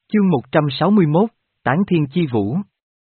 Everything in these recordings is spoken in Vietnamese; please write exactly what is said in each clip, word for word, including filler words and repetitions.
Chương một trăm sáu mươi mốt, Tán Thiên Chi Vũ.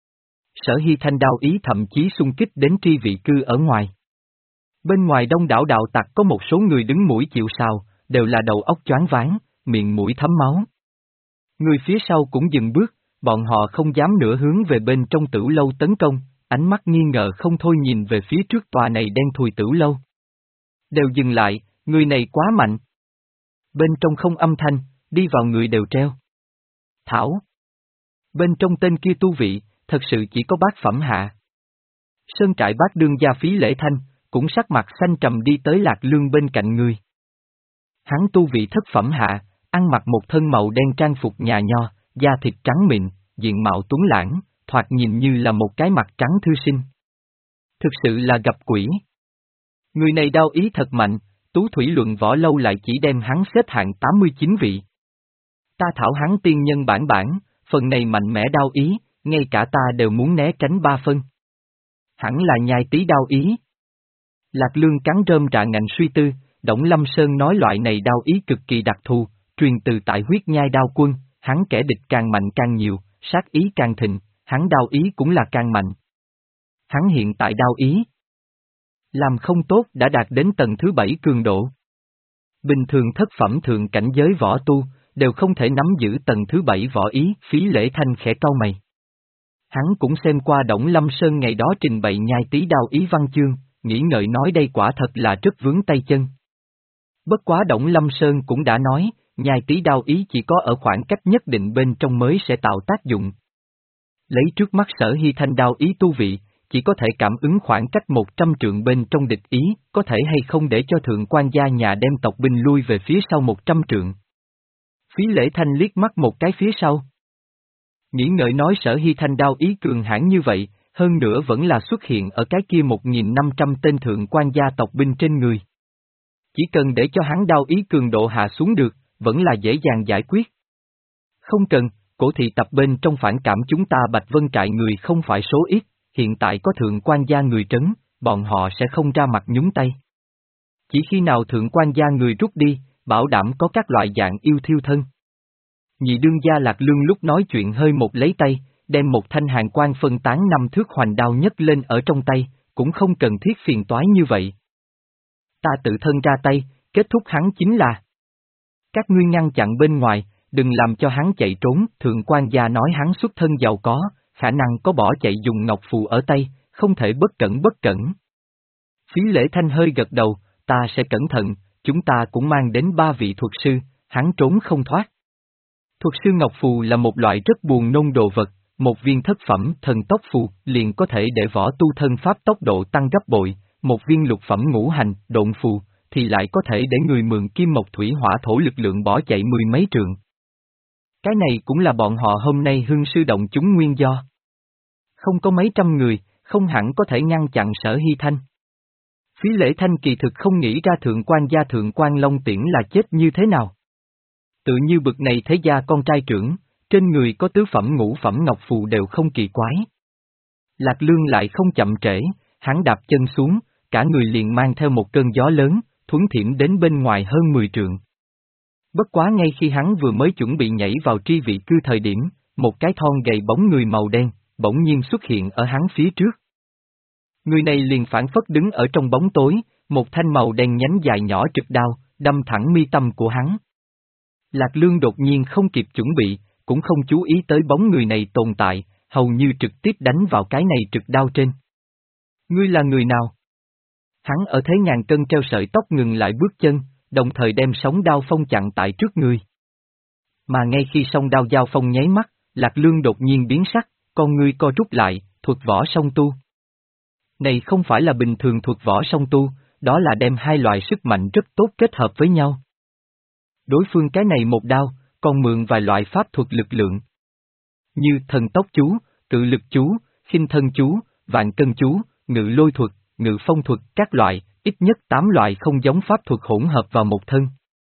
Sở Hy Thanh đao ý thậm chí xung kích đến tri vị cư ở ngoài. Bên ngoài đông đảo đạo tặc có một số người đứng mũi chịu sào, đều là đầu óc choáng váng, miệng mũi thấm máu. Người phía sau cũng dừng bước, bọn họ không dám nữa hướng về bên trong tử lâu tấn công, ánh mắt nghi ngờ không thôi nhìn về phía trước tòa này đen thùi tử lâu. Đều dừng lại, người này quá mạnh. Bên trong không âm thanh, đi vào người đều treo. Thảo. Bên trong tên kia tu vị, thật sự chỉ có bát phẩm hạ. Sơn trại bát đương gia Phí Lễ Thanh, cũng sắc mặt xanh trầm đi tới Lạc Lương bên cạnh người. Hắn tu vị thất phẩm hạ, ăn mặc một thân màu đen trang phục nhà nho, da thịt trắng mịn, diện mạo tuấn lãng, thoạt nhìn như là một cái mặt trắng thư sinh. Thực sự là gặp quỷ. Người này đao ý thật mạnh, Tú Thủy Luận Võ Lâu lại chỉ đem hắn xếp hạng tám mươi chín vị. Ta thảo hắn tiên nhân bản bản, phần này mạnh mẽ đao ý, ngay cả ta đều muốn né tránh ba phân. Hẳn là nhai tí đao ý. Lạc Lương cắn rơm rạ ngạnh suy tư, Đổng Lâm Sơn nói loại này đao ý cực kỳ đặc thù, truyền từ tại huyết nhai đao quân, hắn kẻ địch càng mạnh càng nhiều, sát ý càng thịnh, hắn đao ý cũng là càng mạnh. Hắn hiện tại đao ý làm không tốt đã đạt đến tầng thứ bảy cường độ. Bình thường thất phẩm thượng cảnh giới võ tu, đều không thể nắm giữ tầng thứ bảy võ ý, Phí Lễ Thanh khẽ cau mày. Hắn cũng xem qua Đổng Lâm Sơn ngày đó trình bày nhai tí đao ý văn chương, nghĩ ngợi nói đây quả thật là rất vướng tay chân. Bất quá Đổng Lâm Sơn cũng đã nói, nhai tí đao ý chỉ có ở khoảng cách nhất định bên trong mới sẽ tạo tác dụng. Lấy trước mắt Sở Hy Thanh đao ý tu vị, chỉ có thể cảm ứng khoảng cách một trăm trượng bên trong địch ý, có thể hay không để cho thượng quan gia nhà đem tộc binh lui về phía sau một trăm trượng. Phí Lễ Thanh liếc mắt một cái phía sau. Nghĩ ngợi nói Sở Hy Thanh đao ý cường hãn như vậy, hơn nữa vẫn là xuất hiện ở cái kia một nghìn năm trăm tên thượng quan gia tộc binh trên người. Chỉ cần để cho hắn đao ý cường độ hạ xuống được, vẫn là dễ dàng giải quyết. Không cần, cổ thị tập bên trong phản cảm chúng ta Bạch Vân trại người không phải số ít, hiện tại có thượng quan gia người trấn, bọn họ sẽ không ra mặt nhúng tay. Chỉ khi nào thượng quan gia người rút đi, bảo đảm có các loại dạng yêu thiêu thân. Nhị đương gia Lạc Lương lúc nói chuyện hơi một lấy tay, đem một thanh hàn quang phân tán năm thước hoành đao nhấc lên ở trong tay, cũng không cần thiết phiền toái như vậy. Ta tự thân ra tay, kết thúc hắn chính là. Các ngươi ngăn chặn bên ngoài, đừng làm cho hắn chạy trốn, thượng quan gia nói hắn xuất thân giàu có, khả năng có bỏ chạy dùng ngọc phù ở tay, không thể bất cẩn bất cẩn. Phí Lễ Thanh hơi gật đầu, ta sẽ cẩn thận, chúng ta cũng mang đến ba vị thuật sư, hắn trốn không thoát. Thuật sư ngọc phù là một loại rất buồn nôn đồ vật, một viên thất phẩm thần tốc phù liền có thể để võ tu thân pháp tốc độ tăng gấp bội, một viên lục phẩm ngũ hành, độn phù, thì lại có thể để người mượn kim mộc thủy hỏa thổ lực lượng bỏ chạy mười mấy trượng. Cái này cũng là bọn họ hôm nay hưng sư động chúng nguyên do. Không có mấy trăm người, không hẳn có thể ngăn chặn Sở Hy Thanh. Phí Lễ Thanh kỳ thực không nghĩ ra thượng quan gia thượng quan Long Tiễn là chết như thế nào. Tự như bực này thế gia con trai trưởng, trên người có tứ phẩm ngũ phẩm ngọc phù đều không kỳ quái. Lạc Lương lại không chậm trễ, hắn đạp chân xuống, cả người liền mang theo một cơn gió lớn, thuấn thiểm đến bên ngoài hơn mười trượng. Bất quá ngay khi hắn vừa mới chuẩn bị nhảy vào tri vị cư thời điểm, một cái thon gầy bóng người màu đen, bỗng nhiên xuất hiện ở hắn phía trước. Người này liền phản phất đứng ở trong bóng tối, một thanh màu đen nhánh dài nhỏ trực đao, đâm thẳng mi tâm của hắn. Lạc Lương đột nhiên không kịp chuẩn bị, cũng không chú ý tới bóng người này tồn tại, hầu như trực tiếp đánh vào cái này trực đao trên. Ngươi là người nào? Hắn ở thế ngàn cân treo sợi tóc ngừng lại bước chân, đồng thời đem sóng đao phong chặn tại trước người. Mà ngay khi song đao giao phong nháy mắt, Lạc Lương đột nhiên biến sắc, con ngươi co rút lại, thuật võ song tu. Này không phải là bình thường thuật võ song tu, đó là đem hai loại sức mạnh rất tốt kết hợp với nhau. Đối phương cái này một đao, còn mượn vài loại pháp thuật lực lượng. Như thần tốc chú, cự lực chú, khinh thân chú, vạn cân chú, ngự lôi thuật, ngự phong thuật, các loại, ít nhất tám loại không giống pháp thuật hỗn hợp vào một thân.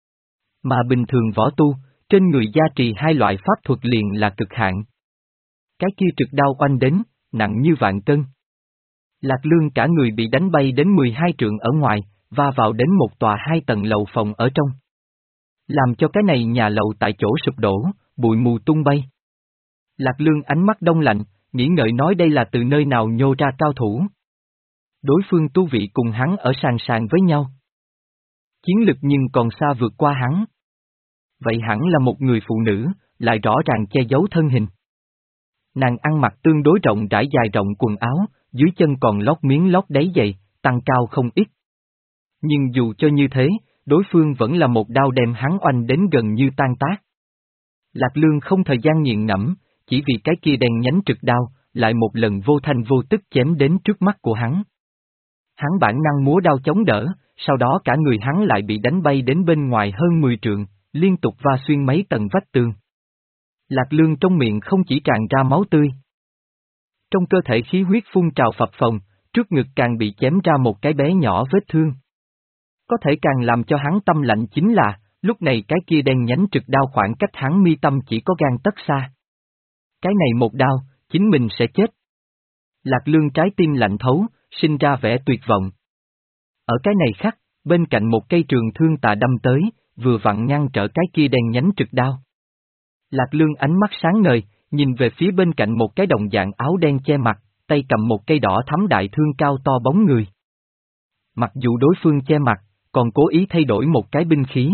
Mà bình thường võ tu, trên người gia trì hai loại pháp thuật liền là cực hạn. Cái kia trực đao oanh đến, nặng như vạn cân. Lạc Lương cả người bị đánh bay đến mười hai trượng ở ngoài, va vào đến một tòa hai tầng lầu phòng ở trong. Làm cho cái này nhà lầu tại chỗ sụp đổ, bụi mù tung bay. Lạc Lương ánh mắt đông lạnh, nghĩ ngợi nói đây là từ nơi nào nhô ra cao thủ. Đối phương tu vị cùng hắn ở sàn sàn với nhau. Chiến lực nhưng còn xa vượt qua hắn. Vậy hẳn là một người phụ nữ, lại rõ ràng che giấu thân hình. Nàng ăn mặc tương đối rộng rãi dài rộng quần áo, dưới chân còn lót miếng lót đáy giày, tăng cao không ít. Nhưng dù cho như thế, đối phương vẫn là một đao đem hắn oanh đến gần như tan tác. Lạc Lương không thời gian nghiền ngẫm, chỉ vì cái kia đen nhánh trực đao, lại một lần vô thanh vô tức chém đến trước mắt của hắn. Hắn bản năng múa đao chống đỡ, sau đó cả người hắn lại bị đánh bay đến bên ngoài hơn mười trượng, liên tục va xuyên mấy tầng vách tường. Lạc Lương trong miệng không chỉ tràn ra máu tươi. Trong cơ thể khí huyết phun trào phập phồng, trước ngực càng bị chém ra một cái bé nhỏ vết thương. Có thể càng làm cho hắn tâm lạnh chính là, lúc này cái kia đen nhánh trực đao khoảng cách hắn mi tâm chỉ có gang tấc xa. Cái này một đao, chính mình sẽ chết. Lạc Lương trái tim lạnh thấu, sinh ra vẻ tuyệt vọng. Ở cái này khắc, bên cạnh một cây trường thương tà đâm tới, vừa vặn ngăn trở cái kia đen nhánh trực đao. Lạc Lương ánh mắt sáng ngời, nhìn về phía bên cạnh một cái đồng dạng áo đen che mặt, tay cầm một cây đỏ thắm đại thương cao to bóng người. Mặc dù đối phương che mặt, còn cố ý thay đổi một cái binh khí.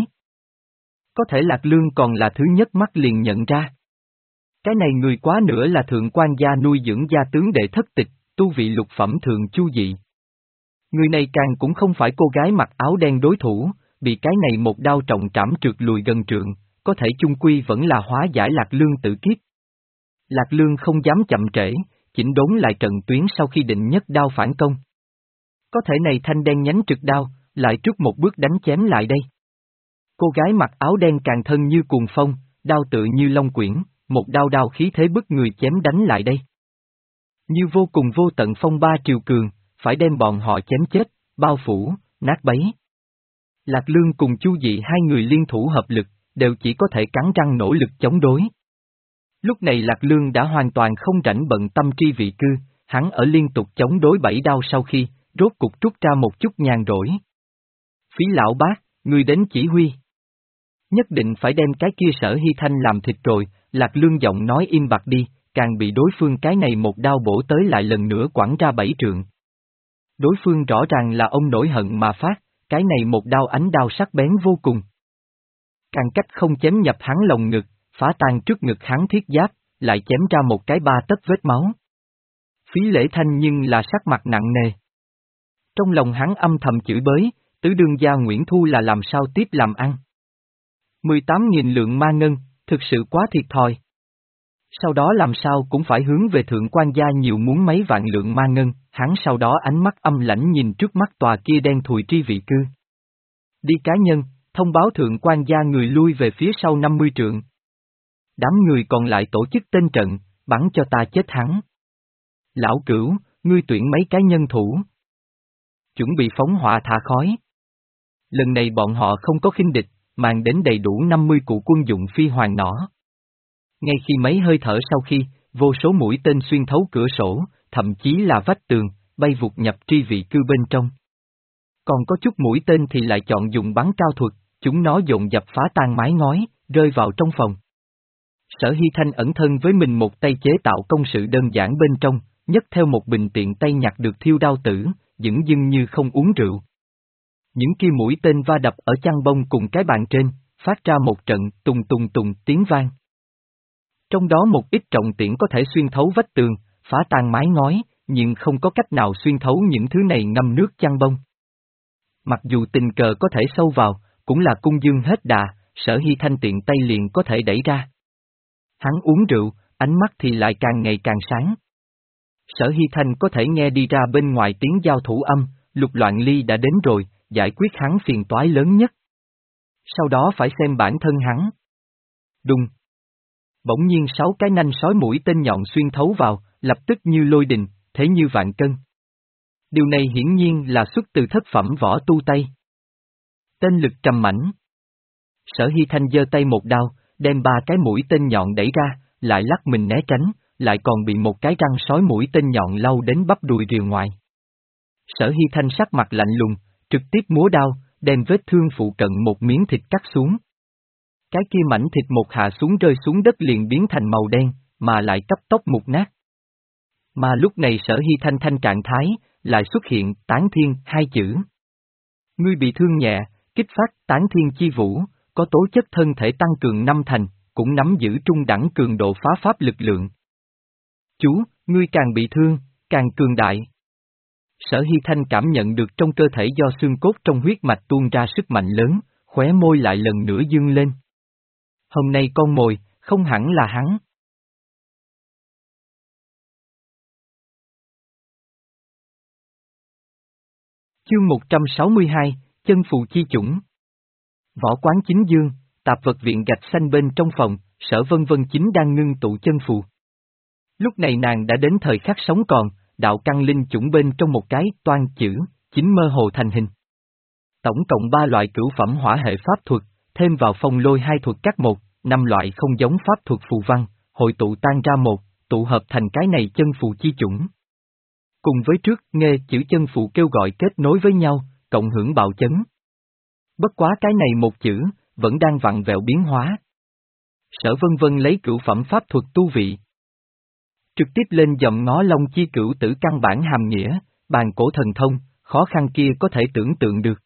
Có thể Lạc Lương còn là thứ nhất mắt liền nhận ra. Cái này người quá nữa là thượng quan gia nuôi dưỡng gia tướng đệ thất tịch, tu vị lục phẩm thượng chu dị. Người này càng cũng không phải cô gái mặc áo đen đối thủ, bị cái này một đao trọng trảm trượt lùi gần trượng, có thể chung quy vẫn là hóa giải Lạc Lương tự kiếp. Lạc Lương không dám chậm trễ, chỉnh đốn lại trận tuyến sau khi định nhất đao phản công. Có thể này thanh đen nhánh trực đao, lại trước một bước đánh chém lại đây. Cô gái mặc áo đen càng thân như cuồng phong, đao tự như long quyển, một đao đao khí thế bức người chém đánh lại đây. Như vô cùng vô tận phong ba triều cường, phải đem bọn họ chém chết, bao phủ, nát bấy. Lạc Lương cùng Chu Dị hai người liên thủ hợp lực, đều chỉ có thể cắn răng nỗ lực chống đối. Lúc này Lạc Lương đã hoàn toàn không rảnh bận tâm tri vị cư, hắn ở liên tục chống đối bảy đao sau khi, rốt cục trút ra một chút nhàn rỗi. Phí lão bác, ngươi đến chỉ huy. Nhất định phải đem cái kia Sở Hy Thanh làm thịt rồi, Lạc Lương giọng nói im bặt đi, càng bị đối phương cái này một đao bổ tới lại lần nữa quẳng ra bảy trượng. Đối phương rõ ràng là ông nổi hận mà phát, cái này một đao ánh đao sắc bén vô cùng. Càng cách không chém nhập hắn lồng ngực, phá tan trước ngực hắn thiết giáp, lại chém ra một cái ba tấc vết máu. Phí Lễ Thanh nhưng là sắc mặt nặng nề. Trong lòng hắn âm thầm chửi bới, tứ đương gia Nguyễn Thu là làm sao tiếp làm ăn. mười tám nghìn lượng ma ngân, thực sự quá thiệt thòi. Sau đó làm sao cũng phải hướng về thượng quan gia nhiều muốn mấy vạn lượng ma ngân, hắn sau đó ánh mắt âm lãnh nhìn trước mắt tòa kia đen thùi tri vị cư. Đi cá nhân, thông báo thượng quan gia người lui về phía sau năm mươi trượng. Đám người còn lại tổ chức tên trận, bắn cho ta chết hắn. Lão Cửu, ngươi tuyển mấy cái nhân thủ. Chuẩn bị phóng hỏa thả khói. Lần này bọn họ không có khinh địch, mang đến đầy đủ năm mươi cụ quân dụng phi hoàng nỏ. Ngay khi mấy hơi thở sau khi, vô số mũi tên xuyên thấu cửa sổ, thậm chí là vách tường, bay vụt nhập tri vị cư bên trong. Còn có chút mũi tên thì lại chọn dùng bắn cao thuật, chúng nó dồn dập phá tan mái ngói, rơi vào trong phòng. Sở Hy Thanh ẩn thân với mình một tay chế tạo công sự đơn giản bên trong, nhấc theo một bình tiện tay nhặt được thiêu đao tử, dửng dưng như không uống rượu. Những kia mũi tên va đập ở chăn bông cùng cái bàn trên, phát ra một trận tùng tùng tùng tiếng vang. Trong đó một ít trọng tiễn có thể xuyên thấu vách tường, phá tan mái ngói, nhưng không có cách nào xuyên thấu những thứ này ngâm nước chăn bông. Mặc dù tình cờ có thể sâu vào, cũng là cung dương hết đà, Sở Hy Thanh tiện tay liền có thể đẩy ra. Hắn uống rượu, ánh mắt thì lại càng ngày càng sáng. Sở Hy Thanh có thể nghe đi ra bên ngoài tiếng giao thủ âm, Lục Loạn Ly đã đến rồi, giải quyết hắn phiền toái lớn nhất. Sau đó phải xem bản thân hắn. Đùng. Bỗng nhiên sáu cái nanh sói mũi tên nhọn xuyên thấu vào, lập tức như lôi đình, thế như vạn cân. Điều này hiển nhiên là xuất từ thất phẩm võ tu Tây. Tên lực trầm mãnh. Sở Hy Thanh giơ tay một đao, đem ba cái mũi tên nhọn đẩy ra, lại lắc mình né tránh, lại còn bị một cái răng sói mũi tên nhọn lau đến bắp đùi rìa ngoài. Sở Hy Thanh sắc mặt lạnh lùng, trực tiếp múa đao, đem vết thương phụ cận một miếng thịt cắt xuống. Cái kia mảnh thịt một hạ xuống rơi xuống đất liền biến thành màu đen, mà lại cấp tốc mục nát. Mà lúc này Sở Hy Thanh Thanh trạng thái, lại xuất hiện tán thiên hai chữ. Ngươi bị thương nhẹ, kích phát tán thiên chi vũ, có tố chất thân thể tăng cường năm thành, cũng nắm giữ trung đẳng cường độ phá pháp lực lượng. Chú, ngươi càng bị thương, càng cường đại. Sở Hy Thanh cảm nhận được trong cơ thể do xương cốt trong huyết mạch tuôn ra sức mạnh lớn, khóe môi lại lần nữa dương lên. Hôm nay con mồi, không hẳn là hắn. Chương một trăm sáu mươi hai, chân phù chi chủng. Võ quán chính dương, tạp vật viện gạch xanh bên trong phòng, Sở Vân Vân chính đang ngưng tụ chân phù. Lúc này nàng đã đến thời khắc sống còn, đạo căn linh chủng bên trong một cái toan chữ, chính mơ hồ thành hình. Tổng cộng ba loại cửu phẩm hỏa hệ pháp thuật, thêm vào phong lôi hai thuật các một, năm loại không giống pháp thuật phù văn, hội tụ tan ra một, tụ hợp thành cái này chân phù chi chủng. Cùng với trước, nghe chữ chân phù kêu gọi kết nối với nhau, cộng hưởng bạo chấn. Bất quá cái này một chữ, vẫn đang vặn vẹo biến hóa. Sở Vân Vân lấy cửu phẩm pháp thuật tu vị. Trực tiếp lên dòng ngó long chi cửu tử căn bản hàm nghĩa, bàn cổ thần thông, khó khăn kia có thể tưởng tượng được.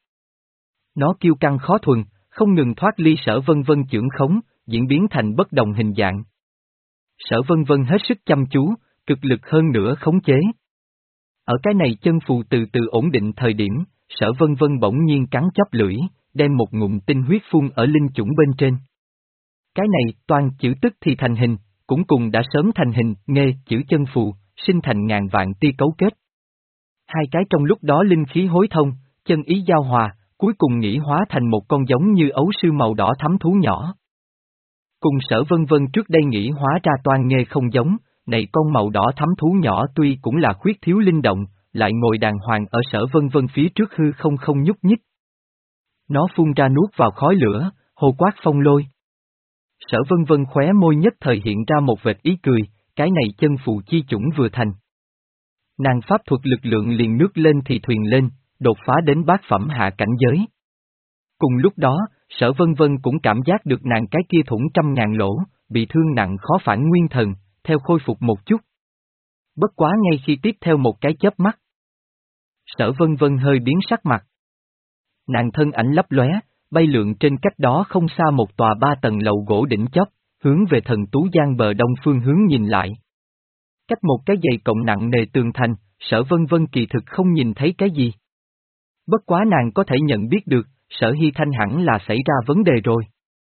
Nó kiêu căng khó thuần, không ngừng thoát ly Sở Vân Vân chưởng khống, diễn biến thành bất đồng hình dạng. Sở Vân Vân hết sức chăm chú, cực lực hơn nữa khống chế. Ở cái này chân phù từ từ ổn định thời điểm, Sở Vân Vân bỗng nhiên cắn chóp lưỡi, đem một ngụm tinh huyết phun ở linh chủng bên trên. Cái này, toàn chữ tức thì thành hình, cũng cùng đã sớm thành hình, nghe chữ chân phù, sinh thành ngàn vạn tia cấu kết. Hai cái trong lúc đó linh khí hối thông, chân ý giao hòa, cuối cùng nghĩ hóa thành một con giống như ấu sư màu đỏ thắm thú nhỏ. Cùng Sở Vân Vân trước đây nghĩ hóa ra toan nghê không giống, này con màu đỏ thắm thú nhỏ tuy cũng là khuyết thiếu linh động, lại ngồi đàng hoàng ở Sở Vân Vân phía trước hư không không nhúc nhích. Nó phun ra nuốt vào khói lửa, hô quát phong lôi. Sở Vân Vân khóe môi nhất thời hiện ra một vệt ý cười, cái này chân phù chi chủng vừa thành. Nàng pháp thuật lực lượng liền nước lên thì thuyền lên, đột phá đến bát phẩm hạ cảnh giới. Cùng lúc đó, Sở Vân Vân cũng cảm giác được nàng cái kia thủng trăm ngàn lỗ, bị thương nặng khó phản nguyên thần, theo khôi phục một chút. Bất quá ngay khi tiếp theo một cái chớp mắt. Sở Vân Vân hơi biến sắc mặt. Nàng thân ảnh lấp lóe, bay lượn trên cách đó không xa một tòa ba tầng lầu gỗ đỉnh chóp, hướng về thần Tú Giang bờ đông phương hướng nhìn lại. Cách một cái dày cộng nặng nề tường thành, Sở Vân Vân kỳ thực không nhìn thấy cái gì. Bất quá nàng có thể nhận biết được, Sở Hy Thanh hẳn là xảy ra vấn đề rồi.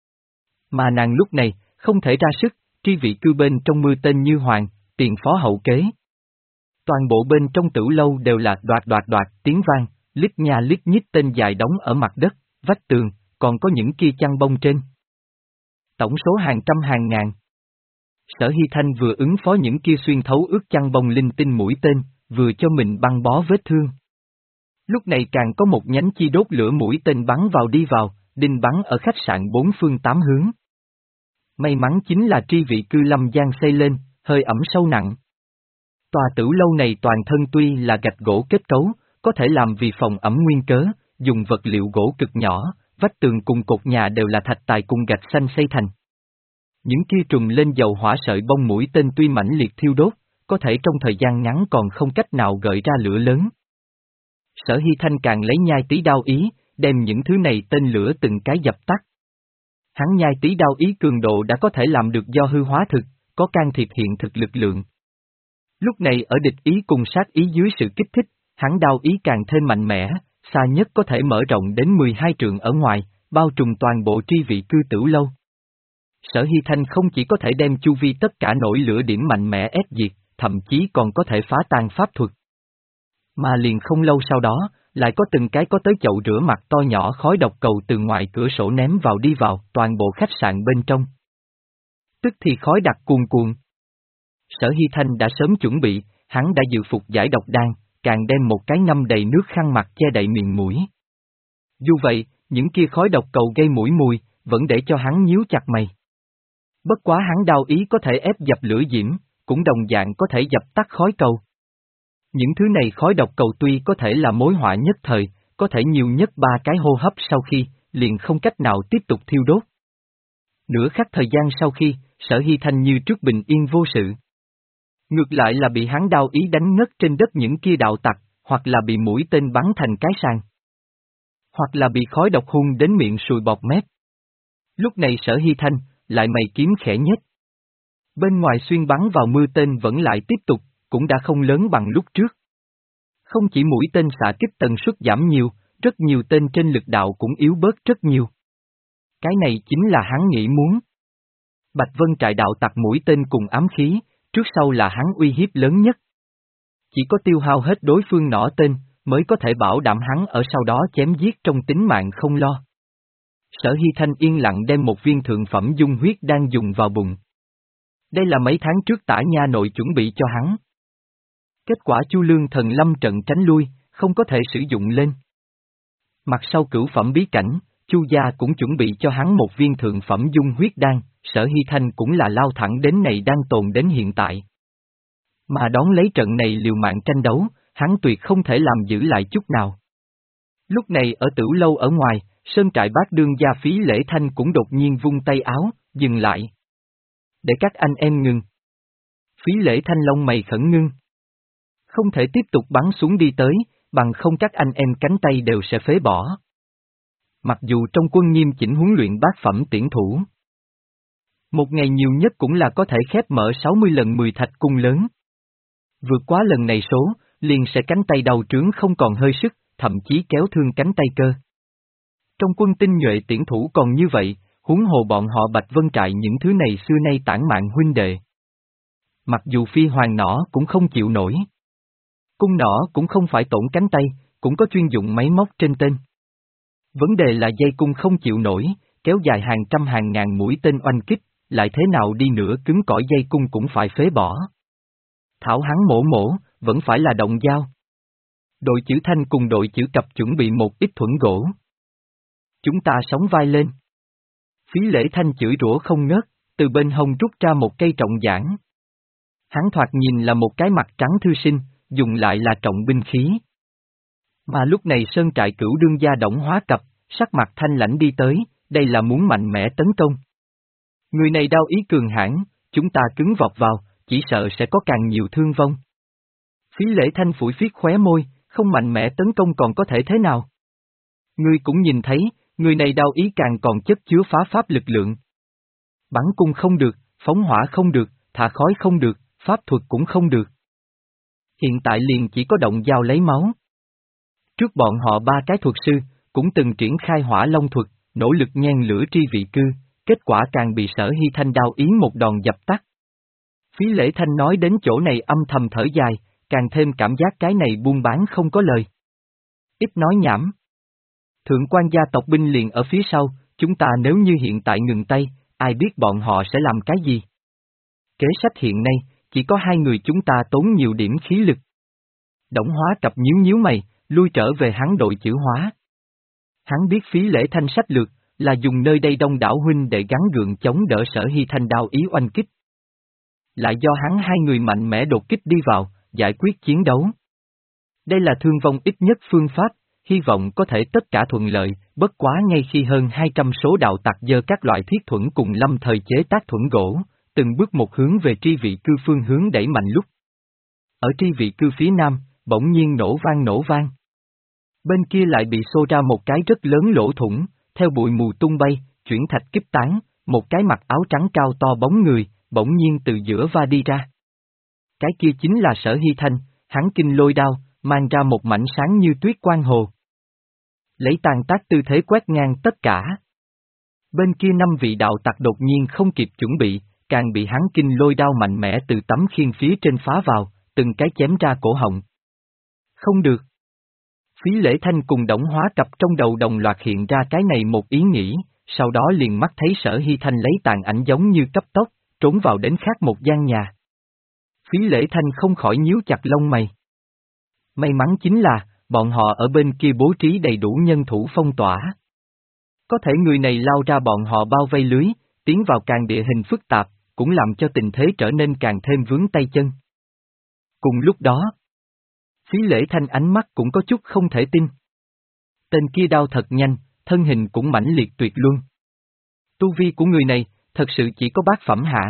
Mà nàng lúc này, không thể ra sức, tri vị cư bên trong mưa tên như hoàng, tiền phó hậu kế. Toàn bộ bên trong tử lâu đều là đoạt đoạt đoạt tiếng vang, lít nha lít nhít tên dài đóng ở mặt đất, vách tường, còn có những kia chăn bông trên. Tổng số hàng trăm hàng ngàn. Sở Hy Thanh vừa ứng phó những kia xuyên thấu ướt chăn bông linh tinh mũi tên, vừa cho mình băng bó vết thương. Lúc này càng có một nhánh chi đốt lửa mũi tên bắn vào đi vào, đinh bắn ở khách sạn bốn phương tám hướng. May mắn chính là tri vị cư Lâm Giang xây lên, hơi ẩm sâu nặng. Tòa tử lâu này toàn thân tuy là gạch gỗ kết cấu, có thể làm vì phòng ẩm nguyên cớ, dùng vật liệu gỗ cực nhỏ, vách tường cùng cột nhà đều là thạch tài cùng gạch xanh xây thành. Những kia trùm lên dầu hỏa sợi bông mũi tên tuy mãnh liệt thiêu đốt, có thể trong thời gian ngắn còn không cách nào gợi ra lửa lớn. Sở Hy Thanh càng lấy nhai tí đao ý, đem những thứ này tên lửa từng cái dập tắt. Hắn nhai tí đao ý cường độ đã có thể làm được do hư hóa thực, có can thiệp hiện thực lực lượng. Lúc này ở địch ý cùng sát ý dưới sự kích thích, hắn đao ý càng thêm mạnh mẽ, xa nhất có thể mở rộng đến mười hai trượng ở ngoài, bao trùm toàn bộ tri vị cư tử lâu. Sở Hy Thanh không chỉ có thể đem chu vi tất cả nổi lửa điểm mạnh mẽ ép diệt, thậm chí còn có thể phá tan pháp thuật. Mà liền không lâu sau đó, lại có từng cái có tới chậu rửa mặt to nhỏ khói độc cầu từ ngoài cửa sổ ném vào đi vào toàn bộ khách sạn bên trong. Tức thì khói đặc cuồn cuộn. Sở Hy Thanh đã sớm chuẩn bị, hắn đã dự phục giải độc đan, càng đem một cái ngâm đầy nước khăn mặt che đậy miệng mũi. Dù vậy, những kia khói độc cầu gây mũi mùi, vẫn để cho hắn nhíu chặt mày. Bất quá hắn đao ý có thể ép dập lửa diễm, cũng đồng dạng có thể dập tắt khói cầu. Những thứ này khói độc cầu tuy có thể là mối họa nhất thời, có thể nhiều nhất ba cái hô hấp sau khi, liền không cách nào tiếp tục thiêu đốt. Nửa khắc thời gian sau khi, Sở Hy Thanh như trước bình yên vô sự. Ngược lại là bị hắn đao ý đánh ngất trên đất những kia đạo tặc, hoặc là bị mũi tên bắn thành cái sàng. Hoặc là bị khói độc hung đến miệng sùi bọt mép. Lúc này Sở Hy Thanh, lại mày kiếm khẽ nhếch. Bên ngoài xuyên bắn vào mưa tên vẫn lại tiếp tục, cũng đã không lớn bằng lúc trước. Không chỉ mũi tên xạ kích tần suất giảm nhiều, rất nhiều tên trên lực đạo cũng yếu bớt rất nhiều. Cái này chính là hắn nghĩ muốn. Bạch Vân Trại đạo tặc mũi tên cùng ám khí, trước sau là hắn uy hiếp lớn nhất. Chỉ có tiêu hao hết đối phương nỏ tên, mới có thể bảo đảm hắn ở sau đó chém giết trong tính mạng không lo. Sở Hy Thanh yên lặng đem một viên thượng phẩm dung huyết đang dùng vào bụng. Đây là mấy tháng trước Tả Nha nội chuẩn bị cho hắn. Kết quả Chu Lương Thần lâm trận tránh lui, không có thể sử dụng lên. Mặt sau cửu phẩm bí cảnh, Chu gia cũng chuẩn bị cho hắn một viên thượng phẩm dung huyết đan, Sở Hy Thanh cũng là lao thẳng đến này đang tồn đến hiện tại. Mà đón lấy trận này liều mạng tranh đấu, hắn tuyệt không thể làm giữ lại chút nào. Lúc này ở Tửu Lâu ở ngoài, Sơn Trại Bát Đương gia Phí Lễ Thanh cũng đột nhiên vung tay áo, dừng lại. Để các anh em ngừng. Phí Lễ Thanh lông mày khẩn ngưng. Không thể tiếp tục bắn xuống đi tới, bằng không các anh em cánh tay đều sẽ phế bỏ. Mặc dù trong quân nghiêm chỉnh huấn luyện bát phẩm tiễn thủ. Một ngày nhiều nhất cũng là có thể khép mở sáu mươi lần mười thạch cung lớn. Vượt quá lần này số, liền sẽ cánh tay đầu trướng không còn hơi sức, thậm chí kéo thương cánh tay cơ. Trong quân tinh nhuệ tiễn thủ còn như vậy, huống hồ bọn họ Bạch Vân Trại những thứ này xưa nay tản mạn huynh đệ. Mặc dù phi hoàng nỏ cũng không chịu nổi. Cung nỏ cũng không phải tổn cánh tay, cũng có chuyên dụng máy móc trên tên. Vấn đề là dây cung không chịu nổi, kéo dài hàng trăm hàng ngàn mũi tên oanh kích, lại thế nào đi nữa cứng cỏi dây cung cũng phải phế bỏ. Thảo hắn mổ mổ, vẫn phải là động dao. Đội chữ thanh cùng đội chữ cập chuẩn bị một ít thuẫn gỗ. Chúng ta sóng vai lên. Phí Lễ Thanh chửi rủa không ngớt, từ bên hông rút ra một cây trọng giảng. Hắn thoạt nhìn là một cái mặt trắng thư sinh, dùng lại là trọng binh khí. Mà lúc này Sơn Trại Cửu đương gia Đổng Hóa Cập, sắc mặt thanh lãnh đi tới, đây là muốn mạnh mẽ tấn công. Người này đao ý cường hãn, chúng ta cứng vọt vào, chỉ sợ sẽ có càng nhiều thương vong. Phí Lễ Thanh phủi phiết khóe môi, không mạnh mẽ tấn công còn có thể thế nào? Ngươi cũng nhìn thấy, người này đao ý càng còn chất chứa phá pháp lực lượng. Bắn cung không được, phóng hỏa không được, thả khói không được, pháp thuật cũng không được. Hiện tại liền chỉ có động dao lấy máu. Trước bọn họ ba cái thuật sư, cũng từng triển khai hỏa long thuật, nỗ lực nhen lửa tri vị cư, kết quả càng bị Sở Hy Thanh đao ý một đòn dập tắt. Phí Lễ Thanh nói đến chỗ này âm thầm thở dài, càng thêm cảm giác cái này buôn bán không có lời. Ít nói nhảm. Thượng quan gia tộc binh liền ở phía sau, chúng ta nếu như hiện tại ngừng tay, ai biết bọn họ sẽ làm cái gì? Kế sách hiện nay, chỉ có hai người chúng ta tốn nhiều điểm khí lực. Đổng Hóa Cập nhíu nhíu mày, lui trở về hắn đội chữ hóa. Hắn biết Phí Lễ Thanh sách lược, là dùng nơi đây đông đảo huynh để gắn gượng chống đỡ Sở Hy Thanh đao ý oanh kích. Lại do hắn hai người mạnh mẽ đột kích đi vào, giải quyết chiến đấu. Đây là thương vong ít nhất phương pháp, hy vọng có thể tất cả thuận lợi, bất quá ngay khi hơn hai trăm số đạo tặc dơ các loại thiết thuẫn cùng lâm thời chế tác thuẫn gỗ, từng bước một hướng về tri vị cư phương hướng đẩy mạnh lúc. Ở tri vị cư phía nam, bỗng nhiên nổ vang nổ vang. Bên kia lại bị xô ra một cái rất lớn lỗ thủng, theo bụi mù tung bay, chuyển thạch kích tán, một cái mặc áo trắng cao to bóng người, bỗng nhiên từ giữa va đi ra. Cái kia chính là Sở Hy Thanh, hắn kinh lôi đao, mang ra một mảnh sáng như tuyết quang hồ. Lấy tàn tác tư thế quét ngang tất cả. Bên kia năm vị đạo tặc đột nhiên không kịp chuẩn bị, càng bị hắn kinh lôi đao mạnh mẽ từ tấm khiên phía trên phá vào, từng cái chém ra cổ họng. Không được. Phí Lễ Thanh cùng Đổng Hóa Cập trong đầu đồng loạt hiện ra cái này một ý nghĩ, sau đó liền mắt thấy Sở Hy Thanh lấy tàn ảnh giống như cấp tốc, trốn vào đến khác một gian nhà. Phí Lễ Thanh không khỏi nhíu chặt lông mày. May mắn chính là, bọn họ ở bên kia bố trí đầy đủ nhân thủ phong tỏa. Có thể người này lao ra bọn họ bao vây lưới, tiến vào càng địa hình phức tạp, cũng làm cho tình thế trở nên càng thêm vướng tay chân. Cùng lúc đó, Phí Lễ Thanh ánh mắt cũng có chút không thể tin. Tên kia đao thật nhanh, thân hình cũng mãnh liệt tuyệt luân. Tu vi của người này, thật sự chỉ có bát phẩm hạ.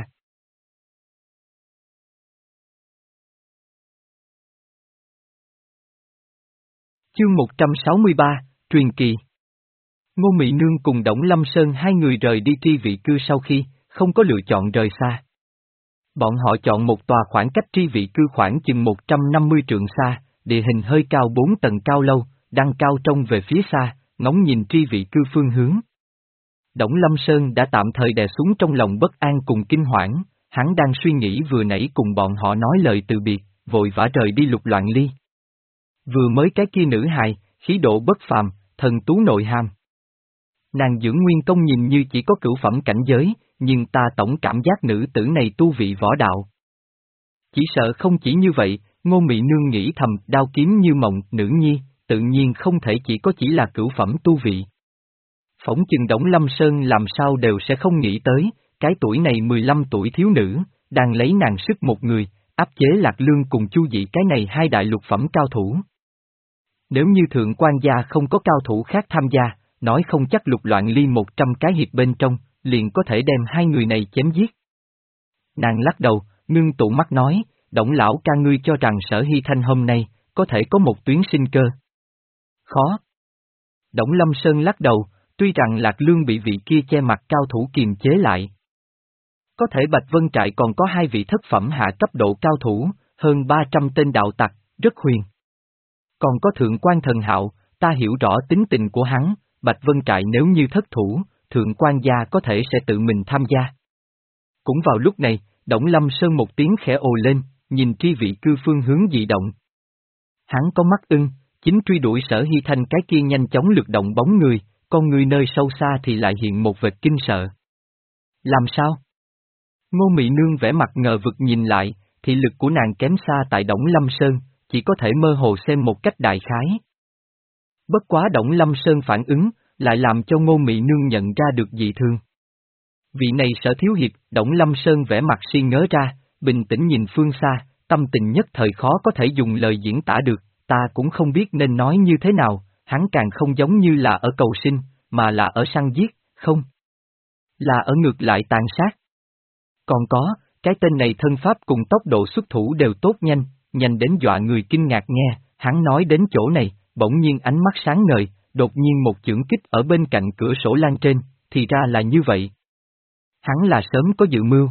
Chương một trăm sáu mươi ba, Truyền kỳ. Ngô Mị Nương cùng Đổng Lâm Sơn hai người rời đi tri vị cư sau khi, không có lựa chọn rời xa. Bọn họ chọn một tòa khoảng cách tri vị cư khoảng chừng một trăm năm mươi trượng xa, địa hình hơi cao bốn tầng cao lâu, đăng cao trông về phía xa, ngóng nhìn tri vị cư phương hướng. Đổng Lâm Sơn đã tạm thời đè xuống trong lòng bất an cùng kinh hoảng, hắn đang suy nghĩ vừa nãy cùng bọn họ nói lời từ biệt, vội vã rời đi Lục Loạn Ly. Vừa mới cái kia nữ hài, khí độ bất phàm, thần tú nội hàm. Nàng dưỡng nguyên công nhìn như chỉ có cửu phẩm cảnh giới, nhưng ta tổng cảm giác nữ tử này tu vị võ đạo. Chỉ sợ không chỉ như vậy, Ngô Mị Nương nghĩ thầm, đao kiếm như mộng, nữ nhi, tự nhiên không thể chỉ có chỉ là cửu phẩm tu vị. Phỏng chừng Đổng Lâm Sơn làm sao đều sẽ không nghĩ tới, cái tuổi này mười lăm tuổi thiếu nữ, đang lấy nàng sức một người, áp chế Lạc Lương cùng Chu Dị cái này hai đại lục phẩm cao thủ. Nếu như Thượng Quan gia không có cao thủ khác tham gia, nói không chắc Lục Loạn Ly một trăm cái hiệp bên trong, liền có thể đem hai người này chém giết. Nàng lắc đầu, ngưng tụ mắt nói, Đổng lão ca ngươi cho rằng Sở Hy Thanh hôm nay, có thể có một tuyến sinh cơ. Khó. Đổng Lâm Sơn lắc đầu, tuy rằng Lạc Lương bị vị kia che mặt cao thủ kiềm chế lại. Có thể Bạch Vân Trại còn có hai vị thất phẩm hạ cấp độ cao thủ, hơn ba trăm tên đạo tặc, rất huyền. Còn có Thượng Quan Thần Hạo, ta hiểu rõ tính tình của hắn, Bạch Vân Trại nếu như thất thủ, Thượng Quan gia có thể sẽ tự mình tham gia. Cũng vào lúc này, Đổng Lâm Sơn một tiếng khẽ ồ lên, nhìn tri vị cư phương hướng dị động. Hắn có mắt ưng, chính truy đuổi Sở Hy Thanh cái kia nhanh chóng lược động bóng người, con người nơi sâu xa thì lại hiện một vệt kinh sợ. Làm sao? Ngô Mị Nương vẻ mặt ngờ vực nhìn lại, thị lực của nàng kém xa tại Đổng Lâm Sơn, chỉ có thể mơ hồ xem một cách đại khái. Bất quá Đổng Lâm Sơn phản ứng, lại làm cho Ngô Mị Nương nhận ra được dị thương. Vị này Sở thiếu hiệp, Đổng Lâm Sơn vẻ mặt suy ngớ ra, bình tĩnh nhìn phương xa, tâm tình nhất thời khó có thể dùng lời diễn tả được, ta cũng không biết nên nói như thế nào, hắn càng không giống như là ở cầu sinh, mà là ở săn giết, không. Là ở ngược lại tàn sát. Còn có, cái tên này thân pháp cùng tốc độ xuất thủ đều tốt nhanh, nhanh đến dọa người kinh ngạc nghe, hắn nói đến chỗ này, bỗng nhiên ánh mắt sáng ngời, đột nhiên một chưởng kích ở bên cạnh cửa sổ lan trên, thì ra là như vậy. Hắn là sớm có dự mưu.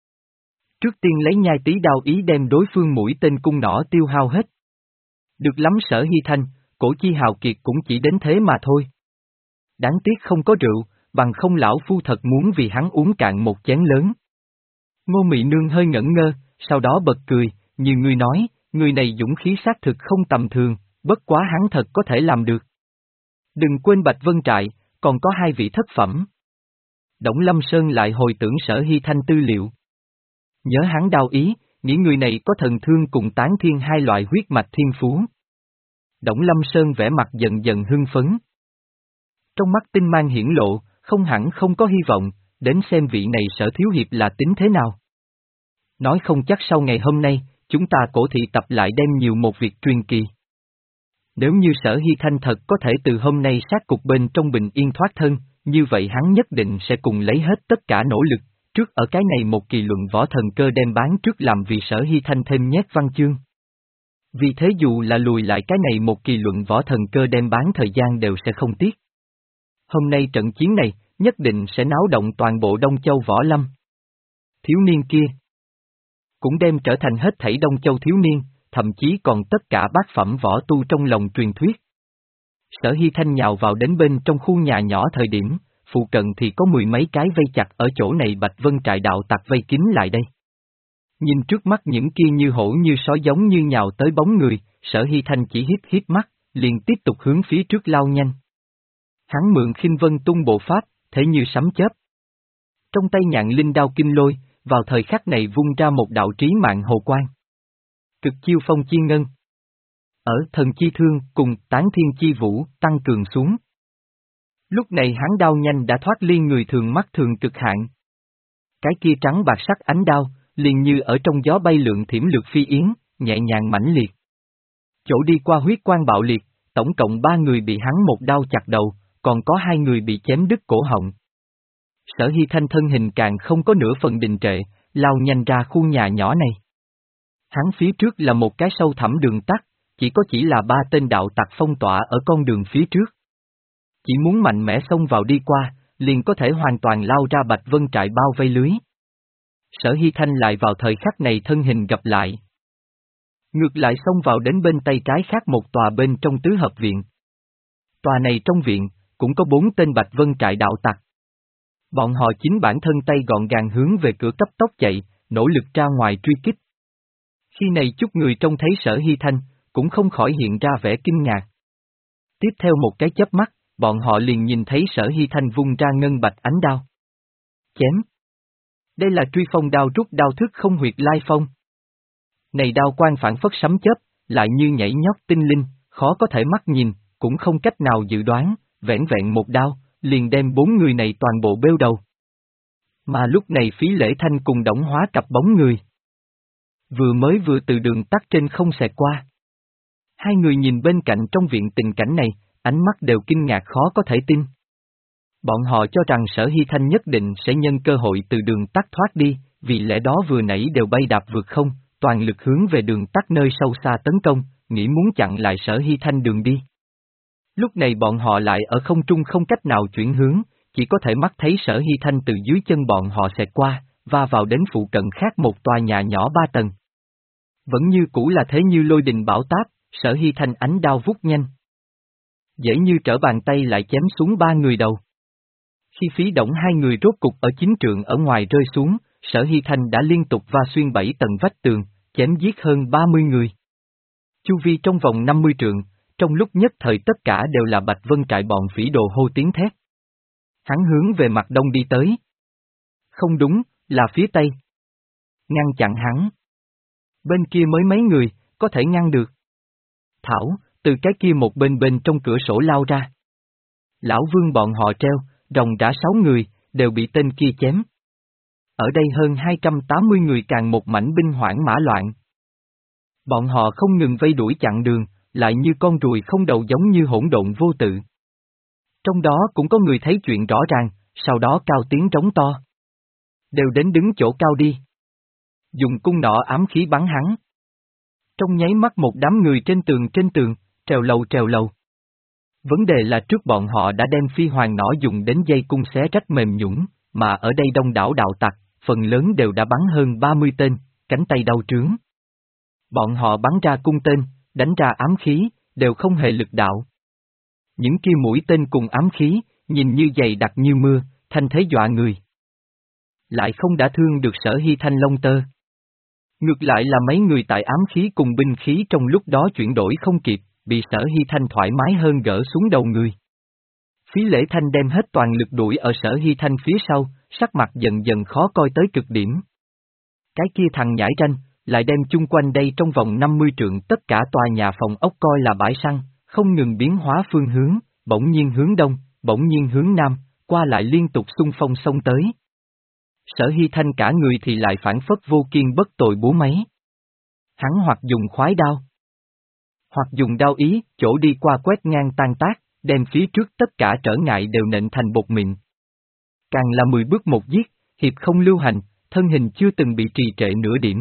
Trước tiên lấy nhai tí đao ý đem đối phương mũi tên cung nỏ tiêu hao hết. Được lắm Sở Hy Thanh, cổ chi hào kiệt cũng chỉ đến thế mà thôi. Đáng tiếc không có rượu, bằng không lão phu thật muốn vì hắn uống cạn một chén lớn. Ngô Mị Nương hơi ngẩn ngơ, sau đó bật cười, như ngươi nói, người này dũng khí xác thực không tầm thường, bất quá hắn thật có thể làm được. Đừng quên Bạch Vân Trại, còn có hai vị thất phẩm. Đổng Lâm Sơn lại hồi tưởng Sở Hy Thanh tư liệu. Nhớ hắn đao ý, nghĩ người này có thần thương cùng tán thiên hai loại huyết mạch thiên phú. Đổng Lâm Sơn vẽ mặt dần dần hưng phấn. Trong mắt tinh mang hiển lộ, không hẳn không có hy vọng, đến xem vị này Sở thiếu hiệp là tính thế nào. Nói không chắc sau ngày hôm nay, chúng ta cổ thị tập lại đem nhiều một việc truyền kỳ. Nếu như Sở Hy Thanh thật có thể từ hôm nay sát cục bên trong bình yên thoát thân, như vậy hắn nhất định sẽ cùng lấy hết tất cả nỗ lực, trước ở cái này một kỳ luận võ thần cơ đem bán trước làm vì Sở Hy Thanh thêm nhét văn chương. Vì thế dù là lùi lại cái này một kỳ luận võ thần cơ đem bán thời gian đều sẽ không tiếc. Hôm nay trận chiến này, nhất định sẽ náo động toàn bộ Đông Châu võ lâm. Thiếu niên kia cũng đem trở thành hết thảy Đông Châu thiếu niên, thậm chí còn tất cả bát phẩm võ tu trong lòng truyền thuyết. Sở Hy Thanh nhào vào đến bên trong khu nhà nhỏ thời điểm, phụ cận thì có mười mấy cái vây chặt ở chỗ này Bạch Vân Trại đạo tặc vây kín lại đây. Nhìn trước mắt những kia như hổ như sói giống như nhào tới bóng người, Sở Hy Thanh chỉ hít hít mắt, liền tiếp tục hướng phía trước lao nhanh. Hắn mượn khinh vân tung bộ pháp, thế như sấm chớp. Trong tay nhạn linh đao kinh lôi, vào thời khắc này vung ra một đạo trí mạng hồ quang. Cực chiêu phong chi ngân. Ở thần chi thương cùng tán thiên chi vũ tăng cường xuống. Lúc này hắn đao nhanh đã thoát ly người thường mắt thường cực hạn. Cái kia trắng bạc sắc ánh đao, liền như ở trong gió bay lượn thiểm lược phi yến, nhẹ nhàng mãnh liệt. Chỗ đi qua huyết quang bạo liệt, tổng cộng ba người bị hắn một đao chặt đầu, còn có hai người bị chém đứt cổ họng. Sở Hy Thanh thân hình càng không có nửa phần đình trệ, lao nhanh ra khu nhà nhỏ này. Hắn phía trước là một cái sâu thẳm đường tắt, chỉ có chỉ là ba tên đạo tặc phong tỏa ở con đường phía trước. Chỉ muốn mạnh mẽ xông vào đi qua, liền có thể hoàn toàn lao ra Bạch Vân Trại bao vây lưới. Sở Hy Thanh lại vào thời khắc này thân hình gặp lại. Ngược lại xông vào đến bên tay trái khác một tòa bên trong tứ hợp viện. Tòa này trong viện, cũng có bốn tên Bạch Vân Trại đạo tặc. Bọn họ chính bản thân tay gọn gàng hướng về cửa cấp tốc chạy, nỗ lực ra ngoài truy kích. Khi này chút người trông thấy Sở Hy Thanh, cũng không khỏi hiện ra vẻ kinh ngạc. Tiếp theo một cái chớp mắt, bọn họ liền nhìn thấy Sở Hy Thanh vung ra ngân bạch ánh đao. Chém. Đây là truy phong đao rút đao thức không huyệt lai phong. Này đao quang phản phất sấm chớp, lại như nhảy nhót tinh linh, khó có thể mắt nhìn, cũng không cách nào dự đoán, vẻn vẹn một đao, liền đem bốn người này toàn bộ bêu đầu. Mà lúc này Phí Lễ Thanh cùng Đổng Hóa cặp bóng người. Vừa mới vừa từ đường tắt trên không xẹt qua. Hai người nhìn bên cạnh trong viện tình cảnh này, ánh mắt đều kinh ngạc khó có thể tin. Bọn họ cho rằng Sở Hy Thanh nhất định sẽ nhân cơ hội từ đường tắt thoát đi, vì lẽ đó vừa nãy đều bay đạp vượt không, toàn lực hướng về đường tắt nơi sâu xa tấn công, nghĩ muốn chặn lại Sở Hy Thanh đường đi. Lúc này bọn họ lại ở không trung không cách nào chuyển hướng, chỉ có thể mắt thấy Sở Hy Thanh từ dưới chân bọn họ xẹt qua, và vào đến phụ cận khác một tòa nhà nhỏ ba tầng. Vẫn như cũ là thế như lôi đình bão táp, Sở Hy Thanh ánh đao vút nhanh. Dễ như trở bàn tay lại chém xuống ba người đầu. Khi Phí Đổng hai người rốt cục ở chính trượng ở ngoài rơi xuống, Sở Hy Thanh đã liên tục va xuyên bảy tầng vách tường, chém giết hơn ba mươi người. Chu vi trong vòng năm mươi trượng, trong lúc nhất thời tất cả đều là Bạch Vân Trại bọn phỉ đồ hô tiếng thét. Hắn hướng về mặt đông đi tới. Không đúng, là phía tây. Ngăn chặn hắn. Bên kia mới mấy người, có thể ngăn được. Thảo, từ cái kia một bên bên trong cửa sổ lao ra. Lão Vương bọn họ treo, ròng rã sáu người, đều bị tên kia chém. Ở đây hơn hai trăm tám mươi người càng một mảnh binh hoảng mã loạn. Bọn họ không ngừng vây đuổi chặn đường, lại như con ruồi không đầu giống như hỗn độn vô tự. Trong đó cũng có người thấy chuyện rõ ràng, sau đó cao tiếng trống to. Đều đến đứng chỗ cao đi. Dùng cung nỏ ám khí bắn hắn. Trong nháy mắt một đám người trên tường trên tường, trèo lầu trèo lầu. Vấn đề là trước bọn họ đã đem phi hoàng nỏ dùng đến dây cung xé rách mềm nhũn, mà ở đây đông đảo đạo tặc, phần lớn đều đã bắn hơn ba mươi tên, cánh tay đau trướng. Bọn họ bắn ra cung tên, đánh ra ám khí, đều không hề lực đạo. Những kia mũi tên cùng ám khí, nhìn như dày đặc như mưa, thanh thế dọa người. Lại không đã thương được Sở Hy Thanh lông tơ. Ngược lại là mấy người tại ám khí cùng binh khí trong lúc đó chuyển đổi không kịp, bị Sở Hy Thanh thoải mái hơn gỡ xuống đầu người. Phí Lễ Thanh đem hết toàn lực đuổi ở Sở Hy Thanh phía sau, sắc mặt dần dần khó coi tới cực điểm. Cái kia thằng nhãi ranh, lại đem chung quanh đây trong vòng năm mươi trượng tất cả tòa nhà phòng ốc coi là bãi săn, không ngừng biến hóa phương hướng, bỗng nhiên hướng đông, bỗng nhiên hướng nam, qua lại liên tục xung phong xông tới. Sở Hy Thanh cả người thì lại phản phất vô kiên bất tội búa máy. Hắn hoặc dùng khoái đao, hoặc dùng đao ý, chỗ đi qua quét ngang tan tác, đem phía trước tất cả trở ngại đều nện thành bột mịn. Càng là mười bước một giết, hiệp không lưu hành, thân hình chưa từng bị trì trệ nửa điểm.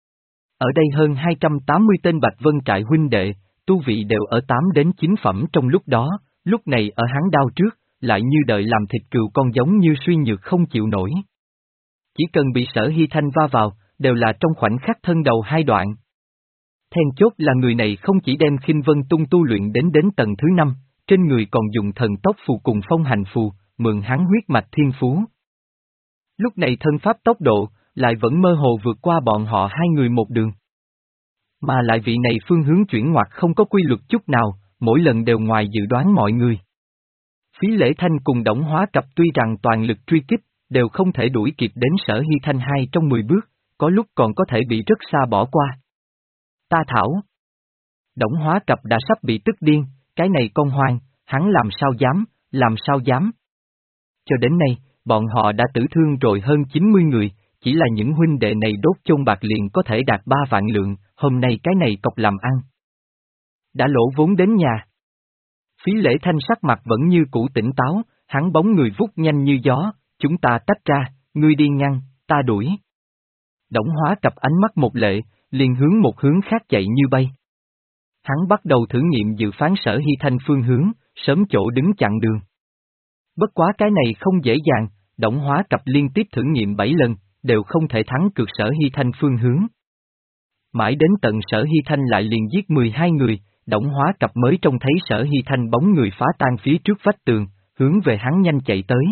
Ở đây hơn hai trăm tám mươi tên Bạch Vân Trại huynh đệ, tu vị đều ở tám đến chín phẩm trong lúc đó, lúc này ở hắn đao trước, lại như đợi làm thịt cừu con giống như suy nhược không chịu nổi. Chỉ cần bị Sở Hy Thanh va vào, đều là trong khoảnh khắc thân đầu hai đoạn. Then chốt là người này không chỉ đem Khinh Vân Tung tu luyện đến đến tầng thứ năm, trên người còn dùng thần tốc phù cùng phong hành phù, mượn hắn huyết mạch thiên phú. Lúc này thân pháp tốc độ, lại vẫn mơ hồ vượt qua bọn họ hai người một đường. Mà lại vị này phương hướng chuyển ngoặt không có quy luật chút nào, mỗi lần đều ngoài dự đoán mọi người. Phí Lễ Thanh cùng Đổng Hóa cặp tuy rằng toàn lực truy kích, đều không thể đuổi kịp đến Sở Hy Thanh hai trong mười bước, có lúc còn có thể bị rất xa bỏ qua. Ta thảo. Đổng Hóa cặp đã sắp bị tức điên, cái này con hoang, hắn làm sao dám, làm sao dám. Cho đến nay, bọn họ đã tử thương rồi hơn chín mươi người, chỉ là những huynh đệ này đốt chôn bạc liền có thể đạt ba vạn lượng, hôm nay cái này cọc làm ăn. Đã lỗ vốn đến nhà. Phí Lễ Thanh sắc mặt vẫn như cũ tỉnh táo, hắn bóng người vút nhanh như gió, chúng ta tách ra, ngươi đi ngăn, ta đuổi. Đổng Hóa cặp ánh mắt một lệ, liền hướng một hướng khác chạy như bay. Hắn bắt đầu thử nghiệm dự phán Sở Hy Thanh phương hướng, sớm chỗ đứng chặn đường. Bất quá cái này không dễ dàng, Đổng Hóa cặp liên tiếp thử nghiệm bảy lần, đều không thể thắng cược Sở Hy Thanh phương hướng. Mãi đến tận Sở Hy Thanh lại liền giết mười hai người, Đổng Hóa cặp mới trông thấy Sở Hy Thanh bóng người phá tan phía trước vách tường, hướng về hắn nhanh chạy tới.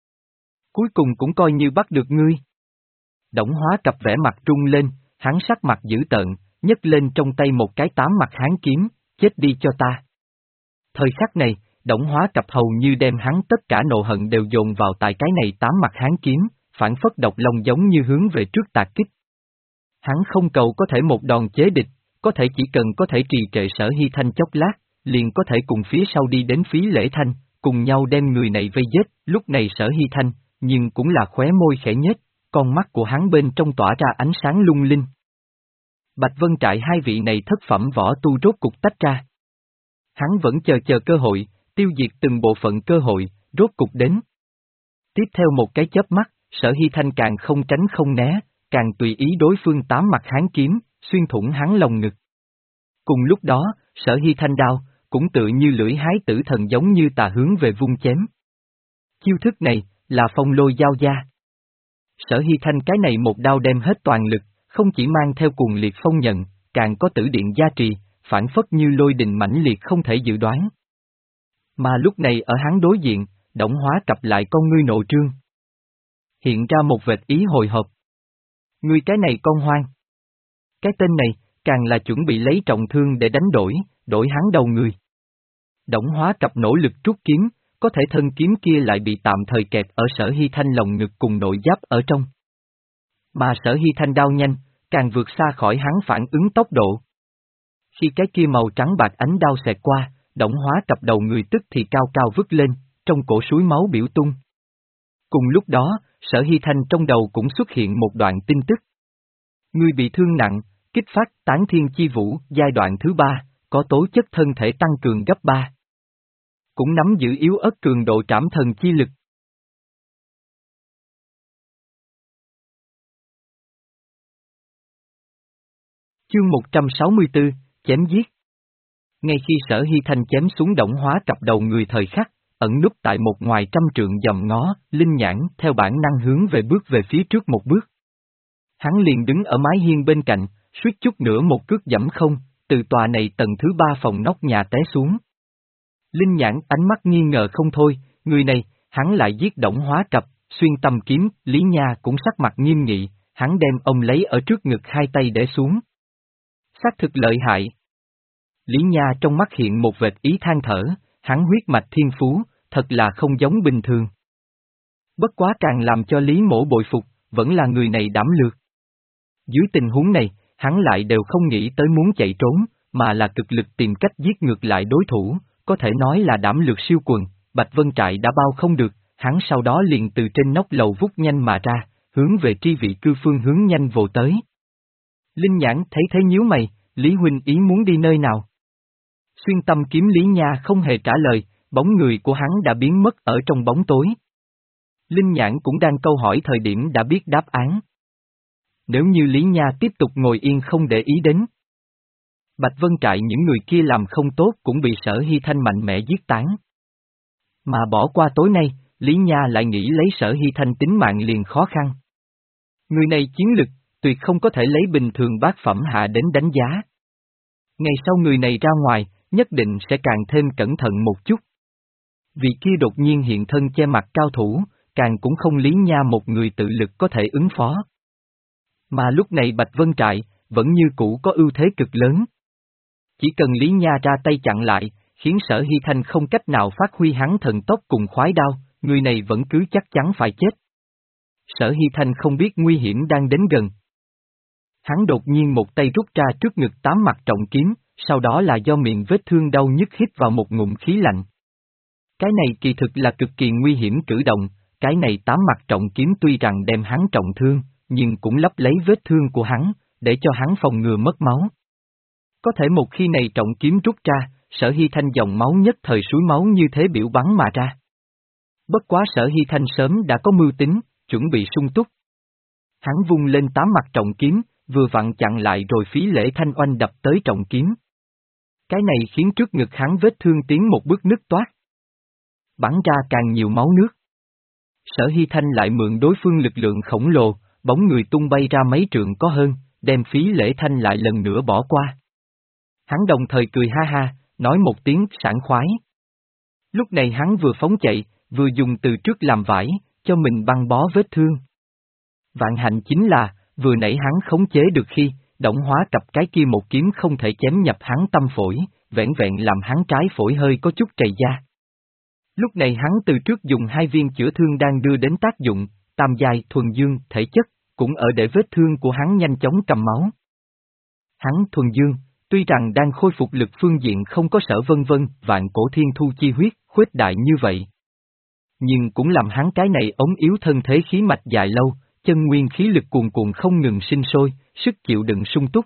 Cuối cùng cũng coi như bắt được ngươi. Đổng Hóa cặp vẻ mặt trung lên, hắn sắc mặt dữ tợn, nhấc lên trong tay một cái tám mặt hán kiếm, chết đi cho ta. Thời khắc này, Đổng Hóa cặp hầu như đem hắn tất cả nộ hận đều dồn vào tại cái này tám mặt hán kiếm, phản phất độc long giống như hướng về trước tạc kích. Hắn không cầu có thể một đòn chế địch, có thể chỉ cần có thể trì trệ Sở Hy Thanh chốc lát, liền có thể cùng phía sau đi đến Phí Lễ Thanh, cùng nhau đem người này vây giết. Lúc này Sở Hy Thanh, nhưng cũng là khóe môi khẽ nhếch, con mắt của hắn bên trong tỏa ra ánh sáng lung linh. Bạch Vân Trại hai vị này thất phẩm võ tu rốt cục tách ra. Hắn vẫn chờ chờ cơ hội, tiêu diệt từng bộ phận cơ hội, rốt cục đến. Tiếp theo một cái chớp mắt, Sở Hy Thanh càng không tránh không né, càng tùy ý đối phương tám mặt hán kiếm, xuyên thủng hắn lồng ngực. Cùng lúc đó, Sở Hy Thanh đao, cũng tự như lưỡi hái tử thần giống như tà hướng về vung chém. Chiêu thức này, là phong lôi giao gia. Sở Hy Thanh cái này một đao đem hết toàn lực, không chỉ mang theo cuồng liệt phong nhận, càng có tử điện gia trì, phản phất như lôi đình mãnh liệt không thể dự đoán. Mà lúc này ở hắn đối diện, Đổng Hóa cặp lại con ngươi nộ trương. Hiện ra một vệt ý hồi hộp. Ngươi cái này con hoang. Cái tên này, càng là chuẩn bị lấy trọng thương để đánh đổi, đổi hắn đầu người. Đổng Hóa cặp nỗ lực rút kiếm, có thể thân kiếm kia lại bị tạm thời kẹt ở Sở Hy Thanh lồng ngực cùng nội giáp ở trong. Mà Sở Hy Thanh đao nhanh, càng vượt xa khỏi hắn phản ứng tốc độ. Khi cái kia màu trắng bạc ánh đao xẹt qua, Đổng Hóa cặp đầu người tức thì cao cao vứt lên, trong cổ suối máu biểu tung. Cùng lúc đó, Sở Hy Thanh trong đầu cũng xuất hiện một đoạn tin tức. Ngươi bị thương nặng, kích phát Tán Thiên Chi Vũ giai đoạn thứ ba, có tố chất thân thể tăng cường gấp ba. Cũng nắm giữ yếu ớt cường độ trảm thần chi lực. Chương một trăm sáu mươi tư, chém giết. Ngay khi Sở Hy Thanh chém xuống Đổng Hóa cặp đầu người thời khắc, ẩn núp tại một ngoài trăm trượng dòm ngó, Linh Nhãn theo bản năng hướng về bước về phía trước một bước. Hắn liền đứng ở mái hiên bên cạnh, suýt chút nữa một cước giẫm không, từ tòa này tầng thứ ba phòng nóc nhà té xuống. Linh Nhãn ánh mắt nghi ngờ không thôi, người này, hắn lại giết Đổng Hóa cặp, xuyên tâm kiếm, Lý Nha cũng sắc mặt nghiêm nghị, hắn đem ông lấy ở trước ngực hai tay để xuống. Xác thực lợi hại. Lý Nha trong mắt hiện một vệt ý than thở, hắn huyết mạch thiên phú, thật là không giống bình thường. Bất quá càng làm cho Lý Mỗ bội phục, vẫn là người này đảm lược. Dưới tình huống này, hắn lại đều không nghĩ tới muốn chạy trốn, mà là cực lực tìm cách giết ngược lại đối thủ, có thể nói là đảm lược siêu quần. Bạch Vân Trại đã bao không được, hắn sau đó liền từ trên nóc lầu vút nhanh mà ra, hướng về tri vị cư phương hướng nhanh vồ tới. Linh Nhãn thấy thế nhíu mày, Lý huynh ý muốn đi nơi nào? Xuyên tâm kiếm Lý Nha không hề trả lời, bóng người của hắn đã biến mất ở trong bóng tối. Linh Nhãn cũng đang câu hỏi thời điểm đã biết đáp án. Nếu như Lý Nha tiếp tục ngồi yên không để ý đến, Bạch Vân Trại những người kia làm không tốt cũng bị Sở Hy Thanh mạnh mẽ giết tán. Mà bỏ qua tối nay, Lý Nha lại nghĩ lấy Sở Hy Thanh tính mạng liền khó khăn. Người này chiến lực, tuyệt không có thể lấy bình thường bát phẩm hạ đến đánh giá. Ngày sau người này ra ngoài, nhất định sẽ càng thêm cẩn thận một chút. Vị kia đột nhiên hiện thân che mặt cao thủ, càng cũng không Lý Nha một người tự lực có thể ứng phó. Mà lúc này Bạch Vân Trại, vẫn như cũ có ưu thế cực lớn. Chỉ cần Lý Nha ra tay chặn lại, khiến Sở Hy Thanh không cách nào phát huy hắn thần tốc cùng khoái đao, người này vẫn cứ chắc chắn phải chết. Sở Hy Thanh không biết nguy hiểm đang đến gần. Hắn đột nhiên một tay rút ra trước ngực tám mặt trọng kiếm, sau đó là do miệng vết thương đau nhức hít vào một ngụm khí lạnh. Cái này kỳ thực là cực kỳ nguy hiểm cử động, cái này tám mặt trọng kiếm tuy rằng đem hắn trọng thương, nhưng cũng lấp lấy vết thương của hắn, để cho hắn phòng ngừa mất máu. Có thể một khi này trọng kiếm rút ra, Sở Hy Thanh dòng máu nhất thời suối máu như thế biểu bắn mà ra. Bất quá Sở Hy Thanh sớm đã có mưu tính, chuẩn bị sung túc. Hắn vung lên tám mặt trọng kiếm, vừa vặn chặn lại rồi Phí Lễ Thanh oanh đập tới trọng kiếm. Cái này khiến trước ngực hắn vết thương tiến một bước nứt toát. Bắn ra càng nhiều máu nước. Sở Hy Thanh lại mượn đối phương lực lượng khổng lồ, bóng người tung bay ra mấy trượng có hơn, đem Phí Lễ Thanh lại lần nữa bỏ qua. Hắn đồng thời cười ha ha, nói một tiếng sảng khoái. Lúc này hắn vừa phóng chạy, vừa dùng từ trước làm vải, cho mình băng bó vết thương. Vạn hạnh chính là, vừa nãy hắn khống chế được khi, động hóa cặp cái kia một kiếm không thể chém nhập hắn tâm phổi, vẻn vẹn làm hắn trái phổi hơi có chút trầy da. Lúc này hắn từ trước dùng hai viên chữa thương đang đưa đến tác dụng, tam giai thuần dương, thể chất, cũng ở để vết thương của hắn nhanh chóng cầm máu. Hắn thuần dương, tuy rằng đang khôi phục lực phương diện không có Sở Vân Vân, vạn cổ thiên thu chi huyết, khuếch đại như vậy. Nhưng cũng làm hắn cái này ống yếu thân thế khí mạch dài lâu, chân nguyên khí lực cuồn cuộn không ngừng sinh sôi, sức chịu đựng sung túc.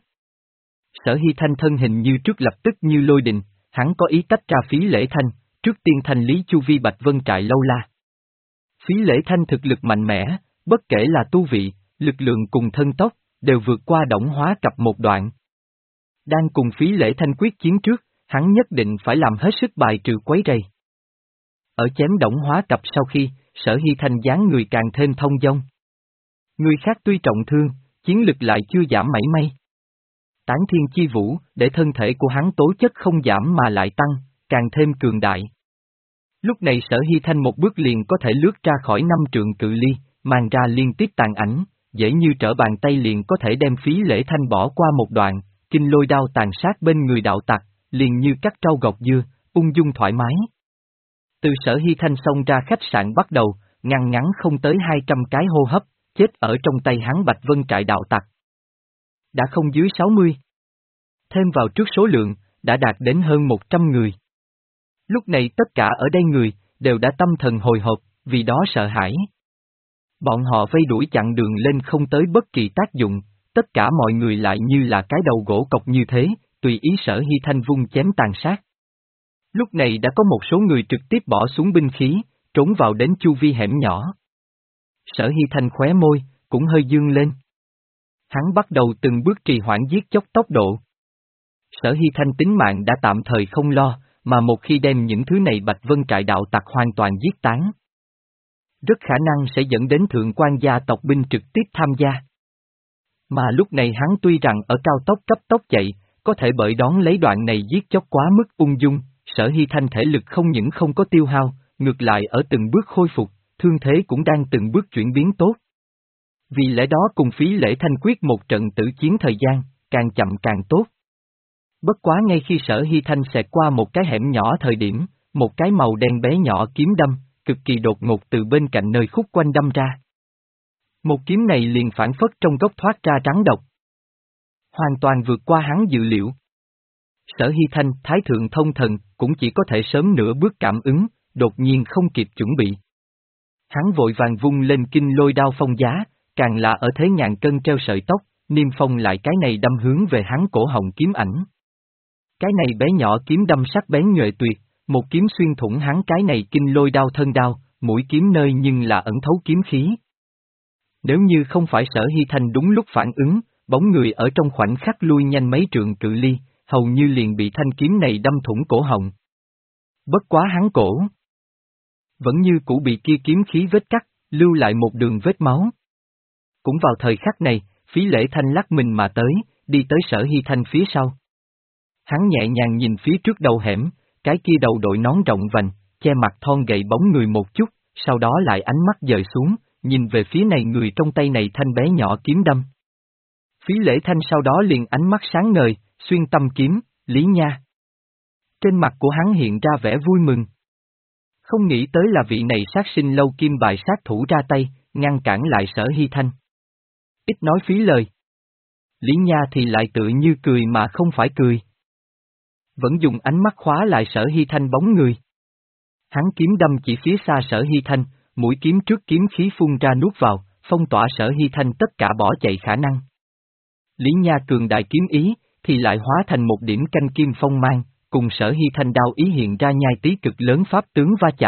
Sở Hy Thanh thân hình như trước lập tức như lôi đình, hắn có ý tách ra Phí Lễ Thanh, trước tiên thanh lý chu vi Bạch Vân trại lâu la. Phí Lễ Thanh thực lực mạnh mẽ, bất kể là tu vị, lực lượng cùng thân tốc, đều vượt qua động hóa cặp một đoạn. Đang cùng Phí Lễ Thanh quyết chiến trước, hắn nhất định phải làm hết sức bài trừ quấy rầy. Ở chém động hóa cặp sau khi, Sở Hy Thanh dáng người càng thêm thông dong. Người khác tuy trọng thương, chiến lực lại chưa giảm mảy may. Tán thiên chi vũ, để thân thể của hắn tố chất không giảm mà lại tăng, càng thêm cường đại. Lúc này Sở Hy Thanh một bước liền có thể lướt ra khỏi năm trượng cự ly, mang ra liên tiếp tàn ảnh, dễ như trở bàn tay liền có thể đem Phí Lễ Thanh bỏ qua một đoạn, kinh lôi đao tàn sát bên người đạo tặc, liền như cắt trâu gọt dưa, ung dung thoải mái. Từ Sở Hy Thanh xông ra khách sạn bắt đầu, ngăn ngắn không tới hai trăm cái hô hấp, chết ở trong tay hắn Bạch Vân trại đạo tặc. Đã không dưới sáu mươi. Thêm vào trước số lượng, đã đạt đến hơn một trăm người. Lúc này tất cả ở đây người, đều đã tâm thần hồi hộp, vì đó sợ hãi. Bọn họ vây đuổi chặn đường lên không tới bất kỳ tác dụng, tất cả mọi người lại như là cái đầu gỗ cọc như thế, tùy ý Sở Hy Thanh vung chém tàn sát. Lúc này đã có một số người trực tiếp bỏ xuống binh khí, trốn vào đến chu vi hẻm nhỏ. Sở Hy Thanh khóe môi, cũng hơi dương lên. Hắn bắt đầu từng bước trì hoãn giết chóc tốc độ. Sở Hy Thanh tính mạng đã tạm thời không lo, mà một khi đem những thứ này Bạch Vân trại đạo tặc hoàn toàn giết tán, rất khả năng sẽ dẫn đến thượng quan gia tộc binh trực tiếp tham gia. Mà lúc này hắn tuy rằng ở cao tốc cấp tốc chạy, có thể bởi đón lấy đoạn này giết chóc quá mức ung dung, Sở Hy Thanh thể lực không những không có tiêu hao, ngược lại ở từng bước khôi phục, thương thế cũng đang từng bước chuyển biến tốt. Vì lẽ đó cùng Phí Lễ Thanh quyết một trận tử chiến thời gian, càng chậm càng tốt. Bất quá ngay khi Sở Hy Thanh xẹt qua một cái hẻm nhỏ thời điểm, một cái màu đen bé nhỏ kiếm đâm, cực kỳ đột ngột từ bên cạnh nơi khúc quanh đâm ra. Một kiếm này liền phản phất trong gốc thoát ra trắng độc. Hoàn toàn vượt qua hắn dự liệu. Sở Hy Thanh, Thái Thượng thông thần, cũng chỉ có thể sớm nửa bước cảm ứng, đột nhiên không kịp chuẩn bị. Hắn vội vàng vung lên kinh lôi đao phong giá, càng là ở thế ngàn cân treo sợi tóc, niêm phong lại cái này đâm hướng về hắn cổ họng kiếm ảnh. Cái này bé nhỏ kiếm đâm sắc bén nhuệ tuyệt, một kiếm xuyên thủng hắn cái này kinh lôi đao thân đao, mũi kiếm nơi nhưng là ẩn thấu kiếm khí. Nếu như không phải Sở Hy Thanh đúng lúc phản ứng, bóng người ở trong khoảnh khắc lui nhanh mấy trượng cự ly, hầu như liền bị thanh kiếm này đâm thủng cổ họng. Bất quá hắn cổ vẫn như cũ bị kia kiếm khí vết cắt, lưu lại một đường vết máu. Cũng vào thời khắc này, Phí Lễ Thanh lắc mình mà tới, đi tới Sở Hy Thanh phía sau. Hắn nhẹ nhàng nhìn phía trước đầu hẻm, cái kia đầu đội nón rộng vành, che mặt thon gầy bóng người một chút, sau đó lại ánh mắt dời xuống, nhìn về phía này người trong tay này thanh bé nhỏ kiếm đâm. Phí Lễ Thanh sau đó liền ánh mắt sáng ngời, xuyên tâm kiếm, Lý Nha. Trên mặt của hắn hiện ra vẻ vui mừng. Không nghĩ tới là vị này sát sinh lâu kim bài sát thủ ra tay, ngăn cản lại Sở Hy Thanh. Ít nói phí lời. Lý Nha thì lại tự như cười mà không phải cười. Vẫn dùng ánh mắt khóa lại Sở Hy Thanh bóng người. Hắn kiếm đâm chỉ phía xa Sở Hy Thanh, mũi kiếm trước kiếm khí phun ra nuốt vào, phong tỏa Sở Hy Thanh tất cả bỏ chạy khả năng. Lý Nha cường đại kiếm ý, thì lại hóa thành một điểm canh kim phong mang, cùng Sở Hy Thanh đao ý hiện ra nhai tí cực lớn pháp tướng va chạm,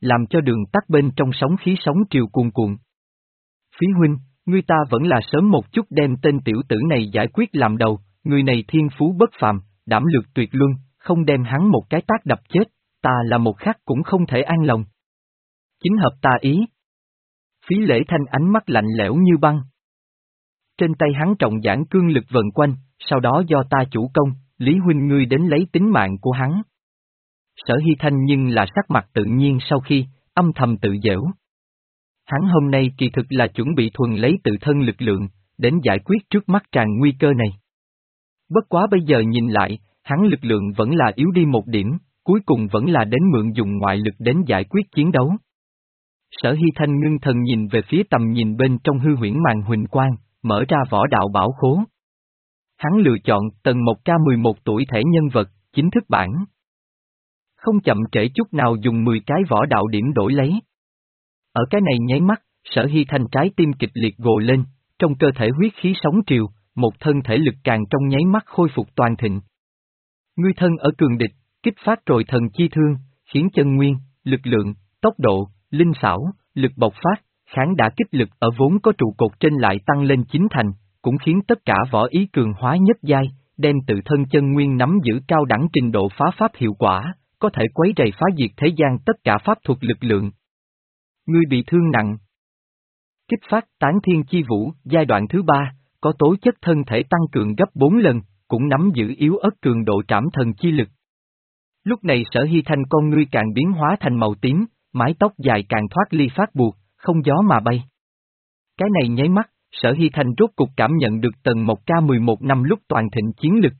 làm cho đường tắt bên trong sóng khí sóng triều cuồn cuộn. Phí huynh, ngươi ta vẫn là sớm một chút đem tên tiểu tử này giải quyết làm đầu, người này thiên phú bất phàm, đảm lược tuyệt luân, không đem hắn một cái tát đập chết, ta là một khắc cũng không thể an lòng. Chính hợp ta ý. Phí Lễ Thanh ánh mắt lạnh lẽo như băng. Trên tay hắn trọng giảng cương lực vần quanh, sau đó do ta chủ công, Lý huynh ngươi đến lấy tính mạng của hắn. Sở Hy Thanh nhưng là sắc mặt tự nhiên sau khi, âm thầm tự giễu. Hắn hôm nay kỳ thực là chuẩn bị thuần lấy tự thân lực lượng, đến giải quyết trước mắt tràn nguy cơ này. Bất quá bây giờ nhìn lại, hắn lực lượng vẫn là yếu đi một điểm, cuối cùng vẫn là đến mượn dùng ngoại lực đến giải quyết chiến đấu. Sở Hy Thanh ngưng thần nhìn về phía tầm nhìn bên trong hư huyễn màn huỳnh quang, mở ra võ đạo bảo khố. Hắn lựa chọn tầng một K mười một tuổi thẻ nhân vật, chính thức bản. Không chậm trễ chút nào dùng mười cái võ đạo điểm đổi lấy. Ở cái này nháy mắt, Sở Hy Thanh trái tim kịch liệt gồ lên, trong cơ thể huyết khí sóng triều, một thân thể lực càng trong nháy mắt khôi phục toàn thịnh. Ngươi thân ở cường địch, kích phát rồi thần chi thương, khiến chân nguyên, lực lượng, tốc độ, linh xảo, lực bộc phát, kháng đả kích lực ở vốn có trụ cột trên lại tăng lên chín thành, cũng khiến tất cả võ ý cường hóa nhất giai, đem tự thân chân nguyên nắm giữ cao đẳng trình độ phá pháp hiệu quả, có thể quấy rầy phá diệt thế gian tất cả pháp thuật lực lượng. Ngươi bị thương nặng. Kích phát tán thiên chi vũ, giai đoạn thứ ba, có tố chất thân thể tăng cường gấp bốn lần, cũng nắm giữ yếu ớt cường độ trảm thần chi lực. Lúc này Sở Hy Thanh con ngươi càng biến hóa thành màu tím, mái tóc dài càng thoát ly phát buộc, không gió mà bay. Cái này nháy mắt, Sở Hy Thanh rốt cục cảm nhận được tầng một K mười một năm lúc toàn thịnh chiến lực.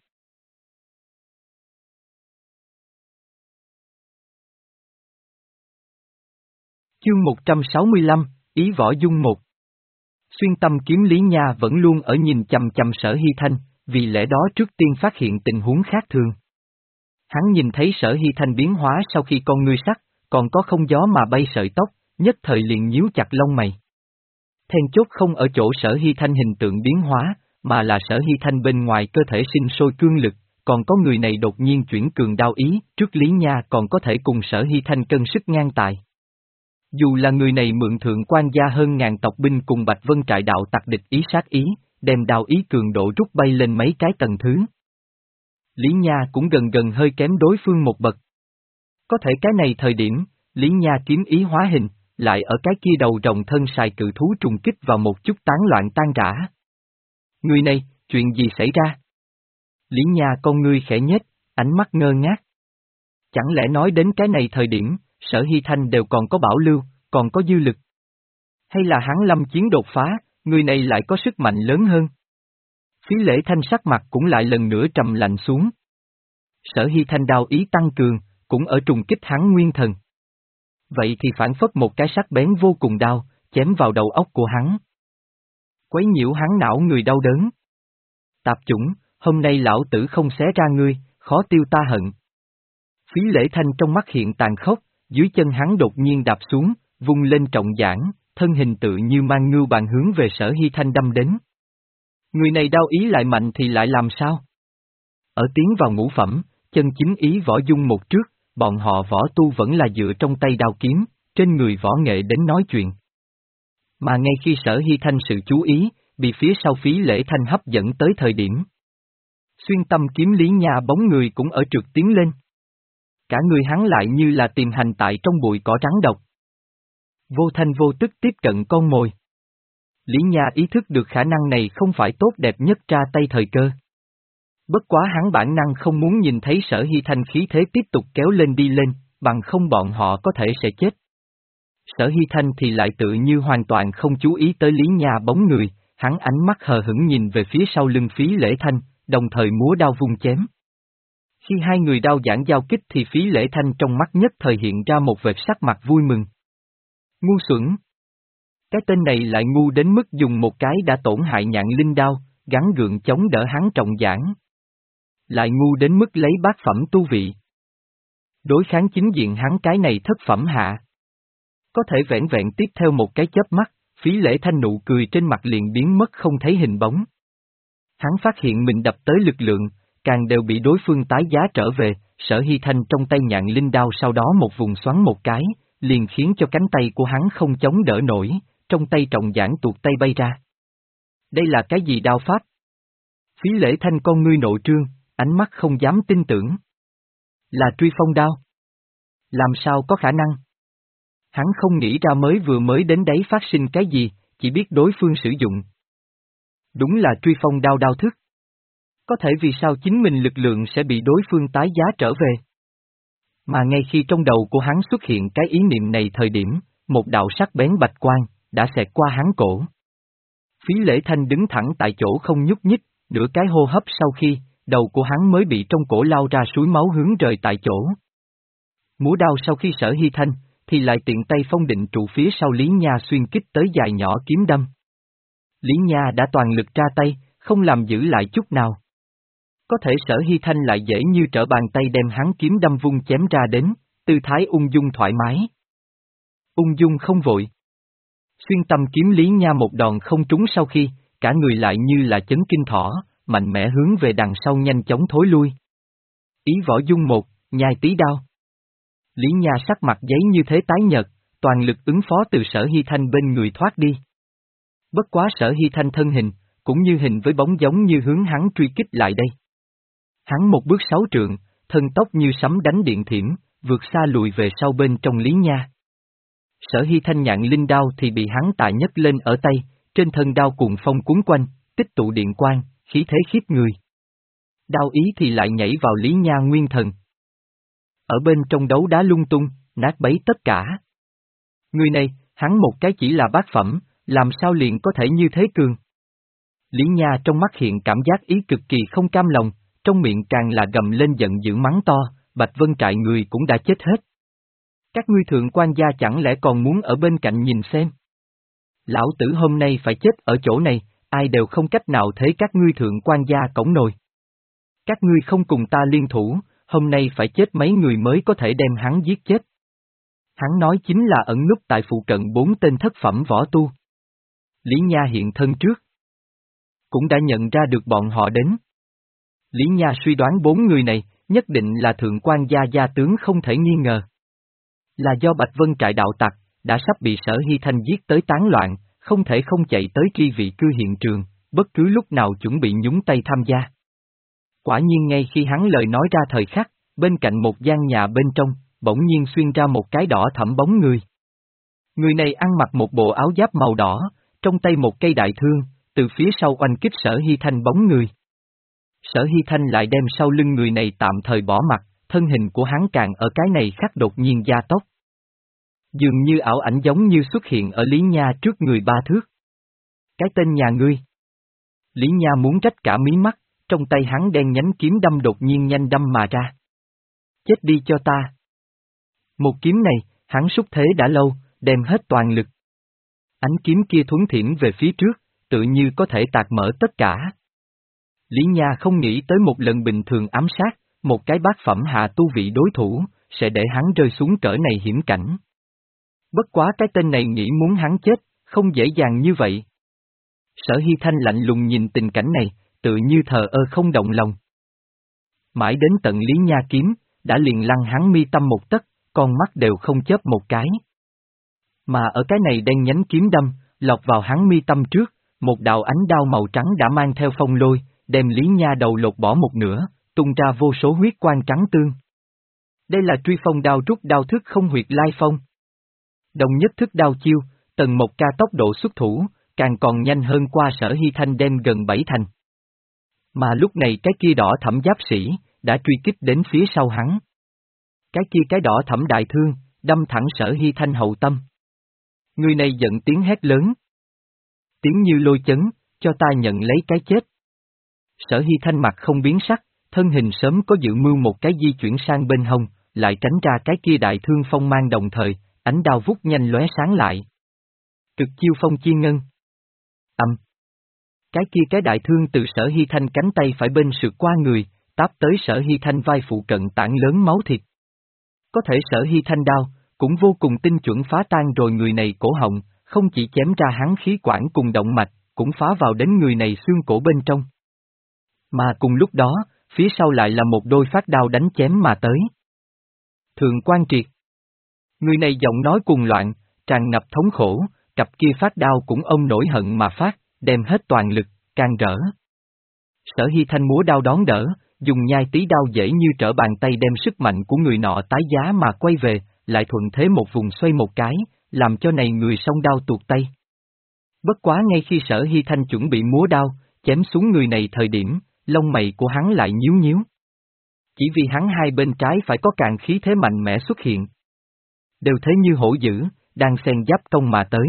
Chương một trăm sáu mươi lăm, Ý Võ Dung một. Xuyên tâm kiếm Lý Nha vẫn luôn ở nhìn chằm chằm Sở Hy Thanh, vì lẽ đó trước tiên phát hiện tình huống khác thường. Hắn nhìn thấy Sở Hy Thanh biến hóa sau khi con ngươi sắc, còn có không gió mà bay sợi tóc, nhất thời liền nhíu chặt lông mày. Then chốt không ở chỗ Sở Hy Thanh hình tượng biến hóa, mà là Sở Hy Thanh bên ngoài cơ thể sinh sôi cương lực, còn có người này đột nhiên chuyển cường đao ý, trước Lý Nha còn có thể cùng Sở Hy Thanh cân sức ngang tài. Dù là người này mượn thượng quan gia hơn ngàn tộc binh cùng Bạch Vân trại đạo tặc địch ý sát ý, đem đao ý cường độ rút bay lên mấy cái tầng thứ. Lý Nha cũng gần gần hơi kém đối phương một bậc. Có thể cái này thời điểm, Lý Nha kiếm ý hóa hình, lại ở cái kia đầu rồng thân sài cự thú trùng kích vào một chút tán loạn tan rã. Người này, chuyện gì xảy ra? Lý Nha con ngươi khẽ nhếch, ánh mắt ngơ ngác. Chẳng lẽ nói đến cái này thời điểm, Sở Hy Thanh đều còn có bảo lưu, còn có dư lực? Hay là hắn lâm chiến đột phá, người này lại có sức mạnh lớn hơn? Phí Lễ Thanh sắc mặt cũng lại lần nữa trầm lạnh xuống. Sở Hy Thanh đao ý tăng cường, cũng ở trùng kích hắn nguyên thần. Vậy thì phản phất một cái sắc bén vô cùng đao, chém vào đầu óc của hắn. Quấy nhiễu hắn não người đau đớn. Tạp chủng, hôm nay lão tử không xé ra ngươi, khó tiêu ta hận. Phí Lễ Thanh trong mắt hiện tàn khốc, dưới chân hắn đột nhiên đạp xuống, vung lên trọng giảng, thân hình tự như mang ngưu bàn hướng về Sở Hy Thanh đâm đến. Người này đao ý lại mạnh thì lại làm sao? Ở tiến vào ngũ phẩm, chân chính ý võ dung một trước, bọn họ võ tu vẫn là dựa trong tay đao kiếm, trên người võ nghệ đến nói chuyện. Mà ngay khi Sở Hy Thanh sự chú ý, bị phía sau Phí Lễ Thanh hấp dẫn tới thời điểm. Xuyên tâm kiếm Lý Nha bóng người cũng ở trượt tiến lên. Cả người hắn lại như là tìm hành tại trong bụi cỏ trắng độc. Vô thanh vô tức tiếp cận con mồi. Lý Nha ý thức được khả năng này không phải tốt đẹp nhất ra tay thời cơ. Bất quá hắn bản năng không muốn nhìn thấy Sở Hy Thanh khí thế tiếp tục kéo lên đi lên, bằng không bọn họ có thể sẽ chết. Sở Hy Thanh thì lại tự như hoàn toàn không chú ý tới Lý Nha bóng người, hắn ánh mắt hờ hững nhìn về phía sau lưng Phí Lễ Thanh, đồng thời múa đao vung chém. Khi hai người đao giảng giao kích thì Phí Lễ Thanh trong mắt nhất thời hiện ra một vệt sắc mặt vui mừng. Ngu xuẩn! Cái tên này lại ngu đến mức dùng một cái đã tổn hại nhạn linh đao, gắn gượng chống đỡ hắn trọng giảng. Lại ngu đến mức lấy bát phẩm tu vị. Đối kháng chính diện hắn cái này thất phẩm hạ. Có thể vẻn vẹn tiếp theo một cái chớp mắt, Phí Lễ Thanh nụ cười trên mặt liền biến mất không thấy hình bóng. Hắn phát hiện mình đập tới lực lượng, càng đều bị đối phương tái giá trở về, Sở Hy Thanh trong tay nhạn linh đao sau đó một vùng xoắn một cái, liền khiến cho cánh tay của hắn không chống đỡ nổi, trong tay trọng giản tuột tay bay ra. Đây là cái gì đao pháp? Phí Lễ Thanh con ngươi nộ trương, ánh mắt không dám tin tưởng. Là truy phong đao. Làm sao có khả năng? Hắn không nghĩ ra mới vừa mới đến đấy phát sinh cái gì, chỉ biết đối phương sử dụng. Đúng là truy phong đao đao thức. Có thể vì sao chính mình lực lượng sẽ bị đối phương tái giá trở về? Mà ngay khi trong đầu của hắn xuất hiện cái ý niệm này thời điểm, một đạo sắc bén bạch quang, đã xẹt qua hắn cổ. Phí Lễ Thanh đứng thẳng tại chỗ không nhúc nhích, nửa cái hô hấp sau khi, đầu của hắn mới bị trong cổ lao ra suối máu hướng rời tại chỗ. Múa đao sau khi Sở Hy Thanh, thì lại tiện tay phong định trụ phía sau Lý Nha xuyên kích tới dài nhỏ kiếm đâm. Lý Nha đã toàn lực ra tay, không làm giữ lại chút nào. Có thể Sở Hy Thanh lại dễ như trở bàn tay đem hắn kiếm đâm vung chém ra đến, tư thái ung dung thoải mái. Ung dung không vội. Xuyên tâm kiếm Lý Nha một đòn không trúng sau khi, cả người lại như là chấn kinh thỏ, mạnh mẽ hướng về đằng sau nhanh chóng thối lui. Ý võ dung một, nhai tí đao. Lý Nha sắc mặt giấy như thế tái nhợt, toàn lực ứng phó từ Sở Hy Thanh bên người thoát đi. Bất quá Sở Hy Thanh thân hình, cũng như hình với bóng giống như hướng hắn truy kích lại đây. Hắn một bước sáu trượng, thân tốc như sấm đánh điện thiểm, vượt xa lùi về sau bên trong Lý Nha. Sở Hy Thanh nhạn linh đao thì bị hắn tài nhấc lên ở tay, trên thân đao cuồng phong cuốn quanh, tích tụ điện quang, khí thế khiếp người. Đao ý thì lại nhảy vào Lý Nha nguyên thần. Ở bên trong đấu đá lung tung, nát bấy tất cả. Người này, hắn một cái chỉ là bát phẩm, làm sao liền có thể như thế cường? Lý Nha trong mắt hiện cảm giác ý cực kỳ không cam lòng, trong miệng càng là gầm lên giận dữ mắng to, Bạch Vân Trại người cũng đã chết hết. Các ngươi thượng quan gia chẳng lẽ còn muốn ở bên cạnh nhìn xem? Lão tử hôm nay phải chết ở chỗ này, ai đều không cách nào thế các ngươi thượng quan gia cổng nồi. Các ngươi không cùng ta liên thủ, hôm nay phải chết mấy người mới có thể đem hắn giết chết. Hắn nói chính là ẩn núp tại phụ cận bốn tên thất phẩm võ tu. Lý Nha hiện thân trước. Cũng đã nhận ra được bọn họ đến. Lý Nha suy đoán bốn người này, nhất định là thượng quan gia gia tướng không thể nghi ngờ. Là do Bạch Vân Trại đạo tặc, đã sắp bị Sở Hy Thanh giết tới tán loạn, không thể không chạy tới tri vị cư hiện trường, bất cứ lúc nào chuẩn bị nhúng tay tham gia. Quả nhiên ngay khi hắn lời nói ra thời khắc, bên cạnh một gian nhà bên trong, bỗng nhiên xuyên ra một cái đỏ thẫm bóng người. Người này ăn mặc một bộ áo giáp màu đỏ, trong tay một cây đại thương, từ phía sau oanh kích Sở Hy Thanh bóng người. Sở Hy Thanh lại đem sau lưng người này tạm thời bỏ mặt, thân hình của hắn càng ở cái này khắc đột nhiên gia tốc. Dường như ảo ảnh giống như xuất hiện ở Lý Nha trước người ba thước. Cái tên nhà ngươi. Lý Nha muốn trách cả mí mắt, trong tay hắn đen nhánh kiếm đâm đột nhiên nhanh đâm mà ra. Chết đi cho ta. Một kiếm này, hắn xúc thế đã lâu, đem hết toàn lực. Ánh kiếm kia thuấn thiểm về phía trước, tự như có thể tạc mở tất cả. Lý Nha không nghĩ tới một lần bình thường ám sát, một cái bát phẩm hạ tu vị đối thủ, sẽ để hắn rơi xuống cỡ này hiểm cảnh. Bất quá cái tên này nghĩ muốn hắn chết, không dễ dàng như vậy. Sở Hy Thanh lạnh lùng nhìn tình cảnh này, tự như thờ ơ không động lòng. Mãi đến tận Lý Nha kiếm, đã liền lăng hắn mi tâm một tấc, con mắt đều không chớp một cái. Mà ở cái này đen nhánh kiếm đâm, lọt vào hắn mi tâm trước, một đạo ánh đao màu trắng đã mang theo phong lôi, đem Lý Nha đầu lột bỏ một nửa, tung ra vô số huyết quang trắng tương. Đây là truy phong đao rút đao thức không huyệt lai phong. Đồng nhất thức đao chiêu, Tần Mộc Ca tốc độ xuất thủ, càng còn nhanh hơn qua Sở Hy Thanh đem gần bảy thành. Mà lúc này cái kia đỏ thẫm giáp sĩ, đã truy kích đến phía sau hắn. Cái kia cái đỏ thẫm đại thương, đâm thẳng Sở Hy Thanh hậu tâm. Người này giận tiếng hét lớn. Tiếng như lôi chấn, cho ta nhận lấy cái chết. Sở Hy Thanh mặt không biến sắc, thân hình sớm có dự mưu một cái di chuyển sang bên hông, lại tránh ra cái kia đại thương phong mang đồng thời, ánh đao vút nhanh lóe sáng lại. Cực chiêu phong chi ngân. Âm. Cái kia cái đại thương từ Sở Hy Thanh cánh tay phải bên sượt qua người, táp tới Sở Hy Thanh vai phụ cận tảng lớn máu thịt. Có thể Sở Hy Thanh đao, cũng vô cùng tinh chuẩn phá tan rồi người này cổ họng, không chỉ chém ra hắn khí quản cùng động mạch, cũng phá vào đến người này xương cổ bên trong. Mà cùng lúc đó, phía sau lại là một đôi phát đao đánh chém mà tới. Thượng quan Triệt. Người này giọng nói cuồng loạn, tràn ngập thống khổ, cặp kia phát đao cũng ông nổi hận mà phát, đem hết toàn lực, can rỡ. Sở Hy Thanh múa đao đón đỡ, dùng nhai tí đao dễ như trở bàn tay đem sức mạnh của người nọ tái giá mà quay về, lại thuận thế một vùng xoay một cái, làm cho này người song đao tuột tay. Bất quá ngay khi Sở Hy Thanh chuẩn bị múa đao, chém xuống người này thời điểm, lông mày của hắn lại nhíu nhíu. Chỉ vì hắn hai bên trái phải có càng khí thế mạnh mẽ xuất hiện. Đều thế như hổ dữ, đang xen giáp công mà tới.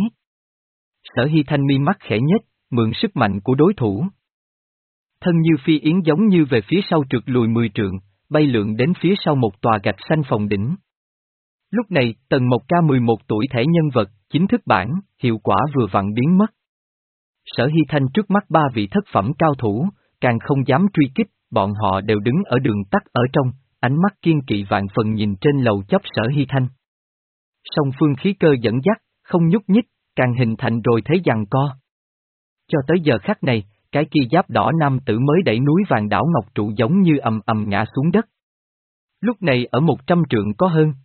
Sở Hy Thanh mi mắt khẽ nhếch, mượn sức mạnh của đối thủ. Thân như phi yến giống như về phía sau trượt lùi mười trượng, bay lượn đến phía sau một tòa gạch xanh phòng đỉnh. Lúc này, Tần Mộc Ca mười một tuổi thẻ nhân vật, chính thức bản, hiệu quả vừa vặn biến mất. Sở Hy Thanh trước mắt ba vị thất phẩm cao thủ, càng không dám truy kích, bọn họ đều đứng ở đường tắt ở trong, ánh mắt kiên kỵ vạn phần nhìn trên lầu chóp Sở Hy Thanh. Song phương khí cơ dẫn dắt, không nhúc nhích, càng hình thành rồi thế giằng co. Cho tới giờ khắc này, cái kia giáp đỏ nam tử mới đẩy núi vàng đảo ngọc trụ giống như ầm ầm ngã xuống đất. Lúc này ở một trăm trượng có hơn.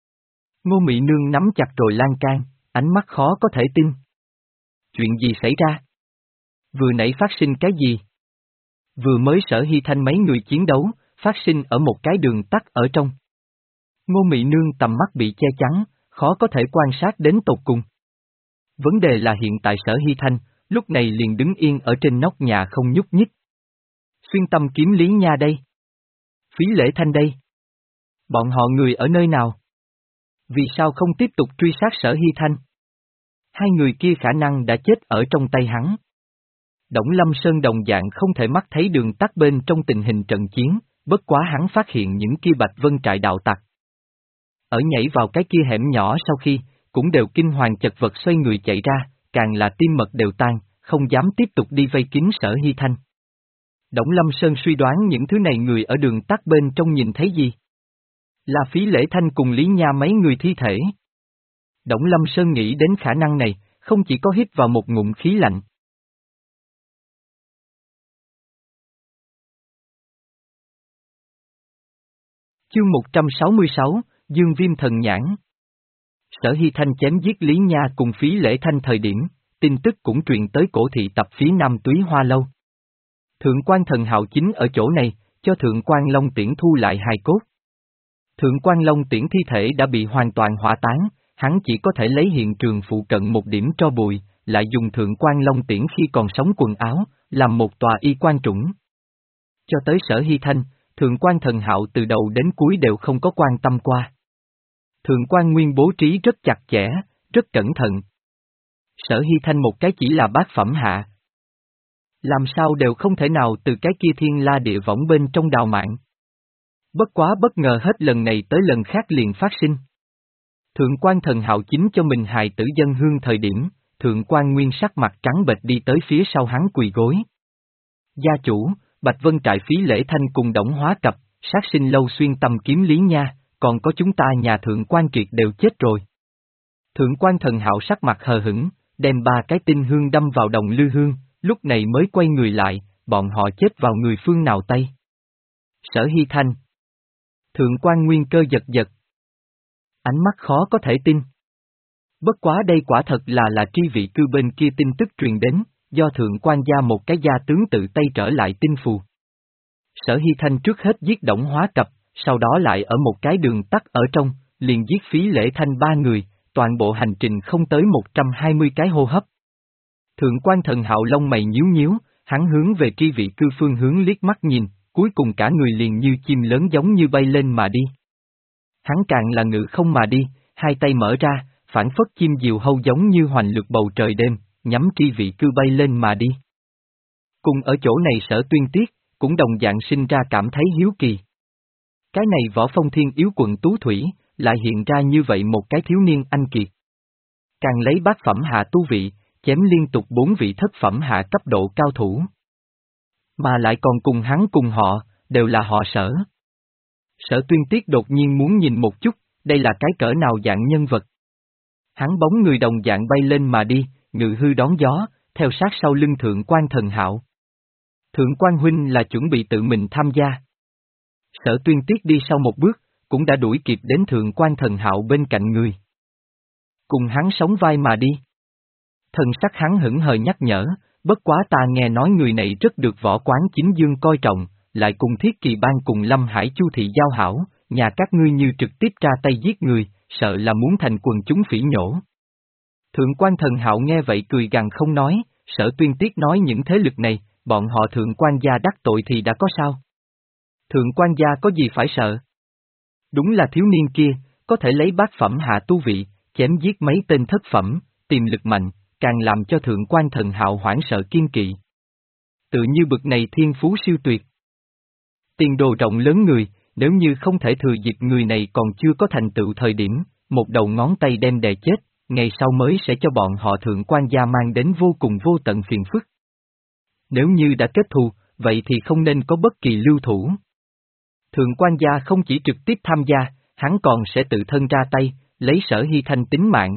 Ngô Mị Nương nắm chặt rồi lan can, ánh mắt khó có thể tin. Chuyện gì xảy ra? Vừa nãy phát sinh cái gì? Vừa mới Sở Hy Thanh mấy người chiến đấu, phát sinh ở một cái đường tắt ở trong. Ngô Mị Nương tầm mắt bị che chắn, khó có thể quan sát đến tột cùng. Vấn đề là hiện tại Sở Hy Thanh, lúc này liền đứng yên ở trên nóc nhà không nhúc nhích. Xuyên Tâm Kiếm Lý Nha đây. Phí Lễ Thanh đây. Bọn họ người ở nơi nào? Vì sao không tiếp tục truy sát Sở Hy Thanh? Hai người kia khả năng đã chết ở trong tay hắn. Đổng Lâm Sơn đồng dạng không thể mắt thấy đường tắt bên trong tình hình trận chiến, bất quá hắn phát hiện những kia Bạch Vân trại đạo tặc. Ở nhảy vào cái kia hẻm nhỏ sau khi, cũng đều kinh hoàng chật vật xoay người chạy ra, càng là tim mật đều tan, không dám tiếp tục đi vây kín Sở Hy Thanh. Đổng Lâm Sơn suy đoán những thứ này người ở đường tắt bên trong nhìn thấy gì? Là Phí Lễ Thanh cùng Lý Nha mấy người thi thể. Đổng Lâm Sơn nghĩ đến khả năng này, không chỉ có hít vào một ngụm khí lạnh. Chương một trăm sáu mươi sáu, Dương Viêm Thần Nhãn. Sở Hy Thanh chém giết Lý Nha cùng Phí Lễ Thanh thời điểm, tin tức cũng truyền tới cổ thị tập phía Nam Túy Hoa Lâu. Thượng quan Thần Hạo chính ở chỗ này, cho Thượng quan Long Tiễn thu lại hài cốt. Thượng quan Long Tiễn thi thể đã bị hoàn toàn hỏa tán, hắn chỉ có thể lấy hiện trường phụ cận một điểm tro bụi, lại dùng Thượng quan Long Tiễn khi còn sống quần áo, làm một tòa y quan trũng. Cho tới Sở Hy Thanh, Thượng quan Thần Hạo từ đầu đến cuối đều không có quan tâm qua. Thượng quan Nguyên bố trí rất chặt chẽ, rất cẩn thận. Sở Hy Thanh một cái chỉ là bát phẩm hạ. Làm sao đều không thể nào từ cái kia thiên la địa võng bên trong đào mạng. Bất quá bất ngờ hết lần này tới lần khác liền phát sinh. Thượng quan Thần Hạo chính cho mình hài tử dân hương thời điểm, Thượng quan Nguyên sắc mặt trắng bệch đi tới phía sau hắn quỳ gối. Gia chủ, Bạch Vân trại Phí Lễ Thanh cùng Đổng Hóa Cập, sát sinh lâu Xuyên Tâm Kiếm Lý Nha, còn có chúng ta nhà Thượng quan Triệt đều chết rồi. Thượng quan Thần Hạo sắc mặt hờ hững, đem ba cái tinh hương đâm vào đồng lư hương, lúc này mới quay người lại, bọn họ chết vào người phương nào tay. Sở Hy Thanh. Thượng quan Nguyên cơ giật giật. Ánh mắt khó có thể tin. Bất quá đây quả thật là là tri vị cư bên kia tin tức truyền đến, do Thượng quan gia một cái gia tướng tự tay trở lại tinh phù. Sở Hy Thanh trước hết giết Đổng Hóa Cập, sau đó lại ở một cái đường tắt ở trong, liền giết Phí Lễ Thanh ba người, toàn bộ hành trình không tới một trăm hai mươi cái hô hấp. Thượng quan Thần Hạo lông mày nhíu nhíu, hắn hướng về tri vị cư phương hướng liếc mắt nhìn, cuối cùng cả người liền như chim lớn giống như bay lên mà đi. Hắn càng là ngự không mà đi, hai tay mở ra, phản phất chim diều hâu giống như hoành lược bầu trời đêm, nhắm tri vị cư bay lên mà đi. Cùng ở chỗ này Sở Tuyên Tiết, cũng đồng dạng sinh ra cảm thấy hiếu kỳ. Cái này Võ Phong Thiên yếu quận Tú Thủy, lại hiện ra như vậy một cái thiếu niên anh kiệt. Càng lấy bát phẩm hạ tu vị, chém liên tục bốn vị thất phẩm hạ cấp độ cao thủ. Mà lại còn cùng hắn cùng họ, đều là họ Sở. Sở Tuyên Tiết đột nhiên muốn nhìn một chút, đây là cái cỡ nào dạng nhân vật. Hắn bóng người đồng dạng bay lên mà đi, ngự hư đón gió, theo sát sau lưng Thượng quan Thần Hạo. Thượng quan huynh là chuẩn bị tự mình tham gia. Sở Tuyên Tiết đi sau một bước, cũng đã đuổi kịp đến thượng quan thần hạo bên cạnh người. Cùng hắn sống vai mà đi. Thần sắc hắn hững hờ nhắc nhở, bất quá ta nghe nói người này rất được võ quán chính dương coi trọng, lại cùng thiết kỳ ban cùng Lâm Hải Chu thị giao hảo, nhà các ngươi như trực tiếp ra tay giết người, sợ là muốn thành quần chúng phỉ nhổ. Thượng quan thần hạo nghe vậy cười gằn không nói, Sở Tuyên Tiết nói những thế lực này, bọn họ thượng quan gia đắc tội thì đã có sao? Thượng quan gia có gì phải sợ? Đúng là thiếu niên kia, có thể lấy bát phẩm hạ tu vị, chém giết mấy tên thất phẩm, tiềm lực mạnh, càng làm cho thượng quan thần hạo hoảng sợ kiên kỵ. Tự như bực này thiên phú siêu tuyệt. Tiền đồ rộng lớn người, nếu như không thể thừa dịp người này còn chưa có thành tựu thời điểm, một đầu ngón tay đem đè chết, ngày sau mới sẽ cho bọn họ thượng quan gia mang đến vô cùng vô tận phiền phức. Nếu như đã kết thù, vậy thì không nên có bất kỳ lưu thủ. Thượng quan gia không chỉ trực tiếp tham gia, hắn còn sẽ tự thân ra tay, lấy Sở Hy Thanh tính mạng.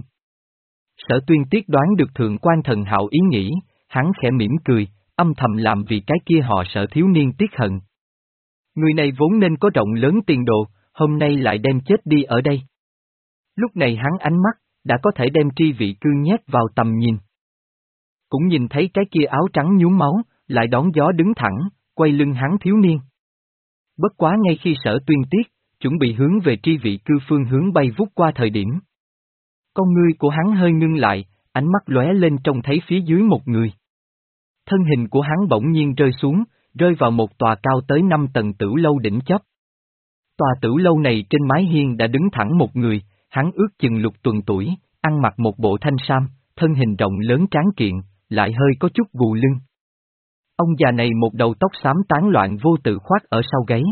Sở Tuyên Tiết đoán được thượng quan thần hạo ý nghĩ, hắn khẽ mỉm cười, âm thầm làm vì cái kia họ Sở thiếu niên tiếc hận. Người này vốn nên có rộng lớn tiền đồ, hôm nay lại đem chết đi ở đây. Lúc này hắn ánh mắt, đã có thể đem tri vị cư nhét vào tầm nhìn. Cũng nhìn thấy cái kia áo trắng nhuốm máu, lại đón gió đứng thẳng, quay lưng hắn thiếu niên. Bất quá ngay khi Sở Tuyên Tiết, chuẩn bị hướng về tri vị cư phương hướng bay vút qua thời điểm. Con ngươi của hắn hơi ngưng lại, ánh mắt lóe lên trông thấy phía dưới một người. Thân hình của hắn bỗng nhiên rơi xuống, rơi vào một tòa cao tới năm tầng tửu lâu đỉnh chóp. Tòa tửu lâu này trên mái hiên đã đứng thẳng một người, hắn ước chừng lục tuần tuổi, ăn mặc một bộ thanh sam, thân hình rộng lớn tráng kiện, lại hơi có chút gù lưng. Ông già này một đầu tóc xám tán loạn vô tự khoác ở sau gáy.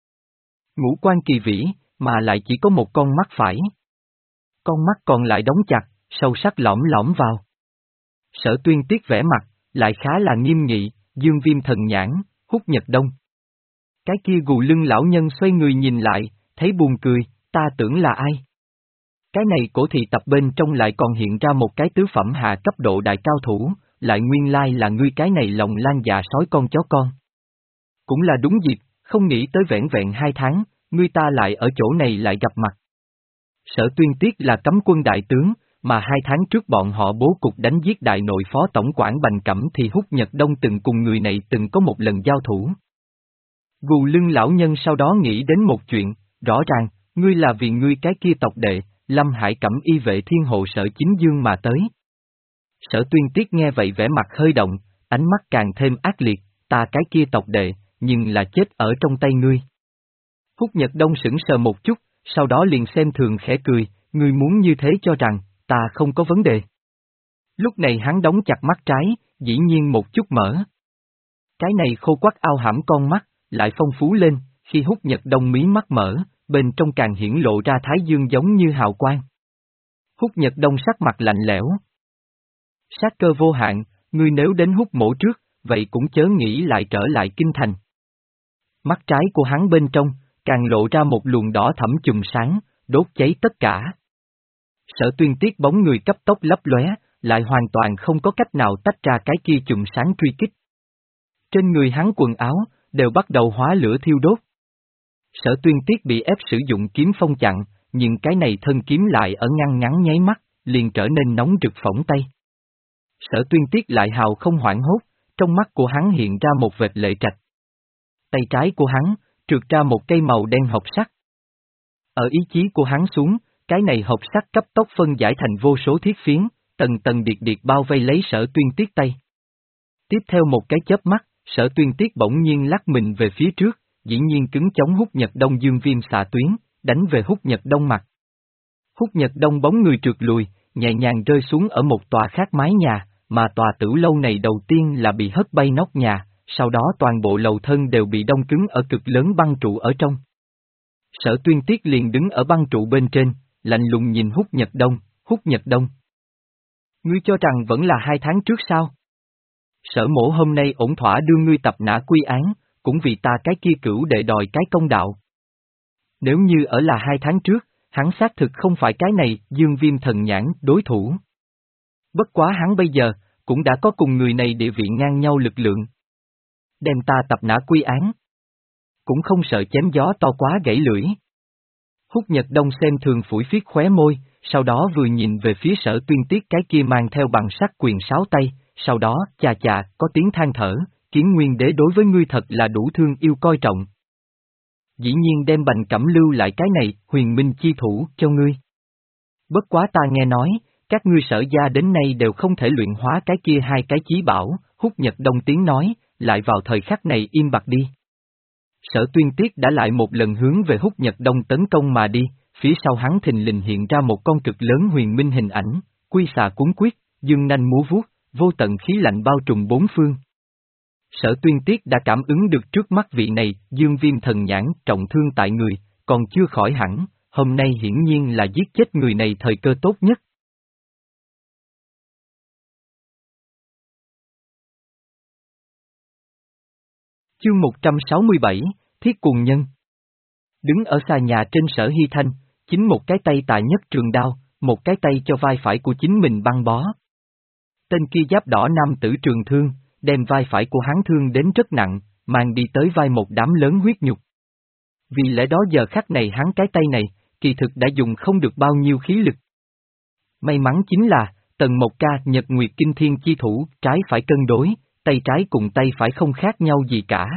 Ngũ quan kỳ vĩ, mà lại chỉ có một con mắt phải. Con mắt còn lại đóng chặt, sâu sắc lõm lõm vào. Sở Tuyên Tiết vẻ mặt, lại khá là nghiêm nghị, dương viêm thần nhãn, hút nhật đông. Cái kia gù lưng lão nhân xoay người nhìn lại, thấy buồn cười, ta tưởng là ai? Cái này cổ thị tập bên trong lại còn hiện ra một cái tứ phẩm hạ cấp độ đại cao thủ, lại nguyên lai là ngươi cái này lòng lan dạ sói con chó con. Cũng là đúng dịp, không nghĩ tới vẻn vẹn hai tháng, ngươi ta lại ở chỗ này lại gặp mặt. Sở Tuyên Tiết là cấm quân đại tướng, mà hai tháng trước bọn họ bố cục đánh giết đại nội phó tổng quản Bành Cẩm thì Hút Nhật Đông từng cùng người này từng có một lần giao thủ. Gù lưng lão nhân sau đó nghĩ đến một chuyện, rõ ràng, ngươi là vì ngươi cái kia tộc đệ, Lâm Hải Cẩm y vệ thiên hộ Sở Chính Dương mà tới. Sở Tuyên Tiết nghe vậy vẻ mặt hơi động, ánh mắt càng thêm ác liệt, ta cái kia tộc đệ, nhưng là chết ở trong tay ngươi. Hút Nhật Đông sững sờ một chút, sau đó liền xem thường khẽ cười, ngươi muốn như thế cho rằng, ta không có vấn đề. Lúc này hắn đóng chặt mắt trái, dĩ nhiên một chút mở. Cái này khô quắc ao hãm con mắt, lại phong phú lên, khi Hút Nhật Đông mí mắt mở, bên trong càng hiển lộ ra thái dương giống như hào quang. Hút Nhật Đông sắc mặt lạnh lẽo. Sát cơ vô hạn, ngươi nếu đến Hút mổ trước, vậy cũng chớ nghĩ lại trở lại kinh thành. Mắt trái của hắn bên trong, càng lộ ra một luồng đỏ thẫm chùm sáng, đốt cháy tất cả. Sở Tuyên Tiết bóng người cấp tốc lấp lóe, lại hoàn toàn không có cách nào tách ra cái kia chùm sáng truy kích. Trên người hắn quần áo, đều bắt đầu hóa lửa thiêu đốt. Sở Tuyên Tiết bị ép sử dụng kiếm phong chặn, nhưng cái này thân kiếm lại ở ngăn ngắn nháy mắt, liền trở nên nóng rực phỏng tay. Sở Tuyên Tiết lại hào không hoảng hốt, trong mắt của hắn hiện ra một vệt lệ trạch. Tay trái của hắn, trượt ra một cây màu đen hộc sắt. Ở ý chí của hắn xuống, cái này hộc sắt cấp tốc phân giải thành vô số thiết phiến, tầng tầng điệt điệt bao vây lấy Sở Tuyên Tiết tay. Tiếp theo một cái chớp mắt, Sở Tuyên Tiết bỗng nhiên lắc mình về phía trước, dĩ nhiên cứng chống Hút Nhật Đông dương viêm xạ tuyến, đánh về Hút Nhật Đông mặt. Hút Nhật Đông bóng người trượt lùi, nhẹ nhàng rơi xuống ở một tòa khác mái nhà, mà tòa tử lâu này đầu tiên là bị hất bay nóc nhà, sau đó toàn bộ lầu thân đều bị đông cứng ở cực lớn băng trụ ở trong. Sở Tuyên Tiết liền đứng ở băng trụ bên trên, lạnh lùng nhìn Hút Nhật Đông, Hút Nhật Đông. Ngươi cho rằng vẫn là hai tháng trước sao? Sở mổ hôm nay ổn thỏa đưa ngươi tập nã quy án, cũng vì ta cái kia cửu đệ đòi cái công đạo. Nếu như ở là hai tháng trước, hắn xác thực không phải cái này dương viêm thần nhãn đối thủ. Bất quá hắn bây giờ, cũng đã có cùng người này địa vị ngang nhau lực lượng. Đem ta tập nã quy án. Cũng không sợ chém gió to quá gãy lưỡi. Húc Nhật Đông xem thường phủi phiết khóe môi, sau đó vừa nhìn về phía Sở Tuyên Tiết cái kia mang theo bằng sắt quyền sáo tay, sau đó, chà chà, có tiếng than thở, Kiến Nguyên Đế đối với ngươi thật là đủ thương yêu coi trọng. Dĩ nhiên đem Bành Cẩm lưu lại cái này, huyền minh chi thủ, cho ngươi. Bất quá ta nghe nói, các ngươi Sở gia đến nay đều không thể luyện hóa cái kia hai cái chí bảo, Húc Nhật Đông tiếng nói, lại vào thời khắc này im bặt đi. Sở Tuyên Tiết đã lại một lần hướng về Húc Nhật Đông tấn công mà đi, phía sau hắn thình lình hiện ra một con cực lớn huyền minh hình ảnh, quy xà cuốn quyết, dương nanh múa vuốt, vô tận khí lạnh bao trùm bốn phương. Sở Tuyên Tiết đã cảm ứng được trước mắt vị này, dương viêm thần nhãn, trọng thương tại người, còn chưa khỏi hẳn, hôm nay hiển nhiên là giết chết người này thời cơ tốt nhất. Chương một trăm sáu mươi bảy, Thiết Cuồng Nhân. Đứng ở xa nhà trên Sở Hy Thanh, chính một cái tay tài nhất trường đao, một cái tay cho vai phải của chính mình băng bó. Tên kia giáp đỏ nam tử trường thương, đem vai phải của hắn thương đến rất nặng, mang đi tới vai một đám lớn huyết nhục. Vì lẽ đó giờ khắc này hắn cái tay này, kỳ thực đã dùng không được bao nhiêu khí lực. May mắn chính là, Tần Mộc Ca Nhật Nguyệt Kinh Thiên chi thủ, trái phải cân đối, tay trái cùng tay phải không khác nhau gì cả.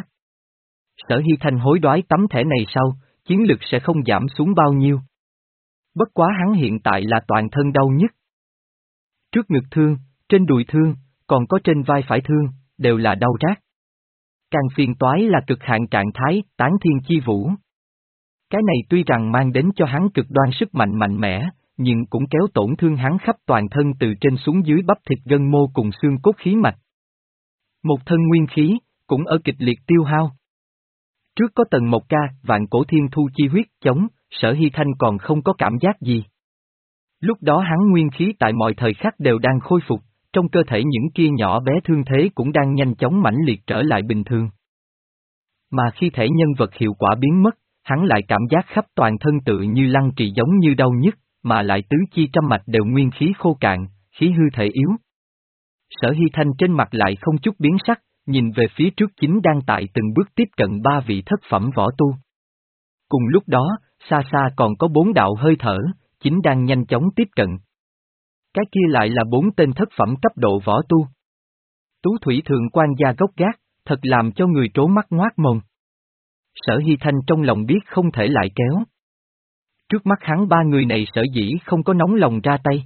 Sở Hy Thanh hối đoái tấm thẻ này sau, chiến lực sẽ không giảm xuống bao nhiêu. Bất quá hắn hiện tại là toàn thân đau nhất. Trước ngực thương, trên đùi thương, còn có trên vai phải thương, đều là đau rát. Càng phiền toái là cực hạn trạng thái, tán thiên chi vũ. Cái này tuy rằng mang đến cho hắn cực đoan sức mạnh mạnh mẽ, nhưng cũng kéo tổn thương hắn khắp toàn thân từ trên xuống dưới bắp thịt gân mô cùng xương cốt khí mạch. Một thân nguyên khí, cũng ở kịch liệt tiêu hao. Trước có Tần Mộc Ca, vạn cổ thiên thu chi huyết chống, Sở Hy Thanh còn không có cảm giác gì. Lúc đó hắn nguyên khí tại mọi thời khắc đều đang khôi phục, trong cơ thể những kia nhỏ bé thương thế cũng đang nhanh chóng mãnh liệt trở lại bình thường. Mà khi thể nhân vật hiệu quả biến mất, hắn lại cảm giác khắp toàn thân tự như lăng trì giống như đau nhức, mà lại tứ chi trăm mạch đều nguyên khí khô cạn, khí hư thể yếu. Sở Hy Thanh trên mặt lại không chút biến sắc, nhìn về phía trước chính đang tại từng bước tiếp cận ba vị thất phẩm võ tu. Cùng lúc đó, xa xa còn có bốn đạo hơi thở, chính đang nhanh chóng tiếp cận. Cái kia lại là bốn tên thất phẩm cấp độ võ tu. Tú thủy thượng quan gia gốc gác, thật làm cho người trố mắt ngoác mồm. Sở Hy Thanh trong lòng biết không thể lại kéo. Trước mắt hắn ba người này sở dĩ không có nóng lòng ra tay.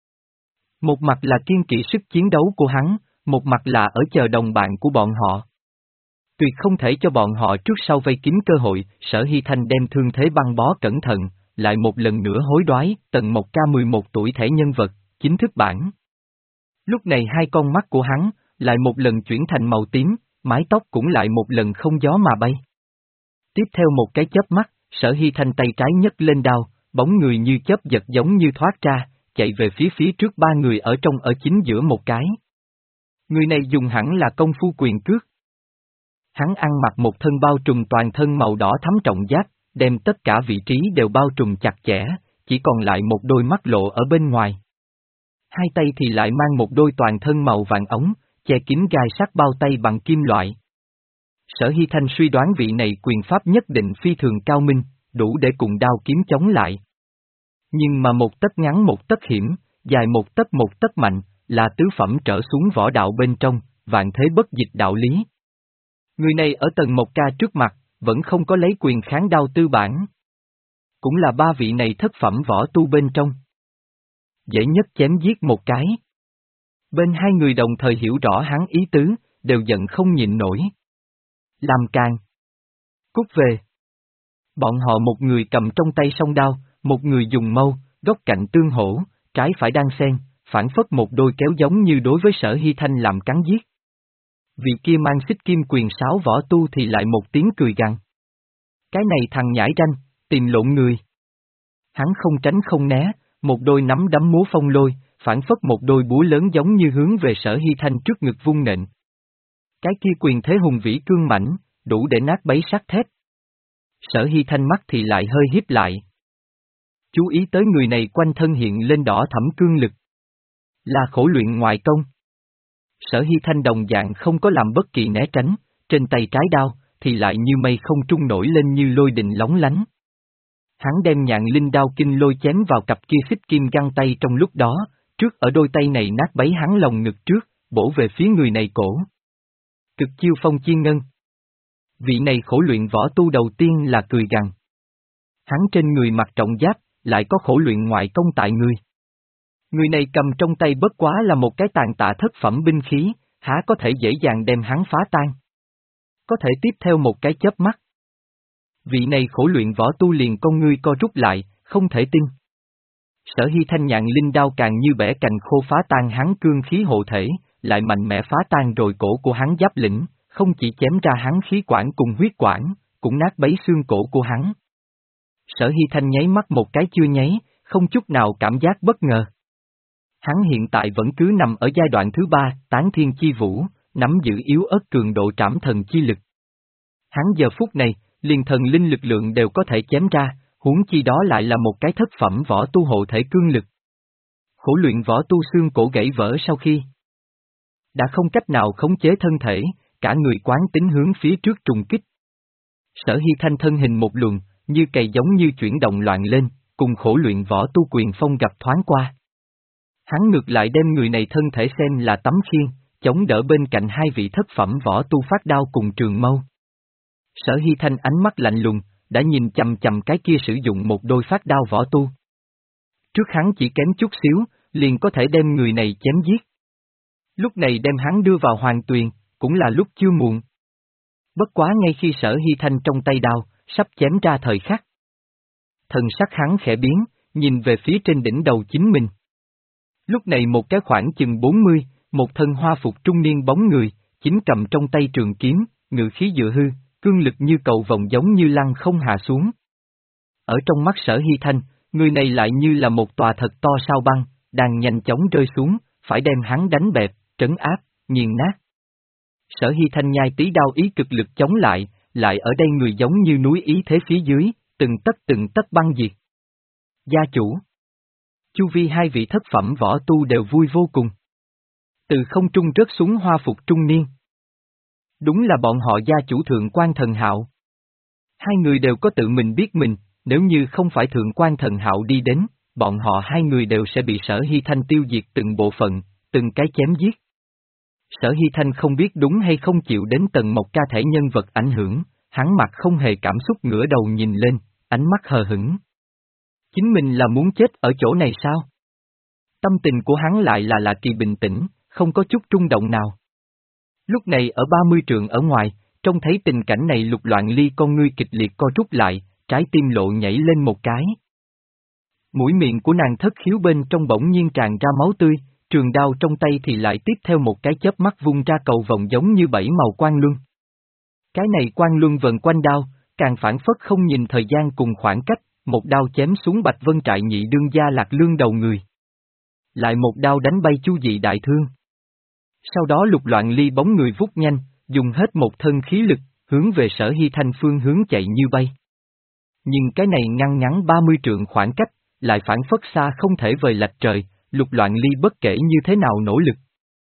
Một mặt là kiên kỵ sức chiến đấu của hắn, một mặt là ở chờ đồng bạn của bọn họ. Tuyệt không thể cho bọn họ trước sau vây kín cơ hội, Sở Hy Thanh đem thương thế băng bó cẩn thận, lại một lần nữa hối đoái, Tần Mộc Ca mười một tuổi thẻ nhân vật, chính thức bản. Lúc này hai con mắt của hắn, lại một lần chuyển thành màu tím, mái tóc cũng lại một lần không gió mà bay. Tiếp theo một cái chớp mắt, Sở Hy Thanh tay trái nhấc lên đao, bóng người như chớp giật giống như thoát ra, chạy về phía phía trước ba người ở trong ở chính giữa một cái. Người này dùng hẳn là công phu quyền cước. Hắn ăn mặc một thân bao trùm toàn thân màu đỏ thắm trọng giáp, đem tất cả vị trí đều bao trùm chặt chẽ, chỉ còn lại một đôi mắt lộ ở bên ngoài. Hai tay thì lại mang một đôi toàn thân màu vàng ống, che kín gai sắt bao tay bằng kim loại. Sở Hy Thanh suy đoán vị này quyền pháp nhất định phi thường cao minh, đủ để cùng đao kiếm chống lại. Nhưng mà một tấc ngắn một tấc hiểm, dài một tấc một tấc mạnh, là tứ phẩm trở xuống võ đạo bên trong, vạn thế bất dịch đạo lý. Người này ở Tần Mộc Ca trước mặt, vẫn không có lấy quyền kháng đao tư bản. Cũng là ba vị này thất phẩm võ tu bên trong. Dễ nhất chém giết một cái. Bên hai người đồng thời hiểu rõ hắn ý tứ, đều giận không nhịn nổi. Làm càng. Cút về. Bọn họ một người cầm trong tay song đao, một người dùng mâu, góc cạnh tương hỗ, trái phải đang xen, phản phất một đôi kéo giống như đối với Sở Hy Thanh làm cắn giết. Vị kia mang xích kim quyền sáo võ tu thì lại một tiếng cười gằn. Cái này thằng nhãi ranh, tìm lộn người. Hắn không tránh không né, một đôi nắm đấm múa phong lôi, phản phất một đôi búa lớn giống như hướng về Sở Hy Thanh trước ngực vung nện. Cái kia quyền thế hùng vĩ cương mãnh, đủ để nát bấy sắt thép. Sở Hy Thanh mắt thì lại hơi híp lại. Chú ý tới người này quanh thân hiện lên đỏ thẫm cương lực. Là khổ luyện ngoại công. Sở Hy Thanh đồng dạng không có làm bất kỳ né tránh, trên tay trái đao, thì lại như mây không trung nổi lên như lôi đình lóng lánh. Hắn đem nhạn linh đao kinh lôi chém vào cặp kia xích kim găng tay trong lúc đó, trước ở đôi tay này nát bấy hắn lồng ngực trước, bổ về phía người này cổ. Cực chiêu phong chiên ngân. Vị này khổ luyện võ tu đầu tiên là cười gằn. Hắn trên người mặc trọng giáp, lại có khổ luyện ngoại công tại người. Người này cầm trong tay bất quá là một cái tàn tạ thất phẩm binh khí, há có thể dễ dàng đem hắn phá tan. Có thể tiếp theo một cái chớp mắt. Vị này khổ luyện võ tu liền con ngươi co rút lại, không thể tin. Sở Hy thanh nhạn linh đao càng như bẻ cành khô phá tan hắn cương khí hộ thể, lại mạnh mẽ phá tan rồi cổ của hắn giáp lĩnh, không chỉ chém ra hắn khí quản cùng huyết quản, cũng nát bấy xương cổ của hắn. Sở Hy thanh nháy mắt một cái chưa nháy, không chút nào cảm giác bất ngờ. Hắn hiện tại vẫn cứ nằm ở giai đoạn thứ ba, tán thiên chi vũ, nắm giữ yếu ớt cường độ trảm thần chi lực. Hắn giờ phút này, liền thần linh lực lượng đều có thể chém ra, huống chi đó lại là một cái thất phẩm võ tu hộ thể cương lực. Khổ luyện võ tu xương cổ gãy vỡ sau khi đã không cách nào khống chế thân thể, cả người quán tính hướng phía trước trùng kích. Sở Hy thanh thân hình một luồng, như cày giống như chuyển động loạn lên, cùng khổ luyện võ tu quyền phong gặp thoáng qua. Hắn ngược lại đem người này thân thể xem là tấm khiên, chống đỡ bên cạnh hai vị thất phẩm võ tu phát đao cùng trường mâu. Sở Hy thanh ánh mắt lạnh lùng, đã nhìn chầm chầm cái kia sử dụng một đôi phát đao võ tu. Trước hắn chỉ kém chút xíu, liền có thể đem người này chém giết. Lúc này đem hắn đưa vào hoàng tuyền, cũng là lúc chưa muộn. Bất quá ngay khi Sở Hy thanh trong tay đao, sắp chém ra thời khắc. Thần sắc hắn khẽ biến, nhìn về phía trên đỉnh đầu chính mình. Lúc này một cái khoảng chừng bốn mươi, một thân hoa phục trung niên bóng người, chính cầm trong tay trường kiếm, ngự khí dựa hư, cương lực như cầu vồng giống như lăng không hạ xuống. Ở trong mắt Sở Hy thanh, người này lại như là một tòa thật to sao băng, đang nhanh chóng rơi xuống, phải đem hắn đánh bẹp, trấn áp, nghiền nát. Sở Hy thanh nhai tí đao ý cực lực chống lại, lại ở đây người giống như núi ý thế phía dưới, từng tấc từng tấc băng diệt. Gia chủ. Chu vi hai vị thất phẩm võ tu đều vui vô cùng. Từ không trung rớt xuống hoa phục trung niên. Đúng là bọn họ gia chủ Thượng Quan Thần Hạo. Hai người đều có tự mình biết mình, nếu như không phải Thượng Quan Thần Hạo đi đến, bọn họ hai người đều sẽ bị Sở Hy thanh tiêu diệt từng bộ phận, từng cái chém giết. Sở Hy thanh không biết đúng hay không chịu đến tầng một ca thể nhân vật ảnh hưởng, hắn mặt không hề cảm xúc ngửa đầu nhìn lên, ánh mắt hờ hững. Chính mình là muốn chết ở chỗ này sao? Tâm tình của hắn lại là lạ kỳ bình tĩnh, không có chút trung động nào. Lúc này ở ba mươi trượng ở ngoài, trông thấy tình cảnh này Lục Loạn Ly con ngươi kịch liệt co rút lại, trái tim lộ nhảy lên một cái. Mũi miệng của nàng thất khiếu bên trong bỗng nhiên tràn ra máu tươi, trường đao trong tay thì lại tiếp theo một cái chớp mắt vung ra cầu vòng giống như bảy màu quang luân. Cái này quang luân vần quanh đao, càng phản phất không nhìn thời gian cùng khoảng cách, một đao chém xuống Bạch Vân Trại nhị đương gia Lạc Lương đầu người. Lại một đao đánh bay Chu Dị đại thương. Sau đó Lục Loạn Ly bóng người vút nhanh, dùng hết một thân khí lực, hướng về Sở Hy thanh phương hướng chạy như bay. Nhưng cái này ngăn ngắn ba mươi trượng khoảng cách, lại phản phất xa không thể vời lạch trời, Lục Loạn Ly bất kể như thế nào nỗ lực,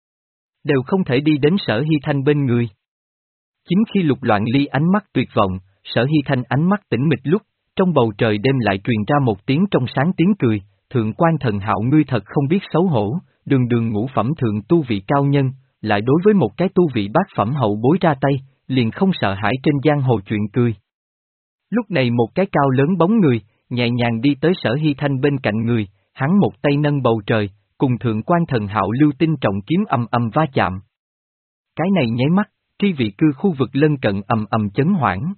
đều không thể đi đến Sở Hy thanh bên người. Chính khi Lục Loạn Ly ánh mắt tuyệt vọng, Sở Hy thanh ánh mắt tĩnh mịch lúc, trong bầu trời đêm lại truyền ra một tiếng trong sáng tiếng cười, Thượng Quan Thần Hạo ngươi thật không biết xấu hổ, đường đường ngũ phẩm thượng tu vị cao nhân, lại đối với một cái tu vị bát phẩm hậu bối ra tay, liền không sợ hãi trên giang hồ chuyện cười. Lúc này một cái cao lớn bóng người, nhẹ nhàng đi tới Sở Hy thanh bên cạnh người, hắn một tay nâng bầu trời, cùng Thượng Quan Thần Hạo lưu tinh trọng kiếm ầm ầm va chạm. Cái này nháy mắt, tri vị cư khu vực lân cận ầm ầm chấn hoảng.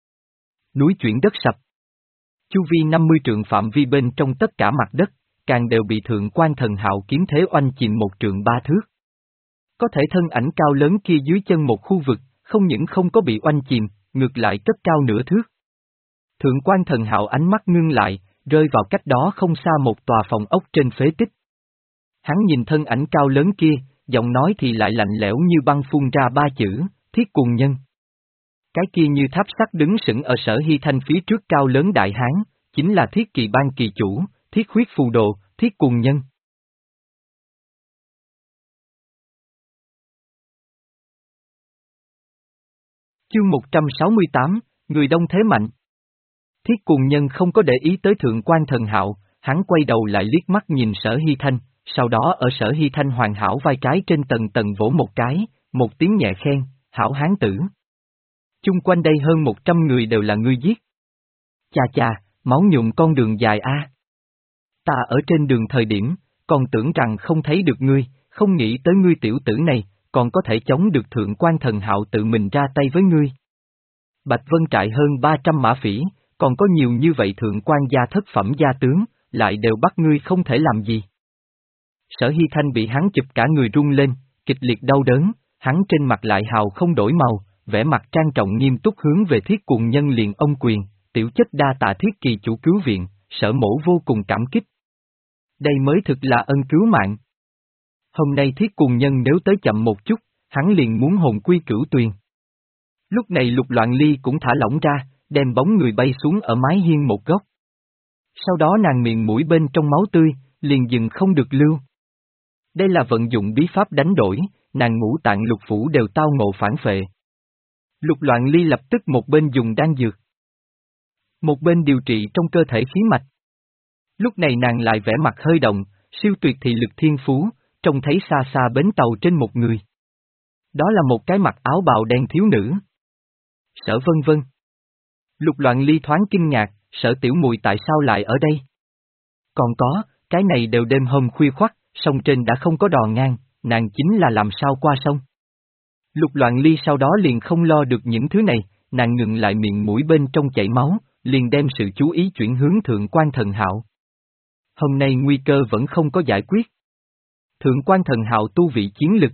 Núi chuyển đất sập. Chu vi năm mươi trượng phạm vi bên trong tất cả mặt đất, càng đều bị Thượng Quan Thần Hạo kiếm thế oanh chìm một trượng ba thước. Có thể thân ảnh cao lớn kia dưới chân một khu vực, không những không có bị oanh chìm, ngược lại cất cao nửa thước. Thượng Quan Thần Hạo ánh mắt ngưng lại, rơi vào cách đó không xa một tòa phòng ốc trên phế tích. Hắn nhìn thân ảnh cao lớn kia, giọng nói thì lại lạnh lẽo như băng phun ra ba chữ, Thiết Cuồng Nhân. Cái kia như tháp sắt đứng sững ở Sở Hy thanh phía trước cao lớn đại hán, chính là Thiết Kỳ Bang kỳ chủ, Thiết Huyết Phù Đồ, Thiết Cuồng Nhân. Chương một trăm sáu mươi tám, Người đông thế mạnh. Thiết Cuồng Nhân không có để ý tới Thượng quan Thần Hạo, hắn quay đầu lại liếc mắt nhìn Sở Hy Thanh, sau đó ở Sở Hy Thanh hoàn hảo vai trái trên tầng tầng vỗ một cái, một tiếng nhẹ khen, hảo hán tử. Chung quanh đây hơn một trăm người đều là ngươi giết. Chà chà, máu nhuộm con đường dài a. Ta ở trên đường thời điểm, còn tưởng rằng không thấy được ngươi, không nghĩ tới ngươi tiểu tử này, còn có thể chống được Thượng quan Thần Hạo tự mình ra tay với ngươi. Bạch Vân trại hơn ba trăm mã phỉ, còn có nhiều như vậy thượng quan gia thất phẩm gia tướng, lại đều bắt ngươi không thể làm gì. Sở Hy Thanh bị hắn chụp cả người rung lên, kịch liệt đau đớn, hắn trên mặt lại hào không đổi màu, vẻ mặt trang trọng nghiêm túc hướng về Thiết Cuồng Nhân liền ông quyền, tiểu chất đa tạ Thiết Kỳ chủ cứu viện, Sở mỗ vô cùng cảm kích. Đây mới thực là ân cứu mạng. Hôm nay Thiết Cuồng Nhân nếu tới chậm một chút, hắn liền muốn hồn quy cửu tuyền. Lúc này Lục Loạn Ly cũng thả lỏng ra, đem bóng người bay xuống ở mái hiên một góc. Sau đó nàng miệng mũi bên trong máu tươi, liền dừng không được lưu. Đây là vận dụng bí pháp đánh đổi, nàng ngũ tạng lục phủ đều tao ngộ phản phệ. Lục Loạn Ly lập tức một bên dùng đan dược, một bên điều trị trong cơ thể khí mạch. Lúc này nàng lại vẻ mặt hơi động, siêu tuyệt thị lực thiên phú, trông thấy xa xa bến tàu trên một người. Đó là một cái mặc áo bào đen thiếu nữ. Sở Vân Vân. Lục Loạn Ly thoáng kinh ngạc, Sở tiểu muội tại sao lại ở đây? Còn có, cái này đều đêm hôm khuya khoắt, sông trên đã không có đò ngang, nàng chính là làm sao qua sông? Lục Loạn Ly sau đó liền không lo được những thứ này, nàng ngừng lại miệng mũi bên trong chảy máu, liền đem sự chú ý chuyển hướng Thượng quan Thần Hạo. Hôm nay nguy cơ vẫn không có giải quyết. Thượng quan Thần Hạo tu vị chiến lực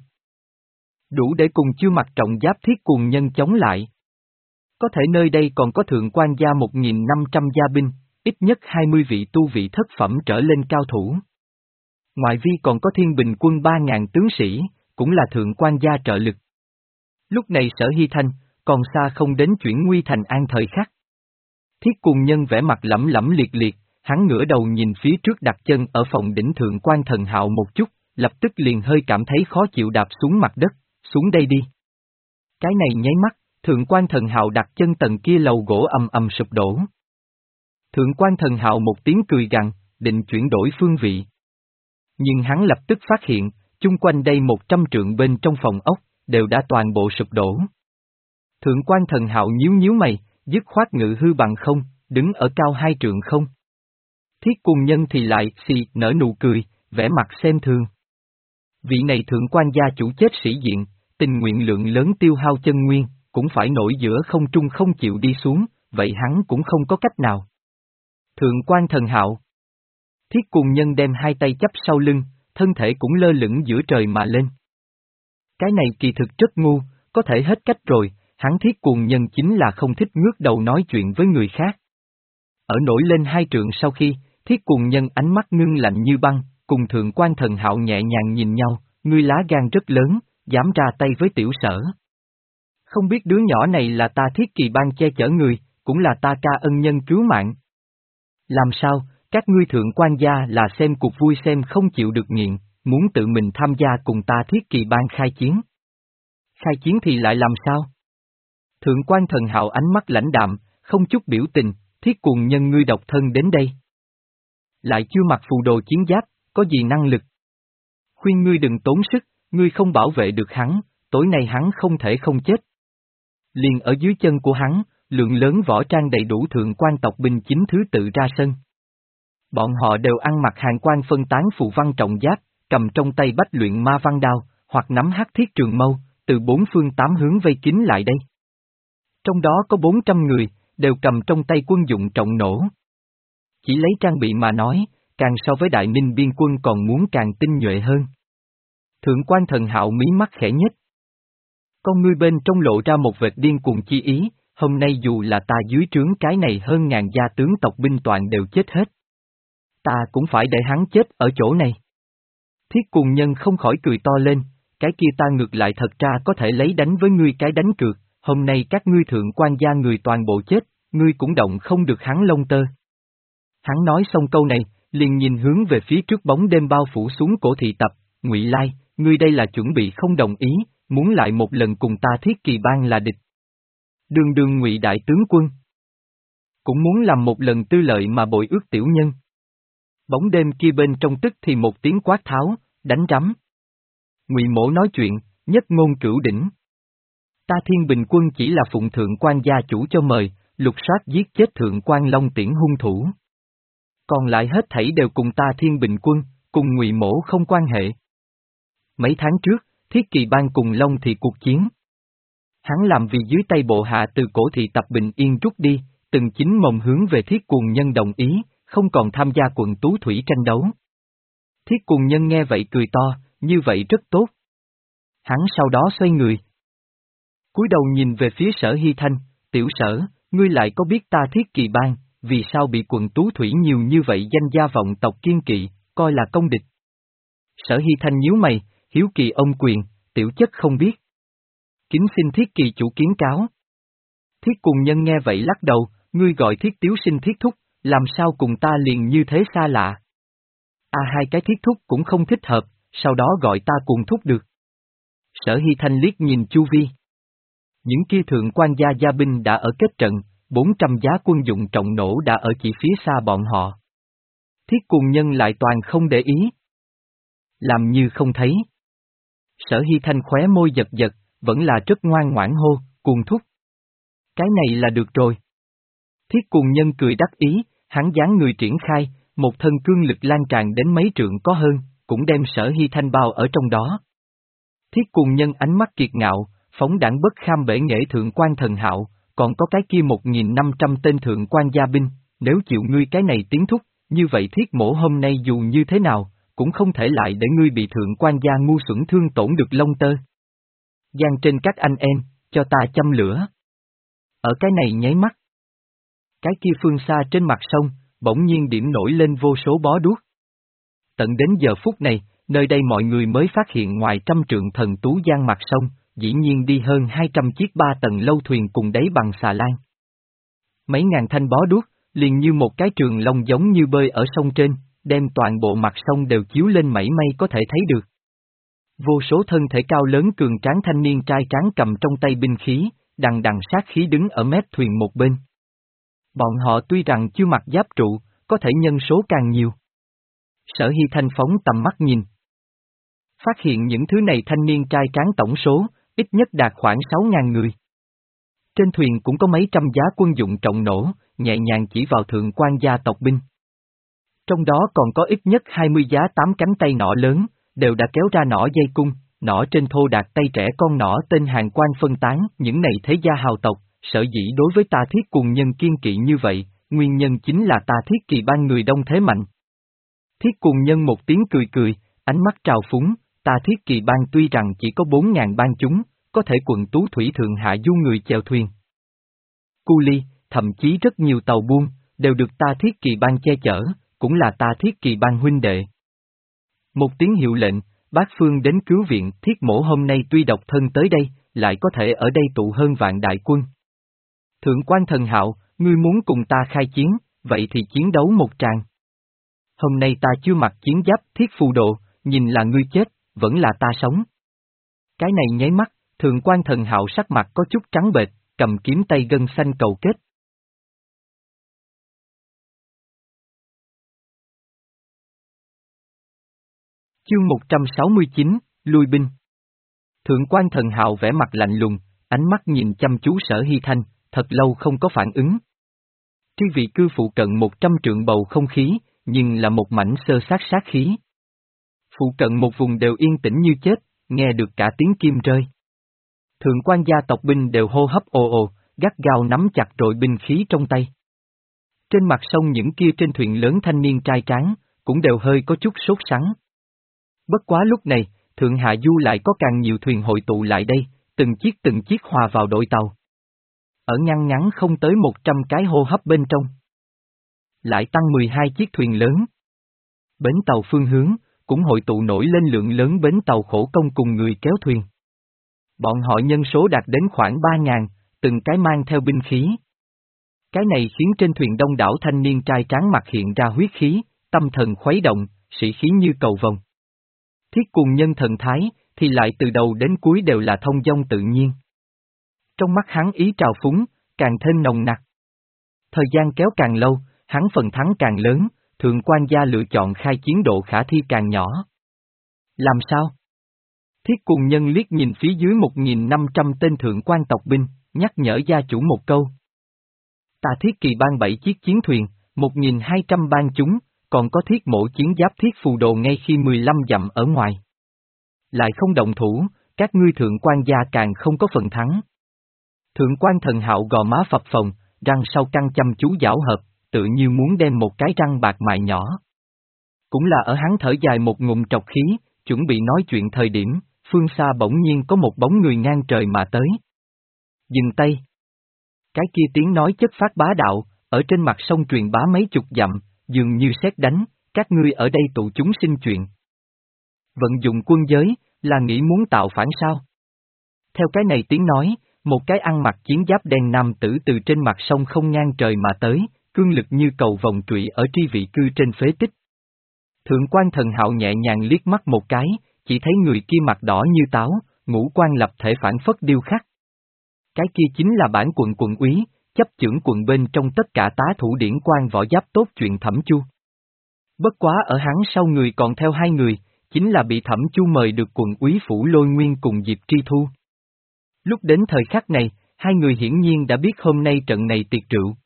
đủ để cùng chưa mặc trọng giáp Thiết Cuồng Nhân chống lại. Có thể nơi đây còn có thượng quan gia một nghìn năm trăm gia binh, ít nhất hai mươi vị tu vị thất phẩm trở lên cao thủ. Ngoại vi còn có thiên bình quân ba ngàn tướng sĩ, cũng là thượng quan gia trợ lực. Lúc này Sở Hy Thanh, còn xa không đến chuyển nguy thành an thời khắc. Thiết Cuồng Nhân vẻ mặt lẫm lẫm liệt liệt, hắn ngửa đầu nhìn phía trước đặt chân ở phòng đỉnh Thượng quan Thần Hạo một chút, lập tức liền hơi cảm thấy khó chịu đạp xuống mặt đất, xuống đây đi. Cái này nháy mắt, Thượng quan Thần Hạo đặt chân tầng kia lầu gỗ ầm ầm sụp đổ. Thượng quan Thần Hạo một tiếng cười gằn, định chuyển đổi phương vị. Nhưng hắn lập tức phát hiện, chung quanh đây một trăm trượng bên trong phòng ốc, đều đã toàn bộ sụp đổ. Thượng quan Thần Hạo nhíu nhíu mày, dứt khoát ngự hư bằng không, đứng ở cao hai trượng không. Thiết Cuồng Nhân thì lại xì nở nụ cười, vẻ mặt xem thường. Vị này thượng quan gia chủ chết sĩ diện, tình nguyện lượng lớn tiêu hao chân nguyên, cũng phải nổi giữa không trung không chịu đi xuống, vậy hắn cũng không có cách nào. Thượng quan Thần Hạo. Thiết Cuồng Nhân đem hai tay chắp sau lưng, thân thể cũng lơ lửng giữa trời mà lên. Cái này kỳ thực rất ngu, có thể hết cách rồi, hắn Thiết Cuồng Nhân chính là không thích ngước đầu nói chuyện với người khác. Ở nổi lên hai trượng sau khi, Thiết Cuồng Nhân ánh mắt ngưng lạnh như băng, cùng Thượng quan Thần Hạo nhẹ nhàng nhìn nhau, ngươi lá gan rất lớn, dám ra tay với tiểu Sở. Không biết đứa nhỏ này là ta Thiết Kỳ Bang che chở người, cũng là ta ca ân nhân cứu mạng. Làm sao, các ngươi Thượng quan gia là xem cuộc vui xem không chịu được nghiện, muốn tự mình tham gia cùng ta Thiết Kỳ Bang khai chiến. Khai chiến thì lại làm sao? Thượng quan Thần Hạo ánh mắt lãnh đạm, không chút biểu tình, Thiết Cuồng Nhân ngươi độc thân đến đây. Lại chưa mặc phù đồ chiến giáp, có gì năng lực? Khuyên ngươi đừng tốn sức, ngươi không bảo vệ được hắn, tối nay hắn không thể không chết. Liền ở dưới chân của hắn, lượng lớn võ trang đầy đủ thượng quan tộc binh chính thứ tự ra sân. Bọn họ đều ăn mặc hàng quan phân tán phù văn trọng giáp, cầm trong tay bách luyện ma văn đao, hoặc nắm hắc thiết trường mâu, từ bốn phương tám hướng vây kín lại đây. Trong đó có bốn trăm người, đều cầm trong tay quân dụng trọng nổ. Chỉ lấy trang bị mà nói, càng so với Đại Ninh biên quân còn muốn càng tinh nhuệ hơn. Thượng quan Thần Hạo mí mắt khẽ nhếch. Con ngươi bên trong lộ ra một vệt điên cuồng chi ý, hôm nay dù là ta dưới trướng cái này hơn ngàn gia tướng tộc binh toàn đều chết hết. Ta cũng phải để hắn chết ở chỗ này. Thiết Cuồng Nhân không khỏi cười to lên, cái kia ta ngược lại thật ra có thể lấy đánh với ngươi cái đánh cược, hôm nay các ngươi thượng quan gia người toàn bộ chết, ngươi cũng động không được hắn lông tơ. Hắn nói xong câu này, liền nhìn hướng về phía trước bóng đêm bao phủ xuống cổ thị tập, Ngụy Lai, ngươi đây là chuẩn bị không đồng ý, muốn lại một lần cùng ta Thiết Kỳ Bang là địch. Đường đường Ngụy đại tướng quân. Cũng muốn làm một lần tư lợi mà bội ước tiểu nhân. Bóng đêm kia bên trong tức thì một tiếng quát tháo, đánh rắm. Ngụy Mỗ nói chuyện, nhất ngôn cửu đỉnh. Ta Thiên Bình Quân chỉ là phụng thượng quan gia chủ cho mời, lục soát giết chết thượng quan Long Tiễn hung thủ. Còn lại hết thảy đều cùng ta Thiên Bình Quân, cùng Ngụy Mỗ không quan hệ. Mấy tháng trước, Thiết Kỳ Bang cùng Long Thị cuộc chiến. Hắn làm vì dưới tay bộ hạ từ cổ thị tập bình yên rút đi, từng chính mồm hướng về Thiết Cuồng Nhân đồng ý, không còn tham gia quận tú thủy tranh đấu. Thiết Cuồng Nhân nghe vậy cười to, như vậy rất tốt. Hắn sau đó xoay người. Cúi đầu nhìn về phía Sở Hy Thanh, tiểu Sở, ngươi lại có biết ta Thiết Kỳ Bang, vì sao bị quận tú thủy nhiều như vậy danh gia vọng tộc kiên kỵ, coi là công địch. Sở Hy Thanh nhíu mày, hiếu kỳ ông quyền, tiểu chất không biết. Kính xin Thiết Kỳ chủ kiến cáo. Thiết Cuồng Nhân nghe vậy lắc đầu, ngươi gọi Thiết Tiếu Sinh Thiết Thúc, làm sao cùng ta liền như thế xa lạ. À hai cái Thiết Thúc cũng không thích hợp, sau đó gọi ta Cuồng Thúc được. Sở Hy Thanh liếc nhìn chu vi. Những kia thượng quan gia gia binh đã ở kết trận, bốn trăm giá quân dụng trọng nổ đã ở chỉ phía xa bọn họ. Thiết Cuồng Nhân lại toàn không để ý. Làm như không thấy. Sở Hy Thanh khóe môi giật giật, vẫn là rất ngoan ngoãn hô, Cuồng Thúc. Cái này là được rồi. Thiết Cuồng Nhân cười đắc ý, hắn dáng người triển khai, một thân cương lực lan tràn đến mấy trượng có hơn, cũng đem Sở Hy Thanh bao ở trong đó. Thiết Cuồng Nhân ánh mắt kiệt ngạo, phóng đảng bất kham bể nghệ thượng quan Thần Hạo, còn có cái kia một nghìn năm trăm tên thượng quan gia binh, nếu chịu ngươi cái này tiến thúc, như vậy Thiết Mỗ hôm nay dù như thế nào, cũng không thể lại để ngươi bị thượng quan gia ngu xuẩn thương tổn được lông tơ. Giang trên các anh em, cho ta châm lửa. Ở cái này nháy mắt. Cái kia phương xa trên mặt sông, bỗng nhiên điểm nổi lên vô số bó đuốc. Tận đến giờ phút này, nơi đây mọi người mới phát hiện ngoài trăm trượng thần tú giang mặt sông, dĩ nhiên đi hơn hai trăm chiếc ba tầng lâu thuyền cùng đáy bằng xà lan. Mấy ngàn thanh bó đuốc, liền như một cái trường long giống như bơi ở sông trên, đem toàn bộ mặt sông đều chiếu lên mảy may có thể thấy được. Vô số thân thể cao lớn cường tráng thanh niên trai tráng cầm trong tay binh khí, đằng đằng sát khí đứng ở mép thuyền một bên. Bọn họ tuy rằng chưa mặc giáp trụ, có thể nhân số càng nhiều. Sở Hy Thanh phóng tầm mắt nhìn. Phát hiện những thứ này thanh niên trai tráng tổng số, ít nhất đạt khoảng sáu ngàn người. Trên thuyền cũng có mấy trăm giá quân dụng trọng nổ, nhẹ nhàng chỉ vào thượng quan gia tộc binh. Trong đó còn có ít nhất hai mươi giá tám cánh tay nỏ lớn, đều đã kéo ra nỏ dây cung, nỏ trên thô đạt tay trẻ con nỏ tên hàng quan phân tán, những này thế gia hào tộc, sở dĩ đối với ta Thiết Cuồng Nhân kiên kỵ như vậy, nguyên nhân chính là ta Thiết Kỳ Bang người đông thế mạnh. Thiết Cuồng Nhân một tiếng cười cười, ánh mắt trào phúng, ta Thiết Kỳ Bang tuy rằng chỉ có bốn ngàn bang chúng, có thể quận tú thủy thượng hạ du người chèo thuyền. Cu ly, thậm chí rất nhiều tàu buôn, đều được ta Thiết Kỳ Bang che chở, cũng là ta Thiết Kỳ Bang huynh đệ. Một tiếng hiệu lệnh, bát phương đến cứu viện, Thiết Mỗ hôm nay tuy độc thân tới đây, lại có thể ở đây tụ hơn vạn đại quân. Thượng quan Thần Hạo, ngươi muốn cùng ta khai chiến, vậy thì chiến đấu một tràng. Hôm nay ta chưa mặc chiến giáp thiết phù độ, nhìn là ngươi chết, vẫn là ta sống. Cái này nháy mắt, Thượng quan Thần Hạo sắc mặt có chút trắng bệch, cầm kiếm tay gân xanh cầu kết. Chương một trăm sáu mươi chín, lui binh. Thượng quan Thần Hạo vẻ mặt lạnh lùng, ánh mắt nhìn chăm chú Sở Hy Thanh, thật lâu không có phản ứng. Tri vị cư phụ cận một trăm trượng bầu không khí, nhưng là một mảnh sơ sát sát khí. Phụ cận một vùng đều yên tĩnh như chết, nghe được cả tiếng kim rơi. Thượng quan gia tộc binh đều hô hấp ồ ồ, gắt gao nắm chặt rồi binh khí trong tay. Trên mặt sông những kia trên thuyền lớn thanh niên trai tráng, cũng đều hơi có chút sốt sắng. Bất quá lúc này, Thượng Hạ Du lại có càng nhiều thuyền hội tụ lại đây, từng chiếc từng chiếc hòa vào đội tàu. Ở ngăn ngắn không tới một trăm cái hô hấp bên trong. Lại tăng mười hai chiếc thuyền lớn. Bến tàu phương hướng, cũng hội tụ nổi lên lượng lớn bến tàu khổ công cùng người kéo thuyền. Bọn họ nhân số đạt đến khoảng ba ngàn, từng cái mang theo binh khí. Cái này khiến trên thuyền đông đảo thanh niên trai tráng mặt hiện ra huyết khí, tâm thần khuấy động, sĩ khí như cầu vồng. Thiết Cuồng Nhân thần thái, thì lại từ đầu đến cuối đều là thông dong tự nhiên. Trong mắt hắn ý trào phúng, càng thêm nồng nặc. Thời gian kéo càng lâu, hắn phần thắng càng lớn, thượng quan gia lựa chọn khai chiến độ khả thi càng nhỏ. Làm sao? Thiết Cùng Nhân liếc nhìn phía dưới một nghìn năm trăm tên thượng quan tộc binh, nhắc nhở gia chủ một câu. Ta Thiết Kỳ ban bảy chiếc chiến thuyền, một nghìn hai trăm ban chúng, còn có thiết mổ chiến giáp thiết phù đồ ngay khi mười lăm dặm ở ngoài. Lại không động thủ, các ngươi thượng quan gia càng không có phần thắng. Thượng quan Thần Hạo gò má phập phồng, răng sau căng chăm chú giảo hợp, tự như muốn đem một cái răng bạc mài nhỏ. Cũng là ở hắn thở dài một ngụm trọc khí, chuẩn bị nói chuyện thời điểm, phương xa bỗng nhiên có một bóng người ngang trời mà tới. Dừng tay. Cái kia tiếng nói chất phát bá đạo, ở trên mặt sông truyền bá mấy chục dặm, dường như sét đánh, các ngươi ở đây tụ chúng sinh chuyện. Vận dụng quân giới, là nghĩ muốn tạo phản sao? Theo cái này tiếng nói, một cái ăn mặc chiến giáp đen nam tử từ trên mặt sông không ngang trời mà tới, cương lực như cầu vòng trụy ở tri vị cư trên phế tích. Thượng quan Thần Hạo nhẹ nhàng liếc mắt một cái, chỉ thấy người kia mặt đỏ như táo, ngũ quan lập thể phản phất điêu khắc. Cái kia chính là bản quận quận úy, chấp chưởng quận bên trong tất cả tá thủ điển quan võ giáp tốt chuyện Thẩm Chu. Bất quá ở hắn sau người còn theo hai người, chính là bị Thẩm Chu mời được quận úy phủ Lôi Nguyên cùng Diệp Tri Thu. Lúc đến thời khắc này, hai người hiển nhiên đã biết hôm nay trận này tiệc rượu.